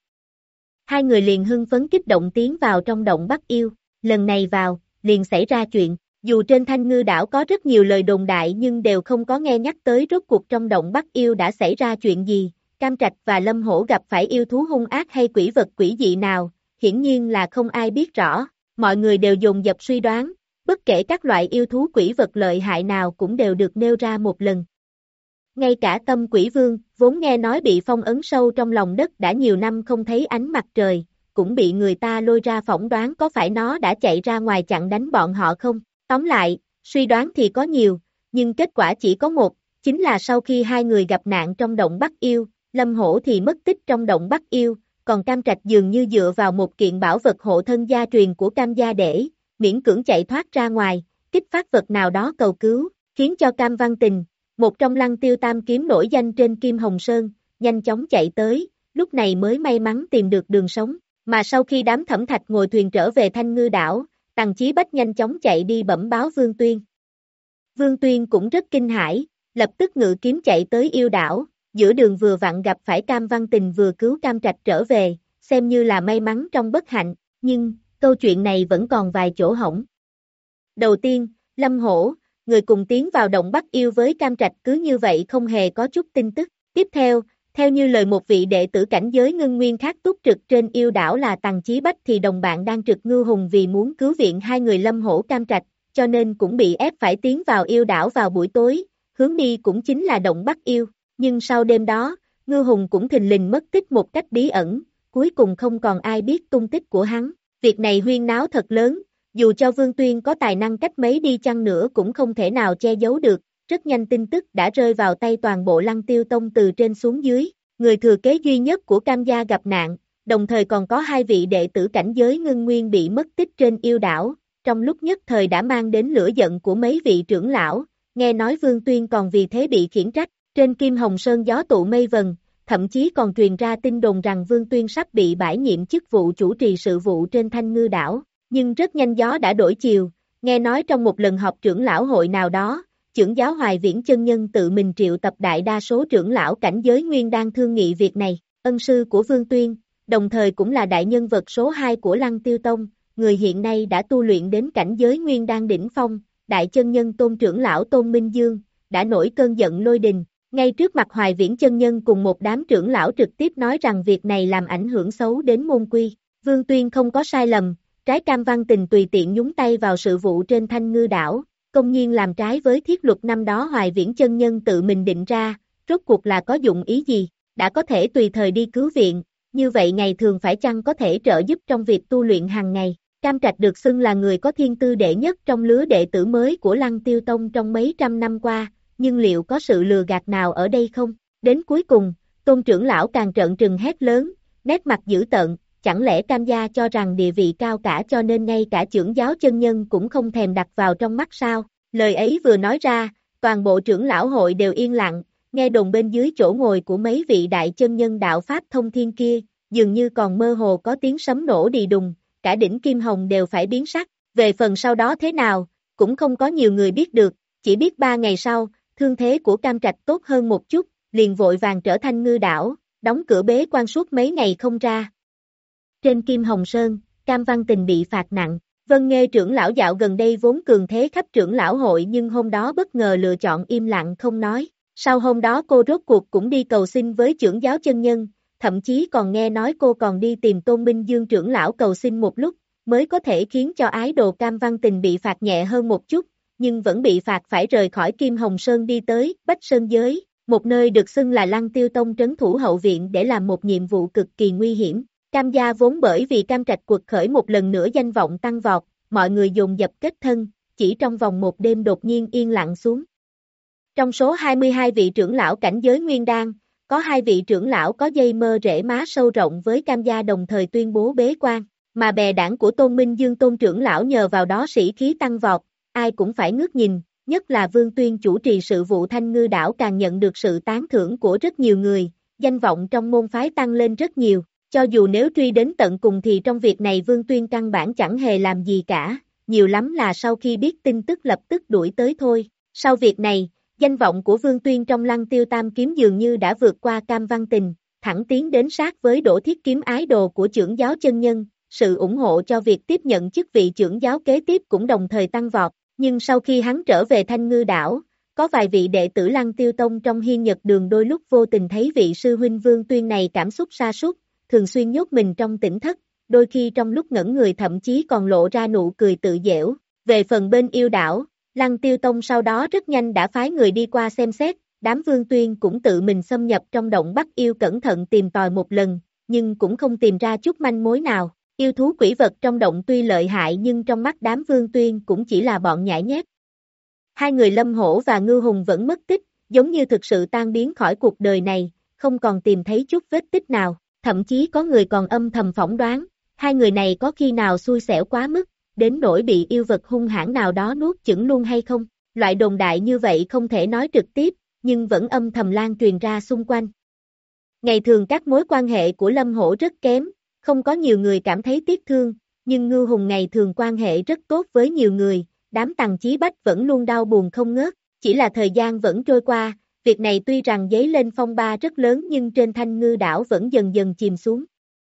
Hai người liền hưng phấn kích động tiến vào trong động bắt yêu, lần này vào, liền xảy ra chuyện, dù trên Thanh Ngư đảo có rất nhiều lời đồn đại nhưng đều không có nghe nhắc tới rốt cuộc trong động bắt yêu đã xảy ra chuyện gì, Cam Trạch và Lâm Hổ gặp phải yêu thú hung ác hay quỷ vật quỷ dị nào, hiển nhiên là không ai biết rõ, mọi người đều dồn dập suy đoán, bất kể các loại yêu thú quỷ vật lợi hại nào cũng đều được nêu ra một lần. Ngay cả Tâm Quỷ Vương, vốn nghe nói bị phong ấn sâu trong lòng đất đã nhiều năm không thấy ánh mặt trời, cũng bị người ta lôi ra phỏng đoán có phải nó đã chạy ra ngoài chặn đánh bọn họ không. Tóm lại, suy đoán thì có nhiều, nhưng kết quả chỉ có một, chính là sau khi hai người gặp nạn trong động Bắt Yêu, Lâm Hổ thì mất tích trong động Bắt Yêu, còn Cam Trạch dường như dựa vào một kiện bảo vật hộ thân gia truyền của Cam gia để miễn cưỡng chạy thoát ra ngoài, kích phát vật nào đó cầu cứu, khiến cho Cam Văn Tình, một trong Lăng Tiêu Tam kiếm nổi danh trên Kim Hồng Sơn, nhanh chóng chạy tới, lúc này mới may mắn tìm được đường sống. Mà sau khi đám Thẩm Thạch ngồi thuyền trở về Thanh Ngư đảo, Tằng Chí Bách nhanh chóng chạy đi bẩm báo Vương Tuyên. Vương Tuyên cũng rất kinh hãi, lập tức ngự kiếm chạy tới yêu đảo, giữa đường vừa vặn gặp phải Cam Văn Tình vừa cứu Cam Trạch trở về, xem như là may mắn trong bất hạnh, nhưng, câu chuyện này vẫn còn vài chỗ hỏng. Đầu tiên, Lâm Hổ, người cùng tiến vào động Bắc Yêu với Cam Trạch cứ như vậy không hề có chút tin tức. Tiếp theo, theo như lời một vị đệ tử cảnh giới ngưng nguyên khác túc trực trên yêu đảo là Tằng Chí Bách thì đồng bạn đang trực Ngưu Hùng vì muốn cứu viện hai người Lâm Hổ Cam Trạch, cho nên cũng bị ép phải tiến vào yêu đảo vào buổi tối, hướng đi cũng chính là động Bắc Yêu. Nhưng sau đêm đó, Ngưu Hùng cũng thình lình mất tích một cách bí ẩn, cuối cùng không còn ai biết tung tích của hắn. Việc này huyên náo thật lớn, dù cho Vương Tuyên có tài năng cách mấy đi chăng nữa cũng không thể nào che giấu được, rất nhanh tin tức đã rơi vào tay toàn bộ Lăng Tiêu Tông từ trên xuống dưới, người thừa kế duy nhất của Cam gia gặp nạn, đồng thời còn có hai vị đệ tử cảnh giới ngưng nguyên bị mất tích trên yêu đảo, trong lúc nhất thời đã mang đến lửa giận của mấy vị trưởng lão, nghe nói Vương Tuyên còn vì thế bị khiển trách, trên Kim Hồng Sơn gió tụ mây vần, thậm chí còn truyền ra tin đồn rằng Vương Tuyên sắp bị bãi nhiệm chức vụ chủ trì sự vụ trên Thanh Ngư đảo, nhưng rất nhanh gió đã đổi chiều, nghe nói trong một lần họp trưởng lão hội nào đó, trưởng giáo Hoài Viễn chân nhân tự mình triệu tập đại đa số trưởng lão cảnh giới nguyên đang thương nghị việc này, ân sư của Vương Tuyên, đồng thời cũng là đại nhân vật số hai của Lăng Tiêu Tông, người hiện nay đã tu luyện đến cảnh giới nguyên đang đỉnh phong, đại chân nhân Tôn trưởng lão Tôn Minh Dương, đã nổi cơn giận lôi đình, ngay trước mặt Hoài Viễn chân nhân cùng một đám trưởng lão trực tiếp nói rằng việc này làm ảnh hưởng xấu đến môn quy, Vương Tuyên không có sai lầm, trái Cam Văn Tình tùy tiện nhúng tay vào sự vụ trên Thanh Ngư đảo, công nhiên làm trái với thiết luật năm đó Hoài Viễn chân nhân tự mình định ra, rốt cuộc là có dụng ý gì, đã có thể tùy thời đi cứu viện, như vậy ngày thường phải chăng có thể trợ giúp trong việc tu luyện hàng ngày. Cam Trạch được xưng là người có thiên tư đệ nhất trong lứa đệ tử mới của Lăng Tiêu Tông trong mấy trăm năm qua, nhưng liệu có sự lừa gạt nào ở đây không? Đến cuối cùng, Tôn trưởng lão càng trợn trừng hét lớn, nét mặt dữ tợn, chẳng lẽ Cam gia cho rằng địa vị cao cả cho nên ngay cả trưởng giáo chân nhân cũng không thèm đặt vào trong mắt sao? Lời ấy vừa nói ra, toàn bộ trưởng lão hội đều yên lặng, nghe đồn bên dưới chỗ ngồi của mấy vị đại chân nhân đạo Pháp thông thiên kia, dường như còn mơ hồ có tiếng sấm nổ đì đùng, cả đỉnh Kim Hồng đều phải biến sắc, về phần sau đó thế nào, cũng không có nhiều người biết được, chỉ biết ba ngày sau, thương thế của Cam Trạch tốt hơn một chút, liền vội vàng trở thành ngư đảo, đóng cửa bế quan suốt mấy ngày không ra. Trên Kim Hồng Sơn, Cam Văn Tình bị phạt nặng, Vân Nghê trưởng lão dạo gần đây vốn cường thế khắp trưởng lão hội nhưng hôm đó bất ngờ lựa chọn im lặng không nói, sau hôm đó cô rốt cuộc cũng đi cầu xin với trưởng giáo chân nhân, thậm chí còn nghe nói cô còn đi tìm Tôn Minh Dương trưởng lão cầu xin một lúc, mới có thể khiến cho ái đồ Cam Văn Tình bị phạt nhẹ hơn một chút, nhưng vẫn bị phạt phải rời khỏi Kim Hồng Sơn đi tới Bách Sơn Giới, một nơi được xưng là Lăng Tiêu Tông trấn thủ hậu viện để làm một nhiệm vụ cực kỳ nguy hiểm. Cam gia vốn bởi vì Cam Trạch quật khởi một lần nữa danh vọng tăng vọt, mọi người dồn dập kết thân, chỉ trong vòng một đêm đột nhiên yên lặng xuống. Trong số hai mươi hai vị trưởng lão cảnh giới nguyên đan, có hai vị trưởng lão có dây mơ rễ má sâu rộng với Cam gia đồng thời tuyên bố bế quan, mà bè đảng của Tôn Minh Dương Tôn trưởng lão nhờ vào đó sĩ khí tăng vọt, ai cũng phải ngước nhìn, nhất là Vương Tuyên chủ trì sự vụ Thanh Ngư đảo càng nhận được sự tán thưởng của rất nhiều người, danh vọng trong môn phái tăng lên rất nhiều. Cho dù nếu truy đến tận cùng thì trong việc này Vương Tuyên căn bản chẳng hề làm gì cả, nhiều lắm là sau khi biết tin tức lập tức đuổi tới thôi. Sau việc này, danh vọng của Vương Tuyên trong Lăng Tiêu Tam Kiếm dường như đã vượt qua Cam Văn Tình, thẳng tiến đến sát với Đỗ Thiết Kiếm ái đồ của trưởng giáo chân nhân, sự ủng hộ cho việc tiếp nhận chức vị trưởng giáo kế tiếp cũng đồng thời tăng vọt, nhưng sau khi hắn trở về Thanh Ngư đảo, có vài vị đệ tử Lăng Tiêu Tông trong Hiên Nhật Đường đôi lúc vô tình thấy vị sư huynh Vương Tuyên này cảm xúc sa sút, thường xuyên nhốt mình trong tỉnh thất, đôi khi trong lúc ngẩn người thậm chí còn lộ ra nụ cười tự dễu. Về phần bên yêu đảo, Lăng Tiêu Tông sau đó rất nhanh đã phái người đi qua xem xét, đám Vương Tuyên cũng tự mình xâm nhập trong động Bắc Yêu cẩn thận tìm tòi một lần, nhưng cũng không tìm ra chút manh mối nào. Yêu thú quỷ vật trong động tuy lợi hại nhưng trong mắt đám Vương Tuyên cũng chỉ là bọn nhãi nhép. Hai người Lâm Hổ và Ngưu Hùng vẫn mất tích, giống như thực sự tan biến khỏi cuộc đời này, không còn tìm thấy chút vết tích nào. Thậm chí có người còn âm thầm phỏng đoán, hai người này có khi nào xui xẻo quá mức, đến nỗi bị yêu vật hung hãn nào đó nuốt chửng luôn hay không. Loại đồn đại như vậy không thể nói trực tiếp, nhưng vẫn âm thầm lan truyền ra xung quanh. Ngày thường các mối quan hệ của Lâm Hổ rất kém, không có nhiều người cảm thấy tiếc thương, nhưng Ngưu Hùng ngày thường quan hệ rất tốt với nhiều người, đám Tằng Chí Bách vẫn luôn đau buồn không ngớt, chỉ là thời gian vẫn trôi qua, Việc này tuy rằng dấy lên phong ba rất lớn nhưng trên Thanh Ngư đảo vẫn dần dần chìm xuống.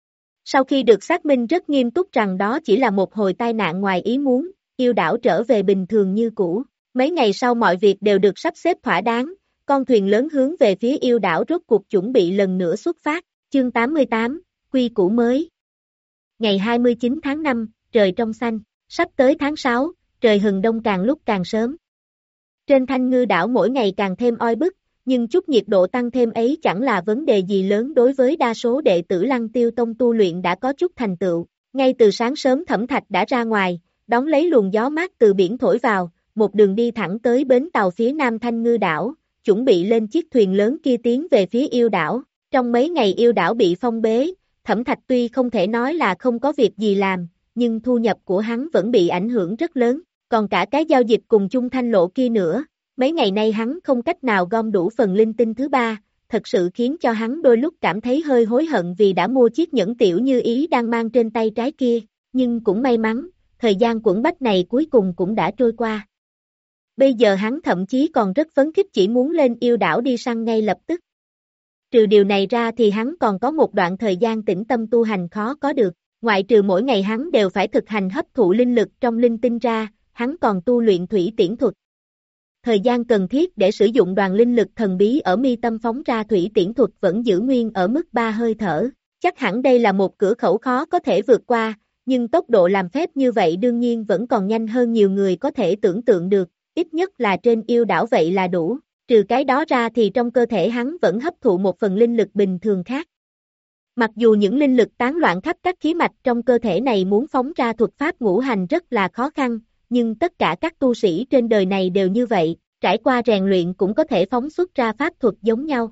Sau khi được xác minh rất nghiêm túc rằng đó chỉ là một hồi tai nạn ngoài ý muốn, yêu đảo trở về bình thường như cũ. Mấy ngày sau mọi việc đều được sắp xếp thỏa đáng, con thuyền lớn hướng về phía yêu đảo rốt cuộc chuẩn bị lần nữa xuất phát. Chương tám mươi tám, quy củ mới. Ngày hai mươi chín tháng năm, trời trong xanh, sắp tới tháng sáu, trời hừng đông càng lúc càng sớm. Trên Thanh Ngư đảo mỗi ngày càng thêm oi bức, nhưng chút nhiệt độ tăng thêm ấy chẳng là vấn đề gì lớn đối với đa số đệ tử Lăng Tiêu Tông tu luyện đã có chút thành tựu. Ngay từ sáng sớm Thẩm Thạch đã ra ngoài, đón lấy luồng gió mát từ biển thổi vào, một đường đi thẳng tới bến tàu phía nam Thanh Ngư đảo, chuẩn bị lên chiếc thuyền lớn kia tiến về phía yêu đảo. Trong mấy ngày yêu đảo bị phong bế, Thẩm Thạch tuy không thể nói là không có việc gì làm, nhưng thu nhập của hắn vẫn bị ảnh hưởng rất lớn, còn cả cái giao dịch cùng chung thanh lộ kia nữa. Mấy ngày nay hắn không cách nào gom đủ phần linh tinh thứ ba, thật sự khiến cho hắn đôi lúc cảm thấy hơi hối hận vì đã mua chiếc nhẫn tiểu như ý đang mang trên tay trái kia, nhưng cũng may mắn, thời gian quẫn bách này cuối cùng cũng đã trôi qua. Bây giờ hắn thậm chí còn rất phấn khích chỉ muốn lên yêu đảo đi săn ngay lập tức. Trừ điều này ra thì hắn còn có một đoạn thời gian tĩnh tâm tu hành khó có được, ngoại trừ mỗi ngày hắn đều phải thực hành hấp thụ linh lực trong linh tinh ra, hắn còn tu luyện thủy tiễn thuật. Thời gian cần thiết để sử dụng đoàn linh lực thần bí ở mi tâm phóng ra thủy tiễn thuật vẫn giữ nguyên ở mức ba hơi thở. Chắc hẳn đây là một cửa khẩu khó có thể vượt qua, nhưng tốc độ làm phép như vậy đương nhiên vẫn còn nhanh hơn nhiều người có thể tưởng tượng được, ít nhất là trên yêu đảo vậy là đủ. Trừ cái đó ra thì trong cơ thể hắn vẫn hấp thụ một phần linh lực bình thường khác. Mặc dù những linh lực tán loạn khắp các khí mạch trong cơ thể này muốn phóng ra thuật pháp ngũ hành rất là khó khăn, nhưng tất cả các tu sĩ trên đời này đều như vậy, trải qua rèn luyện cũng có thể phóng xuất ra pháp thuật giống nhau.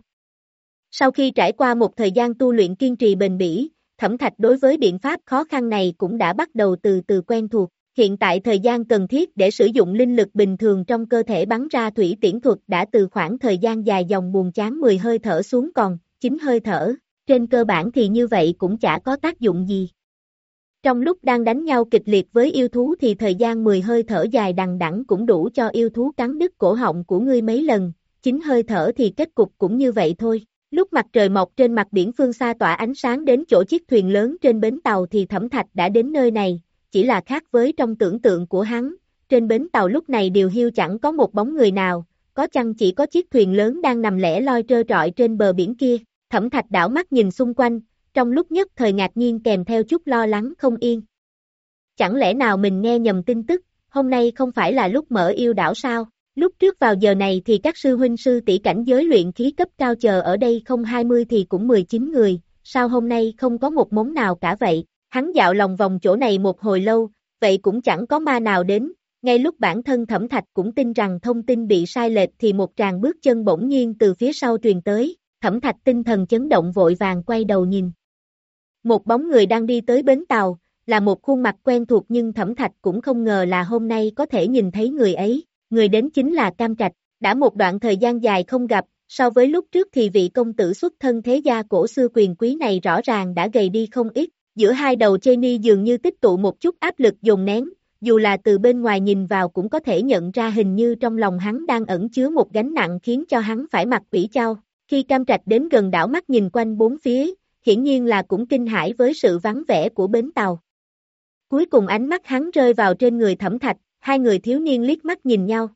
Sau khi trải qua một thời gian tu luyện kiên trì bền bỉ, Thẩm Thạch đối với biện pháp khó khăn này cũng đã bắt đầu từ từ quen thuộc. Hiện tại thời gian cần thiết để sử dụng linh lực bình thường trong cơ thể bắn ra thủy tiễn thuật đã từ khoảng thời gian dài dòng buồn chán mười hơi thở xuống còn chín hơi thở, trên cơ bản thì như vậy cũng chả có tác dụng gì. Trong lúc đang đánh nhau kịch liệt với yêu thú thì thời gian mười hơi thở dài đằng đẵng cũng đủ cho yêu thú cắn đứt cổ họng của ngươi mấy lần, chín hơi thở thì kết cục cũng như vậy thôi. Lúc mặt trời mọc trên mặt biển phương xa tỏa ánh sáng đến chỗ chiếc thuyền lớn trên bến tàu thì Thẩm Thạch đã đến nơi này, chỉ là khác với trong tưởng tượng của hắn, trên bến tàu lúc này điều hiu chẳng có một bóng người nào, có chăng chỉ có chiếc thuyền lớn đang nằm lẻ loi trơ trọi trên bờ biển kia. Thẩm Thạch đảo mắt nhìn xung quanh, trong lúc nhất thời ngạc nhiên kèm theo chút lo lắng không yên. Chẳng lẽ nào mình nghe nhầm tin tức, hôm nay không phải là lúc mở yêu đảo sao? Lúc trước vào giờ này thì các sư huynh sư tỷ cảnh giới luyện khí cấp cao chờ ở đây không hai mươi thì cũng mười chín người, sao hôm nay không có một mống nào cả vậy? Hắn dạo lòng vòng chỗ này một hồi lâu, vậy cũng chẳng có ma nào đến, ngay lúc bản thân Thẩm Thạch cũng tin rằng thông tin bị sai lệch thì một tràng bước chân bỗng nhiên từ phía sau truyền tới, Thẩm Thạch tinh thần chấn động vội vàng quay đầu nhìn. Một bóng người đang đi tới bến tàu, là một khuôn mặt quen thuộc nhưng Thẩm Thạch cũng không ngờ là hôm nay có thể nhìn thấy người ấy, người đến chính là Cam Trạch, đã một đoạn thời gian dài không gặp, so với lúc trước thì vị công tử xuất thân thế gia cổ xưa quyền quý này rõ ràng đã gầy đi không ít, giữa hai đầu Jenny dường như tích tụ một chút áp lực dồn nén, dù là từ bên ngoài nhìn vào cũng có thể nhận ra hình như trong lòng hắn đang ẩn chứa một gánh nặng khiến cho hắn phải mặc ủy chao. Khi Cam Trạch đến gần đảo mắt nhìn quanh bốn phía, hiển nhiên là cũng kinh hãi với sự vắng vẻ của bến tàu. Cuối cùng ánh mắt hắn rơi vào trên người Thẩm Thạch, hai người thiếu niên liếc mắt nhìn nhau.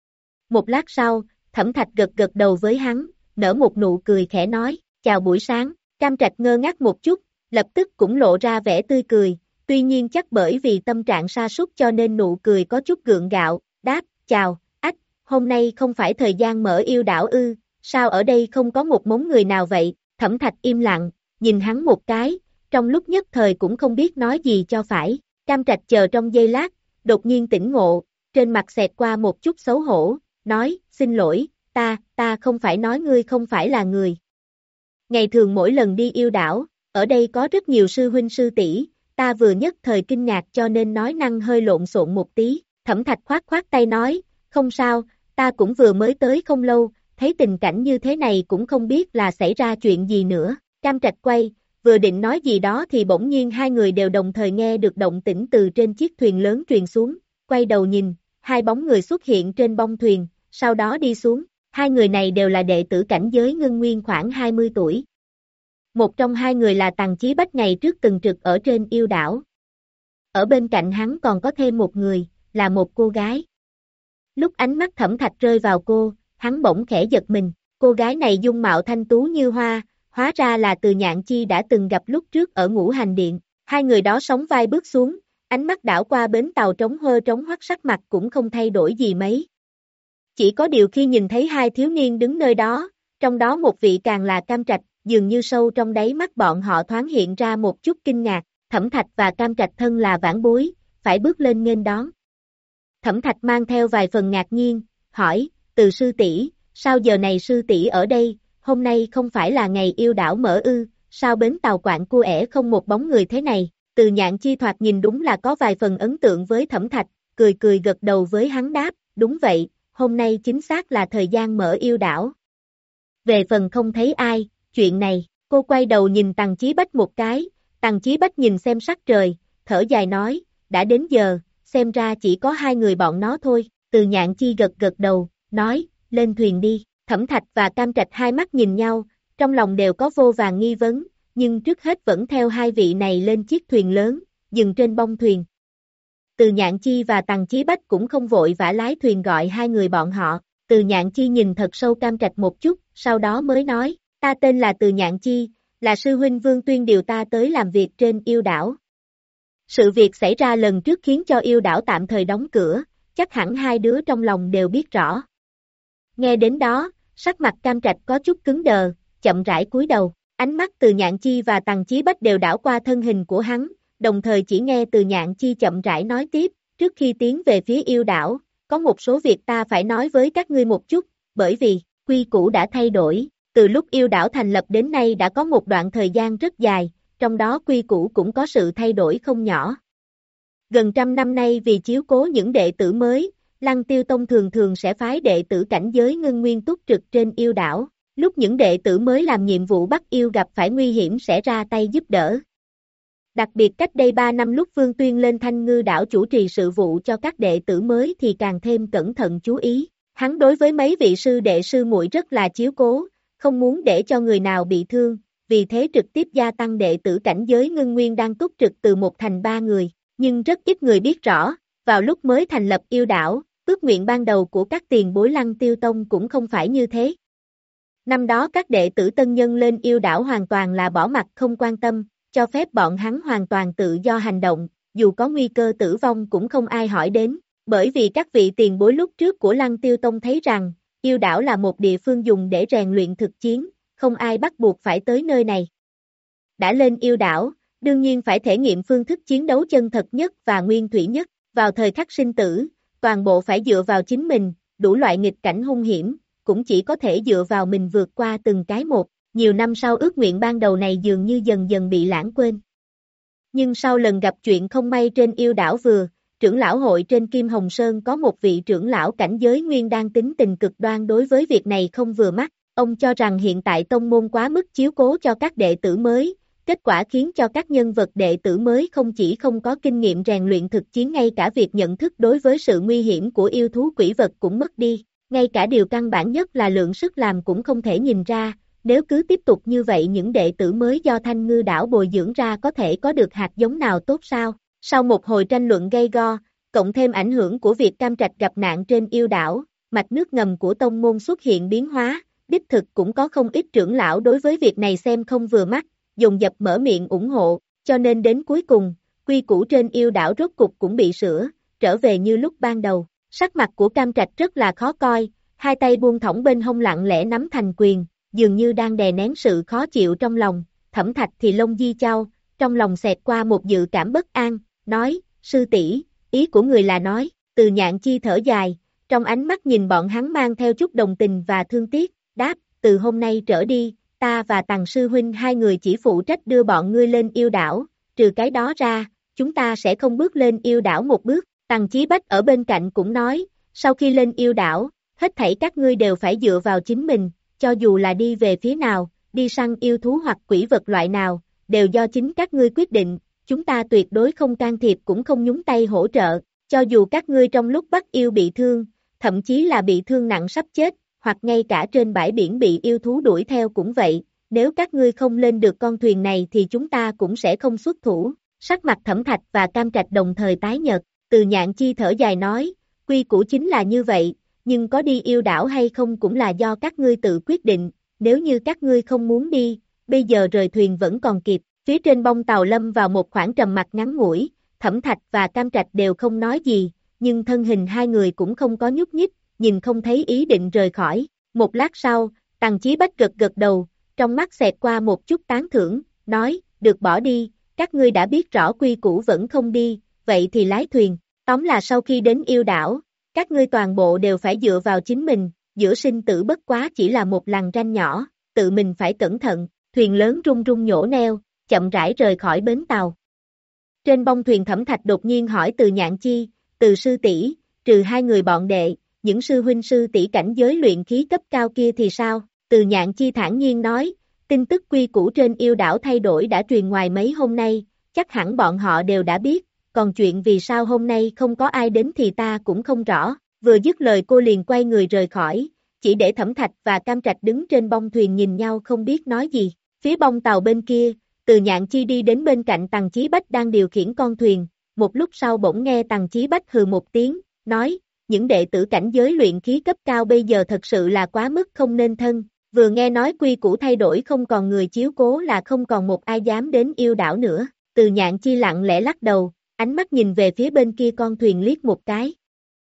Một lát sau, Thẩm Thạch gật gật đầu với hắn, nở một nụ cười khẽ nói, chào buổi sáng. Cam Trạch ngơ ngác một chút, lập tức cũng lộ ra vẻ tươi cười, tuy nhiên chắc bởi vì tâm trạng sa sút cho nên nụ cười có chút gượng gạo, đáp, chào, ách, hôm nay không phải thời gian mở yêu đảo ư, sao ở đây không có một mống người nào vậy? Thẩm Thạch im lặng, nhìn hắn một cái, trong lúc nhất thời cũng không biết nói gì cho phải. Cam Trạch chờ trong giây lát, đột nhiên tỉnh ngộ, trên mặt xẹt qua một chút xấu hổ, nói, xin lỗi, ta, ta không phải nói ngươi không phải là người. Ngày thường mỗi lần đi yêu đảo, ở đây có rất nhiều sư huynh sư tỷ, ta vừa nhất thời kinh ngạc cho nên nói năng hơi lộn xộn một tí. Thẩm Thạch khoát khoát tay nói, không sao, ta cũng vừa mới tới không lâu, thấy tình cảnh như thế này cũng không biết là xảy ra chuyện gì nữa. Cam Trạch quay, vừa định nói gì đó thì bỗng nhiên hai người đều đồng thời nghe được động tĩnh từ trên chiếc thuyền lớn truyền xuống, quay đầu nhìn, hai bóng người xuất hiện trên bông thuyền, sau đó đi xuống, Hai người này đều là đệ tử cảnh giới ngưng nguyên khoảng hai mươi tuổi. Một trong hai người là Tằng Chí Bách ngày trước từng trực ở trên yêu đảo. Ở bên cạnh hắn còn có thêm một người, là một cô gái. Lúc ánh mắt Thẩm Thạch rơi vào cô, hắn bỗng khẽ giật mình. Cô gái này dung mạo thanh tú như hoa, hóa ra là Từ Nhạn Chi đã từng gặp lúc trước ở Ngũ Hành Điện. Hai người đó sóng vai bước xuống, ánh mắt đảo qua bến tàu trống hơ trống hoắt, sắc mặt cũng không thay đổi gì mấy. Chỉ có điều khi nhìn thấy hai thiếu niên đứng nơi đó, trong đó một vị càng là Cam Trạch, dường như sâu trong đáy mắt bọn họ thoáng hiện ra một chút kinh ngạc. Thẩm Thạch và Cam Trạch thân là vãn bối, phải bước lên nghênh đón. Thẩm Thạch mang theo vài phần ngạc nhiên, hỏi, Từ sư tỷ, sao giờ này sư tỷ ở đây, hôm nay không phải là ngày yêu đảo mở ư, sao bến tàu quạng cua ẻ không một bóng người thế này? Từ Nhạn Chi thoạt nhìn đúng là có vài phần ấn tượng với Thẩm Thạch, cười cười gật đầu với hắn đáp, đúng vậy, hôm nay chính xác là thời gian mở yêu đảo. Về phần không thấy ai, chuyện này, cô quay đầu nhìn Tằng Chí Bách một cái, Tằng Chí Bách nhìn xem sắc trời, thở dài nói, đã đến giờ, xem ra chỉ có hai người bọn nó thôi. Từ Nhạn Chi gật gật đầu, nói, lên thuyền đi. Thẩm Thạch và Cam Trạch hai mắt nhìn nhau, trong lòng đều có vô vàn nghi vấn, nhưng trước hết vẫn theo hai vị này lên chiếc thuyền lớn, dừng trên bông thuyền. Từ Nhạn Chi và Tằng Chí Bách cũng không vội vã lái thuyền gọi hai người bọn họ. Từ Nhạn Chi nhìn thật sâu Cam Trạch một chút, sau đó mới nói, ta tên là Từ Nhạn Chi, là sư huynh Vương Tuyên điều ta tới làm việc trên yêu đảo. Sự việc xảy ra lần trước khiến cho yêu đảo tạm thời đóng cửa, chắc hẳn hai đứa trong lòng đều biết rõ. Nghe đến đó, sắc mặt Cam Trạch có chút cứng đờ, chậm rãi cúi đầu, ánh mắt Từ Nhạn Chi và Tằng Chí Bách đều đảo qua thân hình của hắn, đồng thời chỉ nghe Từ Nhạn Chi chậm rãi nói tiếp, trước khi tiến về phía yêu đảo, có một số việc ta phải nói với các ngươi một chút, bởi vì, quy củ đã thay đổi, từ lúc yêu đảo thành lập đến nay đã có một đoạn thời gian rất dài, trong đó quy củ cũng có sự thay đổi không nhỏ. Gần trăm năm nay vì chiếu cố những đệ tử mới, Lăng Tiêu Tông thường thường sẽ phái đệ tử cảnh giới ngưng nguyên túc trực trên yêu đảo, lúc những đệ tử mới làm nhiệm vụ bắt yêu gặp phải nguy hiểm sẽ ra tay giúp đỡ. Đặc biệt cách đây ba năm lúc Vương Tuyên lên Thanh Ngư đảo chủ trì sự vụ cho các đệ tử mới thì càng thêm cẩn thận chú ý. Hắn đối với mấy vị sư đệ sư muội rất là chiếu cố, không muốn để cho người nào bị thương, vì thế trực tiếp gia tăng đệ tử cảnh giới ngưng nguyên đang túc trực từ một thành ba người. Nhưng rất ít người biết rõ, vào lúc mới thành lập yêu đảo, ước nguyện ban đầu của các tiền bối Lăng Tiêu Tông cũng không phải như thế. Năm đó các đệ tử tân nhân lên yêu đảo hoàn toàn là bỏ mặc không quan tâm, cho phép bọn hắn hoàn toàn tự do hành động, dù có nguy cơ tử vong cũng không ai hỏi đến, bởi vì các vị tiền bối lúc trước của Lăng Tiêu Tông thấy rằng, yêu đảo là một địa phương dùng để rèn luyện thực chiến, không ai bắt buộc phải tới nơi này. Đã lên yêu đảo, đương nhiên phải thể nghiệm phương thức chiến đấu chân thật nhất và nguyên thủy nhất, vào thời khắc sinh tử, toàn bộ phải dựa vào chính mình, đủ loại nghịch cảnh hung hiểm, cũng chỉ có thể dựa vào mình vượt qua từng cái một. Nhiều năm sau ước nguyện ban đầu này dường như dần dần bị lãng quên. Nhưng sau lần gặp chuyện không may trên yêu đảo vừa, trưởng lão hội trên Kim Hồng Sơn có một vị trưởng lão cảnh giới nguyên đang tính tình cực đoan đối với việc này không vừa mắt, ông cho rằng hiện tại tông môn quá mức chiếu cố cho các đệ tử mới, kết quả khiến cho các nhân vật đệ tử mới không chỉ không có kinh nghiệm rèn luyện thực chiến, ngay cả việc nhận thức đối với sự nguy hiểm của yêu thú quỷ vật cũng mất đi, ngay cả điều căn bản nhất là lượng sức làm cũng không thể nhìn ra. Nếu cứ tiếp tục như vậy những đệ tử mới do Thanh Ngư đảo bồi dưỡng ra có thể có được hạt giống nào tốt sao? Sau một hồi tranh luận gay go, cộng thêm ảnh hưởng của việc Cam Trạch gặp nạn trên yêu đảo, mạch nước ngầm của tông môn xuất hiện biến hóa, đích thực cũng có không ít trưởng lão đối với việc này xem không vừa mắt, dồn dập mở miệng ủng hộ, cho nên đến cuối cùng, quy củ trên yêu đảo rốt cục cũng bị sửa, trở về như lúc ban đầu. Sắc mặt của Cam Trạch rất là khó coi, hai tay buông thõng bên hông lặng lẽ nắm thành quyền, dường như đang đè nén sự khó chịu trong lòng. Thẩm Thạch thì lông di chau, trong lòng xẹt qua một dự cảm bất an, nói, sư tỷ, ý của người là nói. Từ Nhạn Chi thở dài, trong ánh mắt nhìn bọn hắn mang theo chút đồng tình và thương tiếc, đáp, từ hôm nay trở đi, ta và Tằng sư huynh hai người chỉ phụ trách đưa bọn ngươi lên yêu đảo, trừ cái đó ra, chúng ta sẽ không bước lên yêu đảo một bước. Tằng Chí Bách ở bên cạnh cũng nói, sau khi lên yêu đảo, hết thảy các ngươi đều phải dựa vào chính mình, cho dù là đi về phía nào, đi săn yêu thú hoặc quỷ vật loại nào, đều do chính các ngươi quyết định, chúng ta tuyệt đối không can thiệp cũng không nhúng tay hỗ trợ, cho dù các ngươi trong lúc bắt yêu bị thương, thậm chí là bị thương nặng sắp chết, hoặc ngay cả trên bãi biển bị yêu thú đuổi theo cũng vậy, nếu các ngươi không lên được con thuyền này thì chúng ta cũng sẽ không xuất thủ. Sắc mặt Thẩm Thạch và Cam Trạch đồng thời tái nhợt, Từ Nhạn Chi thở dài nói, quy củ chính là như vậy, nhưng có đi yêu đảo hay không cũng là do các ngươi tự quyết định, nếu như các ngươi không muốn đi, bây giờ rời thuyền vẫn còn kịp. Phía trên bông tàu lâm vào một khoảng trầm mặc ngắn ngủi, Thẩm Thạch và Cam Trạch đều không nói gì, nhưng thân hình hai người cũng không có nhúc nhích, nhìn không thấy ý định rời khỏi. Một lát sau, Tằng Chí Bách gật gật đầu, trong mắt xẹt qua một chút tán thưởng, nói, được bỏ đi, các ngươi đã biết rõ quy củ vẫn không đi, vậy thì lái thuyền. Tóm là sau khi đến yêu đảo, các ngươi toàn bộ đều phải dựa vào chính mình, giữa sinh tử bất quá chỉ là một lằn ranh nhỏ, tự mình phải cẩn thận. Thuyền lớn rung rung nhổ neo, chậm rãi rời khỏi bến tàu. Trên bông thuyền Thẩm Thạch đột nhiên hỏi Từ Nhạn Chi, Từ sư tỷ, trừ hai người bọn đệ, những sư huynh sư tỷ cảnh giới luyện khí cấp cao kia thì sao? Từ Nhạn Chi thản nhiên nói, tin tức quy củ trên yêu đảo thay đổi đã truyền ngoài mấy hôm nay, chắc hẳn bọn họ đều đã biết, còn chuyện vì sao hôm nay không có ai đến thì ta cũng không rõ. Vừa dứt lời cô liền quay người rời khỏi, chỉ để Thẩm Thạch và Cam Trạch đứng trên bông thuyền nhìn nhau không biết nói gì. Phía bông tàu bên kia, Từ Nhạn Chi đi đến bên cạnh Tằng Chí Bách đang điều khiển con thuyền, một lúc sau bỗng nghe Tằng Chí Bách hừ một tiếng, nói, những đệ tử cảnh giới luyện khí cấp cao bây giờ thật sự là quá mức không nên thân, vừa nghe nói quy củ thay đổi không còn người chiếu cố là không còn một ai dám đến yêu đảo nữa. Từ Nhạn Chi lặng lẽ lắc đầu, ánh mắt nhìn về phía bên kia con thuyền liếc một cái.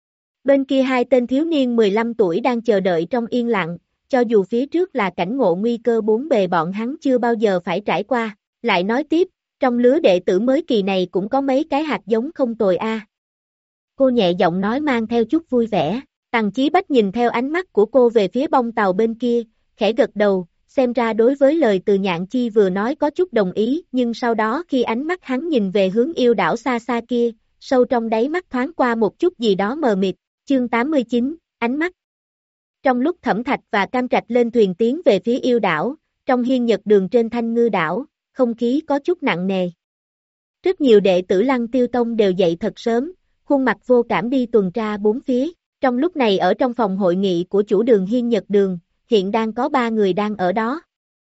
Bên kia hai tên thiếu niên mười lăm tuổi đang chờ đợi trong yên lặng, cho dù phía trước là cảnh ngộ nguy cơ bốn bề bọn hắn chưa bao giờ phải trải qua. Lại nói tiếp, trong lứa đệ tử mới kỳ này cũng có mấy cái hạt giống không tồi a. Cô nhẹ giọng nói mang theo chút vui vẻ, Tằng Chí Bách nhìn theo ánh mắt của cô về phía bông tàu bên kia, khẽ gật đầu, xem ra đối với lời Từ Nhạn Chi vừa nói có chút đồng ý, nhưng sau đó khi ánh mắt hắn nhìn về hướng yêu đảo xa xa kia, sâu trong đáy mắt thoáng qua một chút gì đó mờ mịt. Chương tám mươi chín, ánh mắt. Trong lúc Thẩm Thạch và Cam Trạch lên thuyền tiến về phía yêu đảo, trong hiên nhật đường trên Thanh Ngư đảo, không khí có chút nặng nề. Rất nhiều đệ tử Lăng Tiêu Tông đều dậy thật sớm, khuôn mặt vô cảm đi tuần tra bốn phía. Trong lúc này ở trong phòng hội nghị của chủ đường hiên nhật đường, hiện đang có ba người đang ở đó.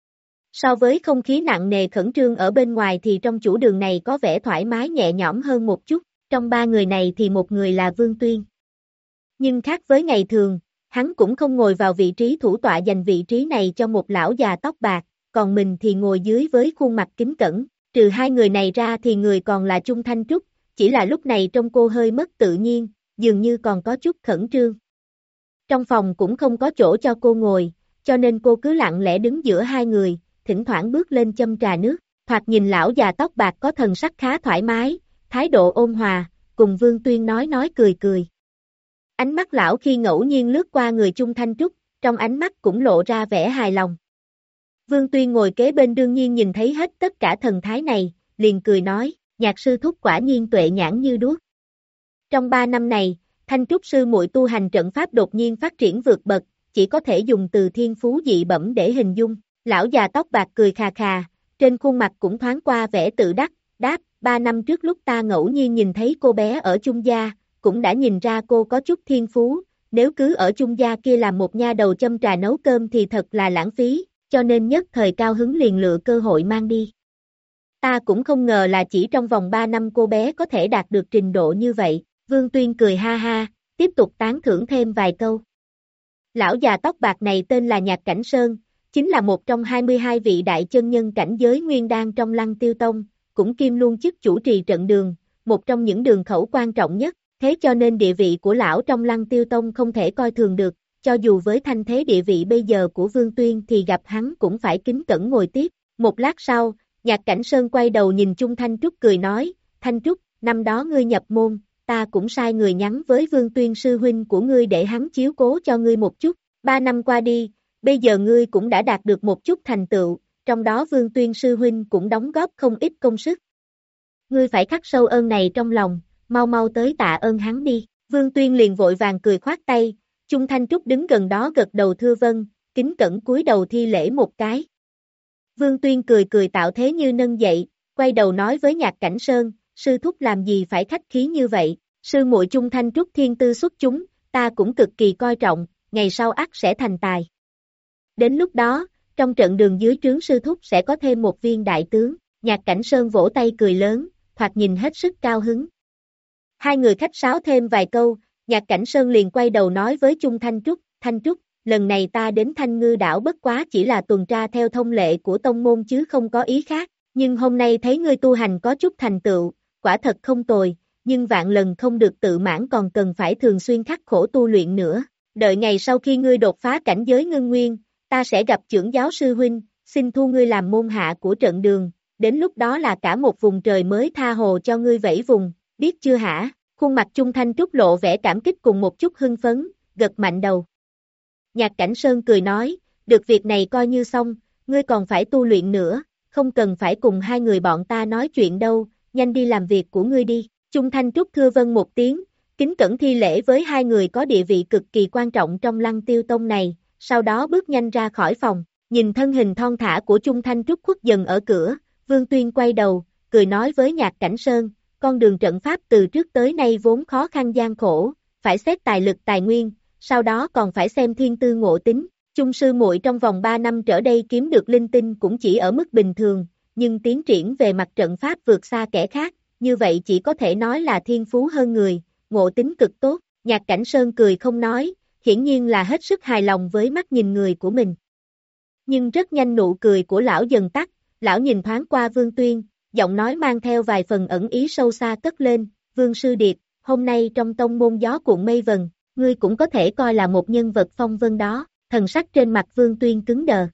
So với không khí nặng nề khẩn trương ở bên ngoài thì trong chủ đường này có vẻ thoải mái nhẹ nhõm hơn một chút. Trong ba người này thì một người là Vương Tuyên. Nhưng khác với ngày thường, hắn cũng không ngồi vào vị trí thủ tọa dành vị trí này cho một lão già tóc bạc, còn mình thì ngồi dưới với khuôn mặt kính cẩn. Trừ hai người này ra thì người còn là Chung Thanh Trúc, chỉ là lúc này trông cô hơi mất tự nhiên, dường như còn có chút khẩn trương. Trong phòng cũng không có chỗ cho cô ngồi, cho nên cô cứ lặng lẽ đứng giữa hai người, thỉnh thoảng bước lên châm trà nước. Thoạt nhìn lão già tóc bạc có thần sắc khá thoải mái, thái độ ôn hòa, cùng Vương Tuyên nói nói cười cười. Ánh mắt lão khi ngẫu nhiên lướt qua người Chung Thanh Trúc, trong ánh mắt cũng lộ ra vẻ hài lòng. Vương Tuyên ngồi kế bên đương nhiên nhìn thấy hết tất cả thần thái này, liền cười nói, Nhạc sư thúc quả nhiên tuệ nhãn như đuốc. Trong ba năm này, Thanh Trúc sư muội tu hành trận pháp đột nhiên phát triển vượt bậc, chỉ có thể dùng từ thiên phú dị bẩm để hình dung. Lão già tóc bạc cười khà khà, trên khuôn mặt cũng thoáng qua vẻ tự đắc, đáp, ba năm trước lúc ta ngẫu nhiên nhìn thấy cô bé ở Chung gia, cũng đã nhìn ra cô có chút thiên phú, nếu cứ ở Chung gia kia làm một nha đầu châm trà nấu cơm thì thật là lãng phí, cho nên nhất thời cao hứng liền lựa cơ hội mang đi. Ta cũng không ngờ là chỉ trong vòng ba năm cô bé có thể đạt được trình độ như vậy. Vương Tuyên cười ha ha, tiếp tục tán thưởng thêm vài câu. Lão già tóc bạc này tên là Nhạc Cảnh Sơn, chính là một trong hai mươi hai vị đại chân nhân cảnh giới nguyên đan trong Lăng Tiêu Tông, cũng kiêm luôn chức chủ trì trận đường, một trong những đường khẩu quan trọng nhất, thế cho nên địa vị của lão trong Lăng Tiêu Tông không thể coi thường được, cho dù với thanh thế địa vị bây giờ của Vương Tuyên thì gặp hắn cũng phải kính cẩn ngồi tiếp. Một lát sau, Nhạc Cảnh Sơn quay đầu nhìn Chung Thanh Trúc cười nói, Thanh Trúc, năm đó ngươi nhập môn, ta cũng sai người nhắn với Vương Tuyên sư huynh của ngươi để hắn chiếu cố cho ngươi một chút, ba năm qua đi, bây giờ ngươi cũng đã đạt được một chút thành tựu, trong đó Vương Tuyên sư huynh cũng đóng góp không ít công sức. Ngươi phải khắc sâu ơn này trong lòng, mau mau tới tạ ơn hắn đi. Vương Tuyên liền vội vàng cười khoát tay, Chung Thanh Trúc đứng gần đó gật đầu thưa vâng, kính cẩn cúi đầu thi lễ một cái. Vương Tuyên cười cười tạo thế như nâng dậy, quay đầu nói với Nhạc Cảnh Sơn, sư thúc làm gì phải khách khí như vậy, sư muội Chung Thanh Trúc thiên tư xuất chúng, ta cũng cực kỳ coi trọng, ngày sau ắt sẽ thành tài. Đến lúc đó, trong trận đường dưới trướng sư thúc sẽ có thêm một viên đại tướng, Nhạc Cảnh Sơn vỗ tay cười lớn, thoạt nhìn hết sức cao hứng. Hai người khách sáo thêm vài câu, Nhạc Cảnh Sơn liền quay đầu nói với Chung Thanh Trúc, Thanh Trúc, lần này ta đến Thanh Ngư đảo bất quá chỉ là tuần tra theo thông lệ của tông môn chứ không có ý khác, nhưng hôm nay thấy ngươi tu hành có chút thành tựu, quả thật không tồi, nhưng vạn lần không được tự mãn còn cần phải thường xuyên khắc khổ tu luyện nữa, đợi ngày sau khi ngươi đột phá cảnh giới ngưng nguyên, ta sẽ gặp trưởng giáo sư huynh, xin thu ngươi làm môn hạ của trận đường, đến lúc đó là cả một vùng trời mới tha hồ cho ngươi vẫy vùng, biết chưa hả? Khuôn mặt Chung Thanh Trúc lộ vẻ cảm kích cùng một chút hưng phấn, gật mạnh đầu. Nhạc Cảnh Sơn cười nói, được việc này coi như xong, ngươi còn phải tu luyện nữa, không cần phải cùng hai người bọn ta nói chuyện đâu, nhanh đi làm việc của ngươi đi. Chung Thanh Trúc thưa vâng một tiếng, kính cẩn thi lễ với hai người có địa vị cực kỳ quan trọng trong Lăng Tiêu Tông này, sau đó bước nhanh ra khỏi phòng, nhìn thân hình thon thả của Chung Thanh Trúc khuất dần ở cửa, Vương Tuyên quay đầu, cười nói với Nhạc Cảnh Sơn, con đường trận pháp từ trước tới nay vốn khó khăn gian khổ, phải xét tài lực tài nguyên, sau đó còn phải xem thiên tư ngộ tính, Chung sư muội trong vòng ba năm trở đây kiếm được linh tinh cũng chỉ ở mức bình thường, nhưng tiến triển về mặt trận pháp vượt xa kẻ khác, như vậy chỉ có thể nói là thiên phú hơn người, ngộ tính cực tốt, Nhạc Cảnh Sơn cười không nói, hiển nhiên là hết sức hài lòng với mắt nhìn người của mình. Nhưng rất nhanh nụ cười của lão dần tắt, lão nhìn thoáng qua Vương Tuyên, giọng nói mang theo vài phần ẩn ý sâu xa cất lên, Vương Sư Điệt, hôm nay trong tông môn gió cuộn mây vần, ngươi cũng có thể coi là một nhân vật phong vân đó, thần sắc trên mặt Vương Tuyên cứng đờ.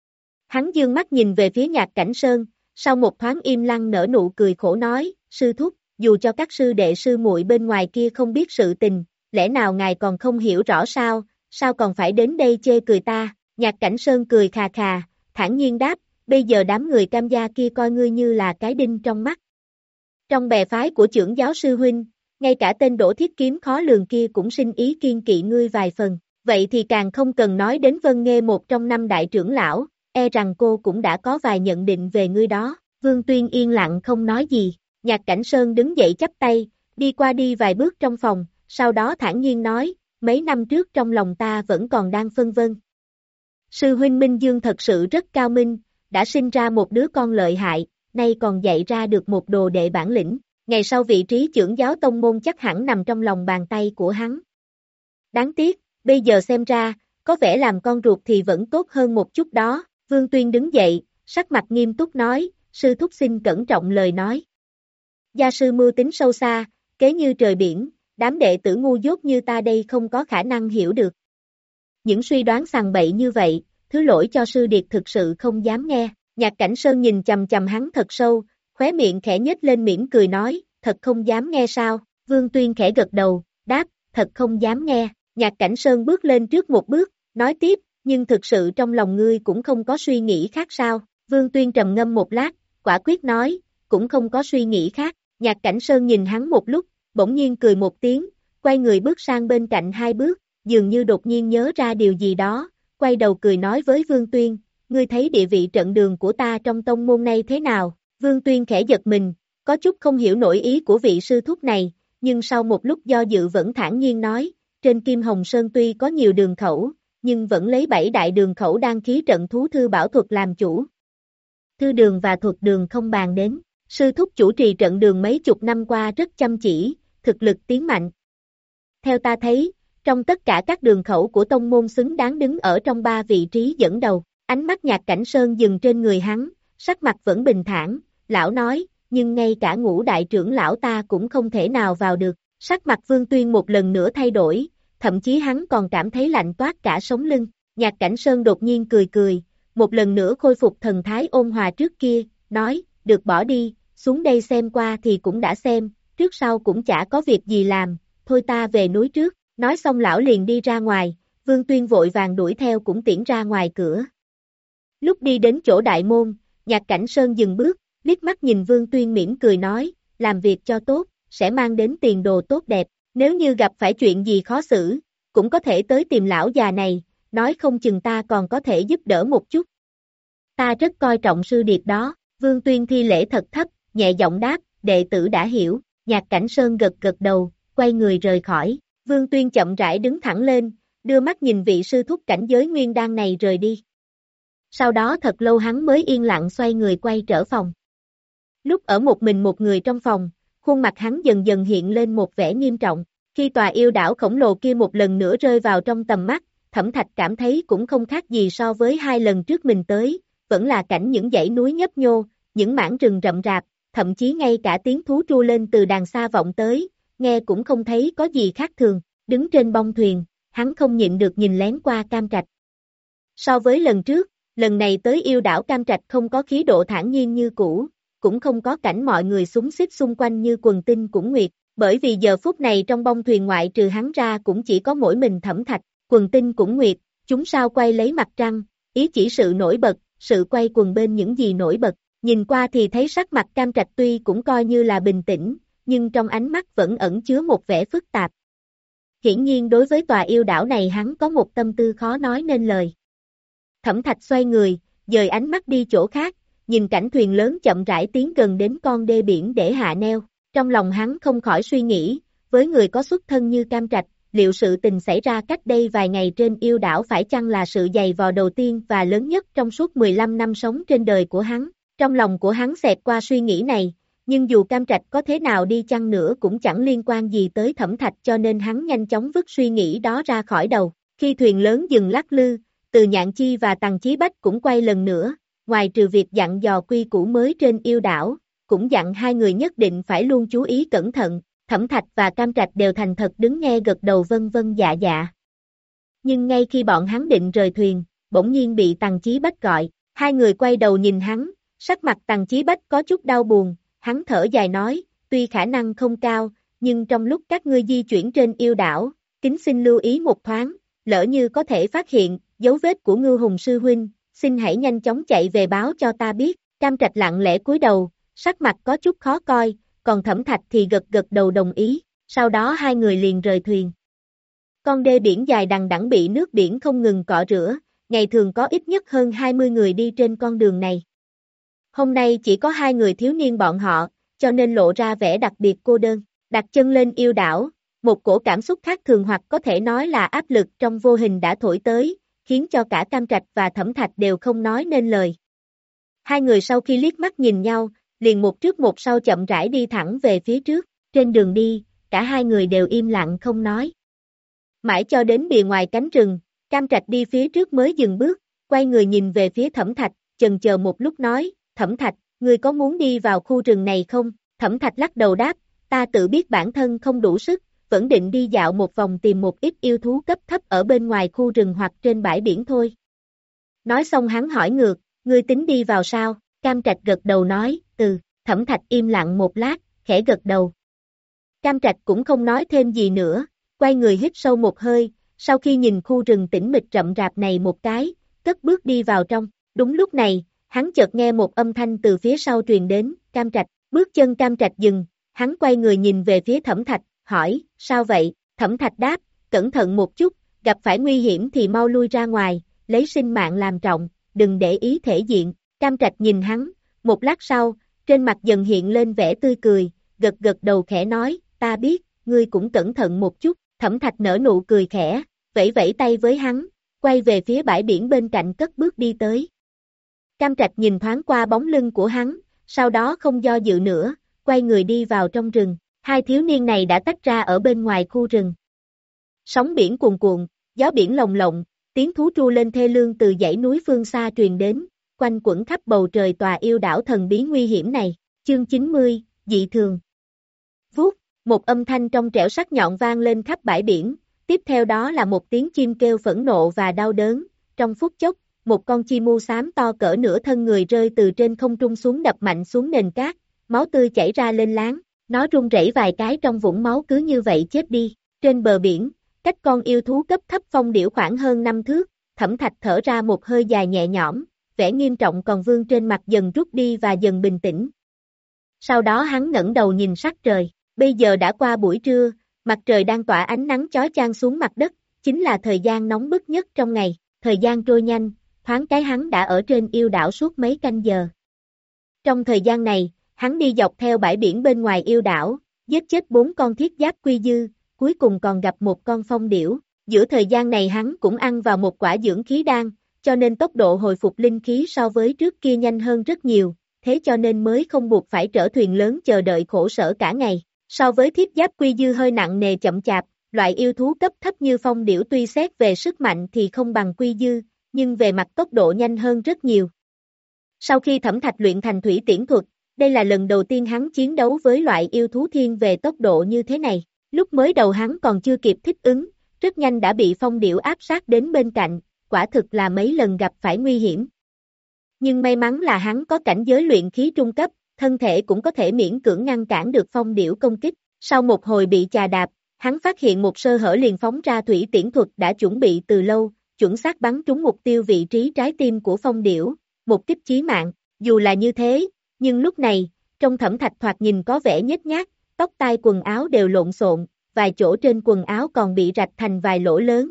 Hắn dương mắt nhìn về phía Nhạc Cảnh Sơn, sau một thoáng im lặng nở nụ cười khổ nói, sư thúc, dù cho các sư đệ sư muội bên ngoài kia không biết sự tình, lẽ nào ngài còn không hiểu rõ sao, sao còn phải đến đây chê cười ta, Nhạc Cảnh Sơn cười khà khà, thản nhiên đáp, bây giờ đám người Cam gia kia coi ngươi như là cái đinh trong mắt. Trong bè phái của trưởng giáo sư huynh, ngay cả tên Đỗ Thiết Kiếm khó lường kia cũng sinh ý kiên kỵ ngươi vài phần, vậy thì càng không cần nói đến Vân Nghê một trong năm đại trưởng lão, e rằng cô cũng đã có vài nhận định về ngươi đó, Vương Tuyên yên lặng không nói gì, Nhạc Cảnh Sơn đứng dậy chắp tay, đi qua đi vài bước trong phòng, sau đó thản nhiên nói, mấy năm trước trong lòng ta vẫn còn đang phân vân. Sư huynh Minh Dương thật sự rất cao minh, đã sinh ra một đứa con lợi hại, nay còn dạy ra được một đồ đệ bản lĩnh, ngày sau vị trí trưởng giáo tông môn chắc hẳn nằm trong lòng bàn tay của hắn. Đáng tiếc, bây giờ xem ra, có vẻ làm con ruột thì vẫn tốt hơn một chút đó, Vương Tuyên đứng dậy, sắc mặt nghiêm túc nói, sư thúc xin cẩn trọng lời nói. Gia sư mưu tính sâu xa, kế như trời biển, đám đệ tử ngu dốt như ta đây không có khả năng hiểu được. Những suy đoán sằng bậy như vậy, thứ lỗi cho sư điệt thực sự không dám nghe, Nhạc Cảnh Sơn nhìn chầm chầm hắn thật sâu, khóe miệng khẽ nhếch lên mỉm cười nói, thật không dám nghe sao, Vương Tuyên khẽ gật đầu, đáp, thật không dám nghe, Nhạc Cảnh Sơn bước lên trước một bước, nói tiếp, nhưng thực sự trong lòng ngươi cũng không có suy nghĩ khác sao, Vương Tuyên trầm ngâm một lát, quả quyết nói, cũng không có suy nghĩ khác, Nhạc Cảnh Sơn nhìn hắn một lúc, bỗng nhiên cười một tiếng, quay người bước sang bên cạnh hai bước, dường như đột nhiên nhớ ra điều gì đó, quay đầu cười nói với Vương Tuyên, ngươi thấy địa vị trận đường của ta trong tông môn này thế nào, Vương Tuyên khẽ giật mình, có chút không hiểu nổi ý của vị sư thúc này, nhưng sau một lúc do dự vẫn thản nhiên nói, trên Kim Hồng Sơn tuy có nhiều đường khẩu, nhưng vẫn lấy bảy đại đường khẩu đan khí trận thú thư bảo thuật làm chủ. Thư đường và thuật đường không bàn đến, sư thúc chủ trì trận đường mấy chục năm qua rất chăm chỉ, thực lực tiến mạnh. Theo ta thấy, trong tất cả các đường khẩu của tông môn xứng đáng đứng ở trong ba vị trí dẫn đầu, ánh mắt Nhạc Cảnh Sơn dừng trên người hắn, sắc mặt vẫn bình thản, lão nói, nhưng ngay cả ngũ đại trưởng lão ta cũng không thể nào vào được, sắc mặt Vương Tuyên một lần nữa thay đổi, thậm chí hắn còn cảm thấy lạnh toát cả sống lưng, Nhạc Cảnh Sơn đột nhiên cười cười, một lần nữa khôi phục thần thái ôn hòa trước kia, nói, được bỏ đi, xuống đây xem qua thì cũng đã xem, trước sau cũng chả có việc gì làm, thôi ta về núi trước, nói xong lão liền đi ra ngoài, Vương Tuyên vội vàng đuổi theo cũng tiễn ra ngoài cửa. Lúc đi đến chỗ đại môn, Nhạc Cảnh Sơn dừng bước, liếc mắt nhìn Vương Tuyên mỉm cười nói, làm việc cho tốt, sẽ mang đến tiền đồ tốt đẹp, nếu như gặp phải chuyện gì khó xử, cũng có thể tới tìm lão già này, nói không chừng ta còn có thể giúp đỡ một chút. Ta rất coi trọng sư điệt đó, Vương Tuyên thi lễ thật thấp, nhẹ giọng đáp, đệ tử đã hiểu, Nhạc Cảnh Sơn gật gật đầu, quay người rời khỏi, Vương Tuyên chậm rãi đứng thẳng lên, đưa mắt nhìn vị sư thúc cảnh giới nguyên đan này rời đi. Sau đó thật lâu hắn mới yên lặng xoay người quay trở phòng. Lúc ở một mình một người trong phòng, khuôn mặt hắn dần dần hiện lên một vẻ nghiêm trọng. Khi tòa yêu đảo khổng lồ kia một lần nữa rơi vào trong tầm mắt, Thẩm Thạch cảm thấy cũng không khác gì so với hai lần trước mình tới, vẫn là cảnh những dãy núi nhấp nhô, những mảng rừng rậm rạp, thậm chí ngay cả tiếng thú tru lên từ đàng xa vọng tới, nghe cũng không thấy có gì khác thường. Đứng trên bông thuyền, hắn không nhịn được nhìn lén qua Cam Trạch. So với lần trước, lần này tới yêu đảo Cam Trạch không có khí độ thản nhiên như cũ, cũng không có cảnh mọi người xúm xít xung quanh như Quần Tinh Cũng Nguyệt, bởi vì giờ phút này trong bông thuyền ngoại trừ hắn ra cũng chỉ có mỗi mình Thẩm Thạch, Quần Tinh Cũng Nguyệt, chúng sao quay lấy mặt trăng, ý chỉ sự nổi bật, sự quay quần bên những gì nổi bật. Nhìn qua thì thấy sắc mặt Cam Trạch tuy cũng coi như là bình tĩnh, nhưng trong ánh mắt vẫn ẩn chứa một vẻ phức tạp. Hiển nhiên đối với tòa yêu đảo này hắn có một tâm tư khó nói nên lời. Thẩm Thạch xoay người, dời ánh mắt đi chỗ khác, nhìn cảnh thuyền lớn chậm rãi tiến gần đến con đê biển để hạ neo. Trong lòng hắn không khỏi suy nghĩ, với người có xuất thân như Cam Trạch, liệu sự tình xảy ra cách đây vài ngày trên yêu đảo phải chăng là sự dày vò đầu tiên và lớn nhất trong suốt mười lăm năm sống trên đời của hắn. Trong lòng của hắn xẹt qua suy nghĩ này, nhưng dù Cam Trạch có thế nào đi chăng nữa cũng chẳng liên quan gì tới Thẩm Thạch cho nên hắn nhanh chóng vứt suy nghĩ đó ra khỏi đầu. Khi thuyền lớn dừng lắc lư, Từ Nhạn Chi và Tằng Chí Bách cũng quay lần nữa, ngoài trừ việc dặn dò quy củ mới trên yêu đảo, cũng dặn hai người nhất định phải luôn chú ý cẩn thận. Thẩm Thạch và Cam Trạch đều thành thật đứng nghe gật đầu vân vân dạ dạ. Nhưng ngay khi bọn hắn định rời thuyền, bỗng nhiên bị Tằng Chí Bách gọi, hai người quay đầu nhìn hắn, sắc mặt Tằng Chí Bách có chút đau buồn, hắn thở dài nói, tuy khả năng không cao, nhưng trong lúc các ngươi di chuyển trên yêu đảo, kính xin lưu ý một thoáng, lỡ như có thể phát hiện dấu vết của Ngưu Hùng sư huynh, xin hãy nhanh chóng chạy về báo cho ta biết. Cam Trạch lặng lẽ cúi đầu, sắc mặt có chút khó coi, còn Thẩm Thạch thì gật gật đầu đồng ý, sau đó hai người liền rời thuyền. Con đê biển dài đằng đẵng bị nước biển không ngừng cọ rửa, ngày thường có ít nhất hơn hai mươi người đi trên con đường này. Hôm nay chỉ có hai người thiếu niên bọn họ, cho nên lộ ra vẻ đặc biệt cô đơn. Đặt chân lên yêu đảo, một cổ cảm xúc khác thường hoặc có thể nói là áp lực trong vô hình đã thổi tới, khiến cho cả Cam Trạch và Thẩm Thạch đều không nói nên lời. Hai người sau khi liếc mắt nhìn nhau, liền một trước một sau chậm rãi đi thẳng về phía trước. Trên đường đi, cả hai người đều im lặng không nói. Mãi cho đến bìa ngoài cánh rừng, Cam Trạch đi phía trước mới dừng bước, quay người nhìn về phía Thẩm Thạch, chần chờ một lúc nói, Thẩm Thạch, ngươi có muốn đi vào khu rừng này không? Thẩm Thạch lắc đầu đáp, ta tự biết bản thân không đủ sức, vẫn định đi dạo một vòng tìm một ít yêu thú cấp thấp ở bên ngoài khu rừng hoặc trên bãi biển thôi. Nói xong hắn hỏi ngược, ngươi tính đi vào sao? Cam Trạch gật đầu nói, ừ. Thẩm Thạch im lặng một lát, khẽ gật đầu. Cam Trạch cũng không nói thêm gì nữa, quay người hít sâu một hơi, sau khi nhìn khu rừng tĩnh mịch rậm rạp này một cái, cất bước đi vào trong. Đúng lúc này, hắn chợt nghe một âm thanh từ phía sau truyền đến, Cam Trạch. Bước chân Cam Trạch dừng, hắn quay người nhìn về phía Thẩm Thạch, hỏi, sao vậy? Thẩm Thạch đáp, cẩn thận một chút, gặp phải nguy hiểm thì mau lui ra ngoài, lấy sinh mạng làm trọng, đừng để ý thể diện. Cam Trạch nhìn hắn, một lát sau, trên mặt dần hiện lên vẻ tươi cười, gật gật đầu khẽ nói, ta biết, ngươi cũng cẩn thận một chút. Thẩm Thạch nở nụ cười khẽ, vẫy vẫy tay với hắn, quay về phía bãi biển bên cạnh cất bước đi tới. Cam Trạch nhìn thoáng qua bóng lưng của hắn, sau đó không do dự nữa, quay người đi vào trong rừng. Hai thiếu niên này đã tách ra ở bên ngoài khu rừng. Sóng biển cuồn cuộn, gió biển lồng lộng, tiếng thú tru lên thê lương từ dãy núi phương xa truyền đến, quanh quẩn khắp bầu trời tòa yêu đảo thần bí nguy hiểm này. Chương chín mươi, dị thường. Vút, một âm thanh trong trẻo sắc nhọn vang lên khắp bãi biển, tiếp theo đó là một tiếng chim kêu phẫn nộ và đau đớn. Trong phút chốc, một con chim mu xám to cỡ nửa thân người rơi từ trên không trung xuống đập mạnh xuống nền cát, máu tươi chảy ra lên láng, nó rung rẩy vài cái trong vũng máu cứ như vậy chết đi. Trên bờ biển, cách con yêu thú cấp thấp phong điểu khoảng hơn năm thước, Thẩm Thạch thở ra một hơi dài nhẹ nhõm, vẻ nghiêm trọng còn vương trên mặt dần rút đi và dần bình tĩnh. Sau đó hắn ngẩng đầu nhìn sắc trời, bây giờ đã qua buổi trưa, mặt trời đang tỏa ánh nắng chói chang xuống mặt đất, chính là thời gian nóng bức nhất trong ngày. Thời gian trôi nhanh, thoáng cái hắn đã ở trên yêu đảo suốt mấy canh giờ. Trong thời gian này, hắn đi dọc theo bãi biển bên ngoài yêu đảo, giết chết bốn con thiết giáp quy dư, cuối cùng còn gặp một con phong điểu. Giữa thời gian này hắn cũng ăn vào một quả dưỡng khí đan, cho nên tốc độ hồi phục linh khí so với trước kia nhanh hơn rất nhiều, thế cho nên mới không buộc phải trở thuyền lớn chờ đợi khổ sở cả ngày. So với thiết giáp quy dư hơi nặng nề chậm chạp, loại yêu thú cấp thấp như phong điểu tuy xét về sức mạnh thì không bằng quy dư, nhưng về mặt tốc độ nhanh hơn rất nhiều. Sau khi Thẩm Thạch luyện thành thủy tiễn thuật, đây là lần đầu tiên hắn chiến đấu với loại yêu thú thiên về tốc độ như thế này. Lúc mới đầu hắn còn chưa kịp thích ứng, rất nhanh đã bị phong điểu áp sát đến bên cạnh, quả thực là mấy lần gặp phải nguy hiểm. Nhưng may mắn là hắn có cảnh giới luyện khí trung cấp, thân thể cũng có thể miễn cưỡng ngăn cản được phong điểu công kích. Sau một hồi bị chà đạp, hắn phát hiện một sơ hở liền phóng ra thủy tiễn thuật đã chuẩn bị từ lâu, chuẩn xác bắn trúng mục tiêu vị trí trái tim của phong điểu, một kích chí mạng. Dù là như thế, nhưng lúc này, trong Thẩm Thạch thoạt nhìn có vẻ nhếch nhác, tóc tai quần áo đều lộn xộn, vài chỗ trên quần áo còn bị rạch thành vài lỗ lớn.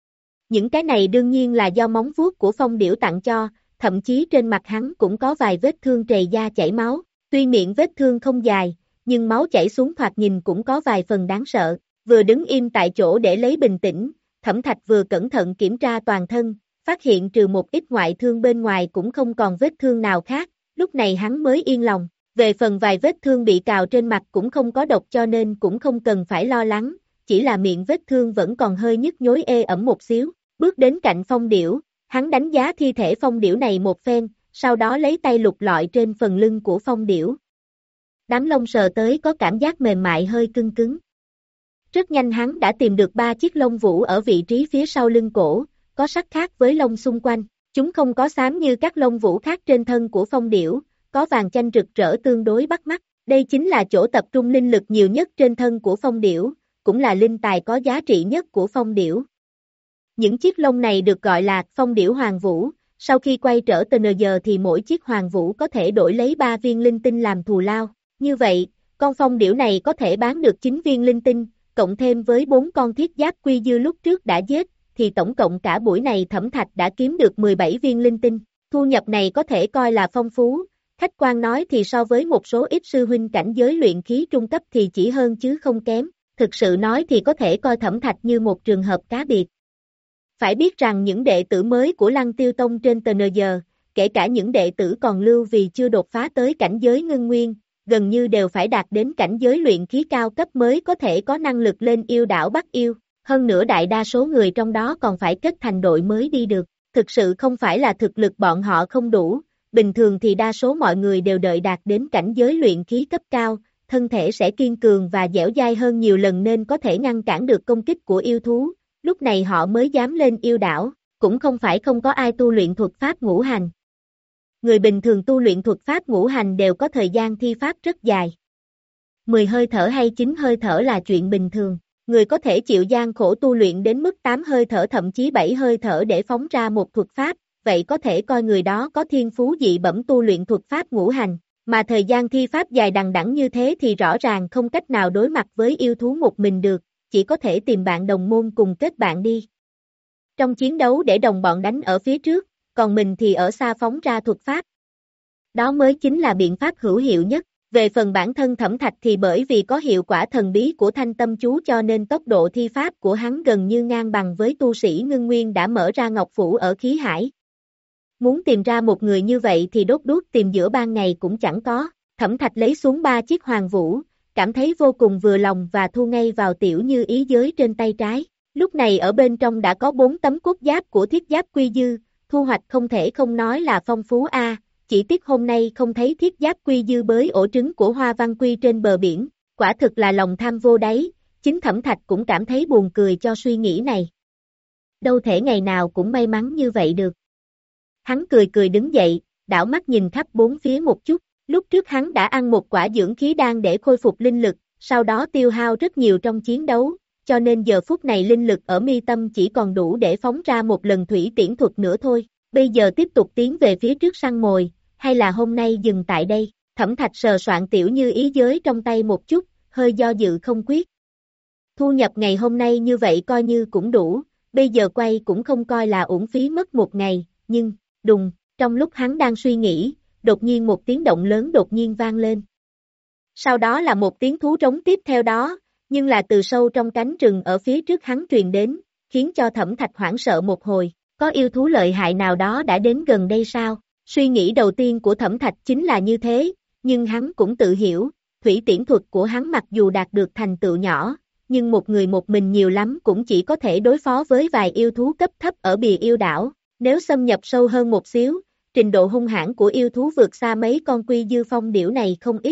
Những cái này đương nhiên là do móng vuốt của phong điểu tặng cho, thậm chí trên mặt hắn cũng có vài vết thương trầy da chảy máu, tuy miệng vết thương không dài, nhưng máu chảy xuống thoạt nhìn cũng có vài phần đáng sợ. Vừa đứng im tại chỗ để lấy bình tĩnh, Thẩm Thạch vừa cẩn thận kiểm tra toàn thân, phát hiện trừ một ít ngoại thương bên ngoài cũng không còn vết thương nào khác, lúc này hắn mới yên lòng. Về phần vài vết thương bị cào trên mặt cũng không có độc cho nên cũng không cần phải lo lắng, chỉ là miệng vết thương vẫn còn hơi nhức nhối ê ẩm một xíu. Bước đến cạnh phong điểu, hắn đánh giá thi thể phong điểu này một phen, sau đó lấy tay lục lọi trên phần lưng của phong điểu. Đám lông sờ tới có cảm giác mềm mại hơi cứng cứng. Rất nhanh hắn đã tìm được ba chiếc lông vũ ở vị trí phía sau lưng cổ, có sắc khác với lông xung quanh, chúng không có xám như các lông vũ khác trên thân của phong điểu, có vàng chanh rực rỡ tương đối bắt mắt. Đây chính là chỗ tập trung linh lực nhiều nhất trên thân của phong điểu, cũng là linh tài có giá trị nhất của phong điểu. Những chiếc lông này được gọi là phong điểu hoàng vũ, sau khi quay trở tê en giê thì mỗi chiếc hoàng vũ có thể đổi lấy ba viên linh tinh làm thù lao. Như vậy, con phong điểu này có thể bán được chín viên linh tinh, cộng thêm với bốn con thiết giáp quy dư lúc trước đã giết, thì tổng cộng cả buổi này Thẩm Thạch đã kiếm được mười bảy viên linh tinh. Thu nhập này có thể coi là phong phú, khách quan nói thì so với một số ít sư huynh cảnh giới luyện khí trung cấp thì chỉ hơn chứ không kém, thực sự nói thì có thể coi Thẩm Thạch như một trường hợp cá biệt. Phải biết rằng những đệ tử mới của Lăng Tiêu Tông trên tê en giê, kể cả những đệ tử còn lưu vì chưa đột phá tới cảnh giới ngưng nguyên, gần như đều phải đạt đến cảnh giới luyện khí cao cấp mới có thể có năng lực lên yêu đảo bắt yêu, hơn nữa đại đa số người trong đó còn phải kết thành đội mới đi được, thực sự không phải là thực lực bọn họ không đủ, bình thường thì đa số mọi người đều đợi đạt đến cảnh giới luyện khí cấp cao, thân thể sẽ kiên cường và dẻo dai hơn nhiều lần nên có thể ngăn cản được công kích của yêu thú, lúc này họ mới dám lên yêu đảo, cũng không phải không có ai tu luyện thuật pháp ngũ hành. Người bình thường tu luyện thuật pháp ngũ hành đều có thời gian thi pháp rất dài. mười hơi thở hay chín hơi thở là chuyện bình thường, người có thể chịu gian khổ tu luyện đến mức tám hơi thở thậm chí bảy hơi thở để phóng ra một thuật pháp, vậy có thể coi người đó có thiên phú dị bẩm tu luyện thuật pháp ngũ hành, mà thời gian thi pháp dài đằng đẵng như thế thì rõ ràng không cách nào đối mặt với yêu thú một mình được, chỉ có thể tìm bạn đồng môn cùng kết bạn đi. Trong chiến đấu để đồng bọn đánh ở phía trước, còn mình thì ở xa phóng ra thuật pháp. Đó mới chính là biện pháp hữu hiệu nhất. Về phần bản thân Thẩm Thạch thì bởi vì có hiệu quả thần bí của thanh tâm chú cho nên tốc độ thi pháp của hắn gần như ngang bằng với tu sĩ ngưng nguyên đã mở ra ngọc phủ ở khí hải. Muốn tìm ra một người như vậy thì đốt đuốc tìm giữa ban ngày cũng chẳng có. Thẩm Thạch lấy xuống ba chiếc hoàng vũ, cảm thấy vô cùng vừa lòng và thu ngay vào tiểu như ý giới trên tay trái. Lúc này ở bên trong đã có bốn tấm cốt giáp của thiết giáp quy dư, thu hoạch không thể không nói là phong phú a. Chỉ tiếc hôm nay không thấy thiết giáp quy dư bới ổ trứng của Hoa Văn Quy trên bờ biển, quả thực là lòng tham vô đáy, chính Thẩm Thạch cũng cảm thấy buồn cười cho suy nghĩ này. Đâu thể ngày nào cũng may mắn như vậy được. Hắn cười cười đứng dậy, đảo mắt nhìn khắp bốn phía một chút, lúc trước hắn đã ăn một quả dưỡng khí đan để khôi phục linh lực, sau đó tiêu hao rất nhiều trong chiến đấu, cho nên giờ phút này linh lực ở mi tâm chỉ còn đủ để phóng ra một lần thủy tiễn thuật nữa thôi, bây giờ tiếp tục tiến về phía trước săn mồi. Hay là hôm nay dừng tại đây, Thẩm Thạch sờ soạn tiểu như ý giới trong tay một chút, hơi do dự không quyết. Thu nhập ngày hôm nay như vậy coi như cũng đủ, bây giờ quay cũng không coi là uổng phí mất một ngày, nhưng, đùng, trong lúc hắn đang suy nghĩ, đột nhiên một tiếng động lớn đột nhiên vang lên. Sau đó là một tiếng thú trống tiếp theo đó, nhưng là từ sâu trong cánh rừng ở phía trước hắn truyền đến, khiến cho Thẩm Thạch hoảng sợ một hồi, có yêu thú lợi hại nào đó đã đến gần đây sao? Suy nghĩ đầu tiên của Thẩm Thạch chính là như thế, nhưng hắn cũng tự hiểu, thủy tiễn thuật của hắn mặc dù đạt được thành tựu nhỏ, nhưng một người một mình nhiều lắm cũng chỉ có thể đối phó với vài yêu thú cấp thấp ở bìa yêu đảo, nếu xâm nhập sâu hơn một xíu, trình độ hung hãn của yêu thú vượt xa mấy con quy dư phong điểu này không ít.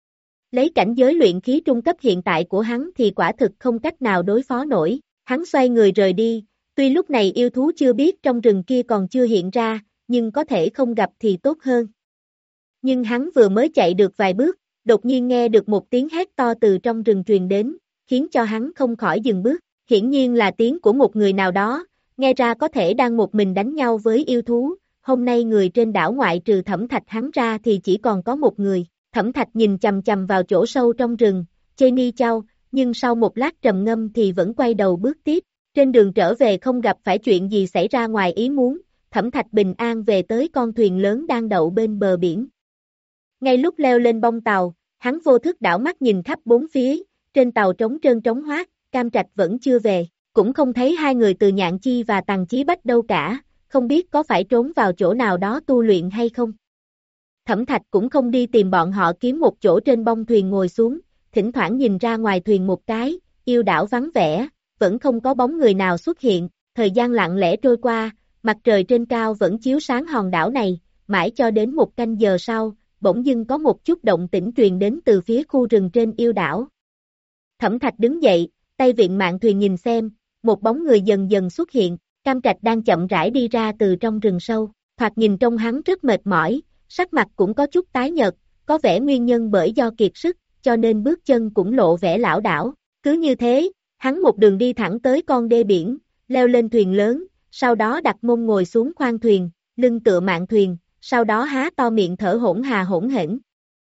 Lấy cảnh giới luyện khí trung cấp hiện tại của hắn thì quả thực không cách nào đối phó nổi, hắn xoay người rời đi, tuy lúc này yêu thú chưa biết trong rừng kia còn chưa hiện ra, nhưng có thể không gặp thì tốt hơn. Nhưng hắn vừa mới chạy được vài bước, đột nhiên nghe được một tiếng hét to từ trong rừng truyền đến, khiến cho hắn không khỏi dừng bước, hiển nhiên là tiếng của một người nào đó, nghe ra có thể đang một mình đánh nhau với yêu thú, hôm nay người trên đảo ngoại trừ Thẩm Thạch hắn ra thì chỉ còn có một người, Thẩm Thạch nhìn chầm chầm vào chỗ sâu trong rừng, chê mi chau, nhưng sau một lát trầm ngâm thì vẫn quay đầu bước tiếp, trên đường trở về không gặp phải chuyện gì xảy ra ngoài ý muốn, Thẩm Thạch bình an về tới con thuyền lớn đang đậu bên bờ biển. Ngay lúc leo lên bông tàu, hắn vô thức đảo mắt nhìn khắp bốn phía, trên tàu trống trơn trống hoác, Cam Trạch vẫn chưa về, cũng không thấy hai người Từ Nhạn Chi và Tằng Chí Bách đâu cả, không biết có phải trốn vào chỗ nào đó tu luyện hay không. Thẩm Thạch cũng không đi tìm bọn họ kiếm một chỗ trên bông thuyền ngồi xuống, thỉnh thoảng nhìn ra ngoài thuyền một cái, yêu đảo vắng vẻ, vẫn không có bóng người nào xuất hiện, thời gian lặng lẽ trôi qua, mặt trời trên cao vẫn chiếu sáng hòn đảo này, mãi cho đến một canh giờ sau, bỗng dưng có một chút động tĩnh truyền đến từ phía khu rừng trên yêu đảo. Thẩm Thạch đứng dậy, tay vịn mạn thuyền nhìn xem, một bóng người dần dần xuất hiện, Cam Trạch đang chậm rãi đi ra từ trong rừng sâu, thoạt nhìn trông hắn rất mệt mỏi, sắc mặt cũng có chút tái nhợt, có vẻ nguyên nhân bởi do kiệt sức, cho nên bước chân cũng lộ vẻ lảo đảo. Cứ như thế, hắn một đường đi thẳng tới con đê biển, leo lên thuyền lớn, sau đó đặt mông ngồi xuống khoang thuyền, lưng tựa mạn thuyền, sau đó há to miệng thở hổn hà hỗn hển.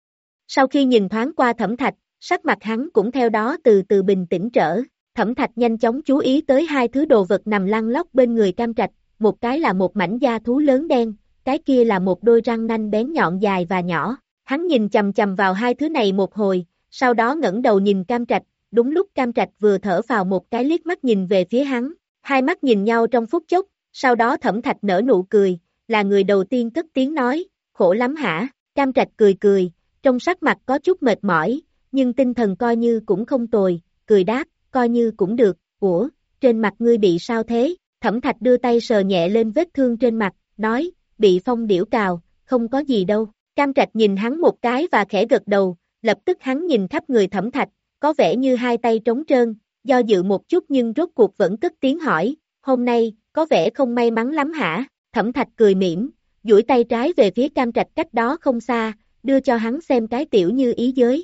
Sau khi nhìn thoáng qua Thẩm Thạch, sắc mặt hắn cũng theo đó từ từ bình tĩnh trở. Thẩm Thạch nhanh chóng chú ý tới hai thứ đồ vật nằm lăn lóc bên người Cam Trạch, một cái là một mảnh da thú lớn đen, cái kia là một đôi răng nanh bén nhọn dài và nhỏ. Hắn nhìn chầm chầm vào hai thứ này một hồi, sau đó ngẩng đầu nhìn Cam Trạch, đúng lúc Cam Trạch vừa thở vào một cái liếc mắt nhìn về phía hắn, hai mắt nhìn nhau trong phút chốc, sau đó Thẩm Thạch nở nụ cười, là người đầu tiên cất tiếng nói, khổ lắm hả? Cam Trạch cười cười, trong sắc mặt có chút mệt mỏi, nhưng tinh thần coi như cũng không tồi, cười đáp, coi như cũng được, ủa, trên mặt ngươi bị sao thế? Thẩm Thạch đưa tay sờ nhẹ lên vết thương trên mặt, nói, bị phong điểu cào, không có gì đâu. Cam Trạch nhìn hắn một cái và khẽ gật đầu, lập tức hắn nhìn khắp người Thẩm Thạch, có vẻ như hai tay trống trơn, do dự một chút nhưng rốt cuộc vẫn cất tiếng hỏi, hôm nay, có vẻ không may mắn lắm hả? Thẩm Thạch cười mỉm, duỗi tay trái về phía Cam Trạch cách đó không xa, đưa cho hắn xem cái tiểu như ý giới.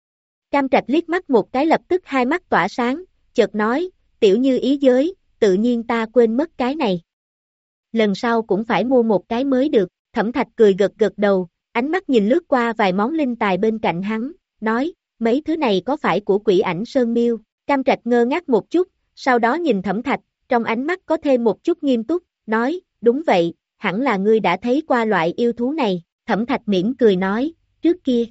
Cam Trạch liếc mắt một cái lập tức hai mắt tỏa sáng, chợt nói, tiểu như ý giới, tự nhiên ta quên mất cái này. Lần sau cũng phải mua một cái mới được, Thẩm Thạch cười gật gật đầu, ánh mắt nhìn lướt qua vài món linh tài bên cạnh hắn, nói, mấy thứ này có phải của Quỷ Ảnh Sơn Miêu? Cam Trạch ngơ ngác một chút, sau đó nhìn Thẩm Thạch, trong ánh mắt có thêm một chút nghiêm túc, nói, đúng vậy, hẳn là ngươi đã thấy qua loại yêu thú này. Thẩm Thạch mỉm cười nói, trước kia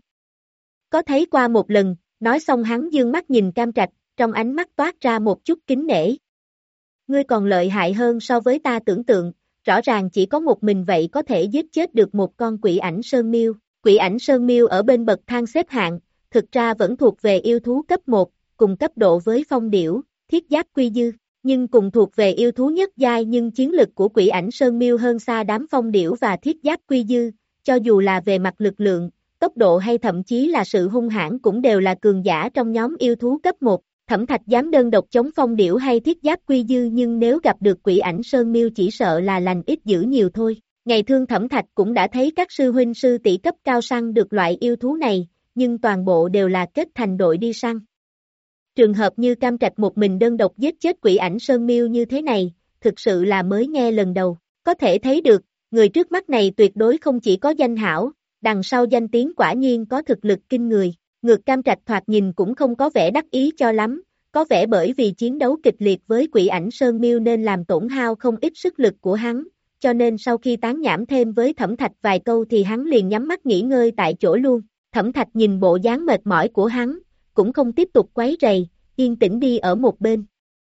có thấy qua một lần, nói xong hắn dương mắt nhìn Cam Trạch, trong ánh mắt toát ra một chút kính nể. Ngươi còn lợi hại hơn so với ta tưởng tượng, rõ ràng chỉ có một mình vậy có thể giết chết được một con Quỷ Ảnh Sơn Miêu. Quỷ Ảnh Sơn Miêu ở bên bậc thang xếp hạng, thực ra vẫn thuộc về yêu thú cấp một, cùng cấp độ với phong điểu, thiết giáp quy dư, nhưng cùng thuộc về yêu thú nhất giai nhưng chiến lực của Quỷ Ảnh Sơn Miêu hơn xa đám phong điểu và thiết giáp quy dư, cho dù là về mặt lực lượng, tốc độ hay thậm chí là sự hung hãn cũng đều là cường giả trong nhóm yêu thú cấp một. Thẩm Thạch dám đơn độc chống phong điểu hay thiết giáp quy dư nhưng nếu gặp được Quỷ Ảnh Sơn Miêu chỉ sợ là lành ít dữ nhiều thôi. Ngày thường Thẩm Thạch cũng đã thấy các sư huynh sư tỷ cấp cao săn được loại yêu thú này, nhưng toàn bộ đều là kết thành đội đi săn. Trường hợp như Cam Trạch một mình đơn độc giết chết Quỷ Ảnh Sơn Miêu như thế này, thực sự là mới nghe lần đầu. Có thể thấy được, người trước mắt này tuyệt đối không chỉ có danh hảo, đằng sau danh tiếng quả nhiên có thực lực kinh người. Ngược Cam Trạch thoạt nhìn cũng không có vẻ đắc ý cho lắm, có vẻ bởi vì chiến đấu kịch liệt với Quỷ Ảnh Sơn Miêu nên làm tổn hao không ít sức lực của hắn, cho nên sau khi tán nhảm thêm với Thẩm Thạch vài câu thì hắn liền nhắm mắt nghỉ ngơi tại chỗ luôn. Thẩm Thạch nhìn bộ dáng mệt mỏi của hắn, cũng không tiếp tục quấy rầy, yên tĩnh đi ở một bên.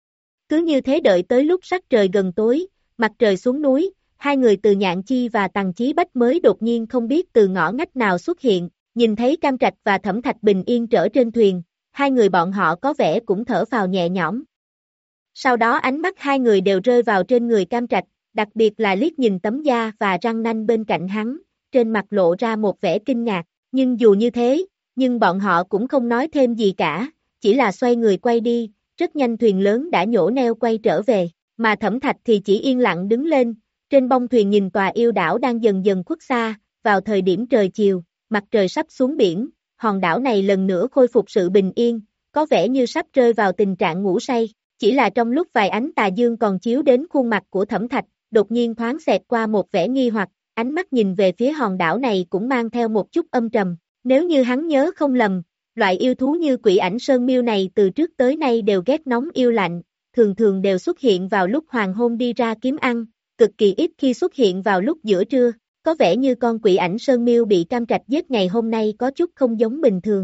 Cứ như thế đợi tới lúc sắc trời gần tối, mặt trời xuống núi, hai người từ Nhạn Chi và Tằng Chí Bách mới đột nhiên không biết từ ngõ ngách nào xuất hiện, nhìn thấy Cam Trạch và Thẩm Thạch bình yên trở trên thuyền, hai người bọn họ có vẻ cũng thở phào nhẹ nhõm. Sau đó ánh mắt hai người đều rơi vào trên người Cam Trạch, đặc biệt là liếc nhìn tấm da và răng nanh bên cạnh hắn, trên mặt lộ ra một vẻ kinh ngạc, nhưng dù như thế, nhưng bọn họ cũng không nói thêm gì cả, chỉ là xoay người quay đi, rất nhanh thuyền lớn đã nhổ neo quay trở về, mà Thẩm Thạch thì chỉ yên lặng đứng lên, trên bông thuyền nhìn tòa yêu đảo đang dần dần khuất xa, vào thời điểm trời chiều, mặt trời sắp xuống biển, hòn đảo này lần nữa khôi phục sự bình yên, có vẻ như sắp rơi vào tình trạng ngủ say, chỉ là trong lúc vài ánh tà dương còn chiếu đến khuôn mặt của Thẩm Thạch, đột nhiên thoáng xẹt qua một vẻ nghi hoặc, ánh mắt nhìn về phía hòn đảo này cũng mang theo một chút âm trầm, nếu như hắn nhớ không lầm, loại yêu thú như quỷ ảnh sơn miêu này từ trước tới nay đều ghét nóng yêu lạnh, thường thường đều xuất hiện vào lúc hoàng hôn đi ra kiếm ăn, cực kỳ ít khi xuất hiện vào lúc giữa trưa, có vẻ như con quỷ ảnh sơn miêu bị Cam Trạch giết ngày hôm nay có chút không giống bình thường.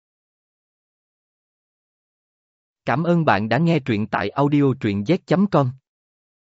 Cảm ơn bạn đã nghe truyện tại audio truyện z chấm com.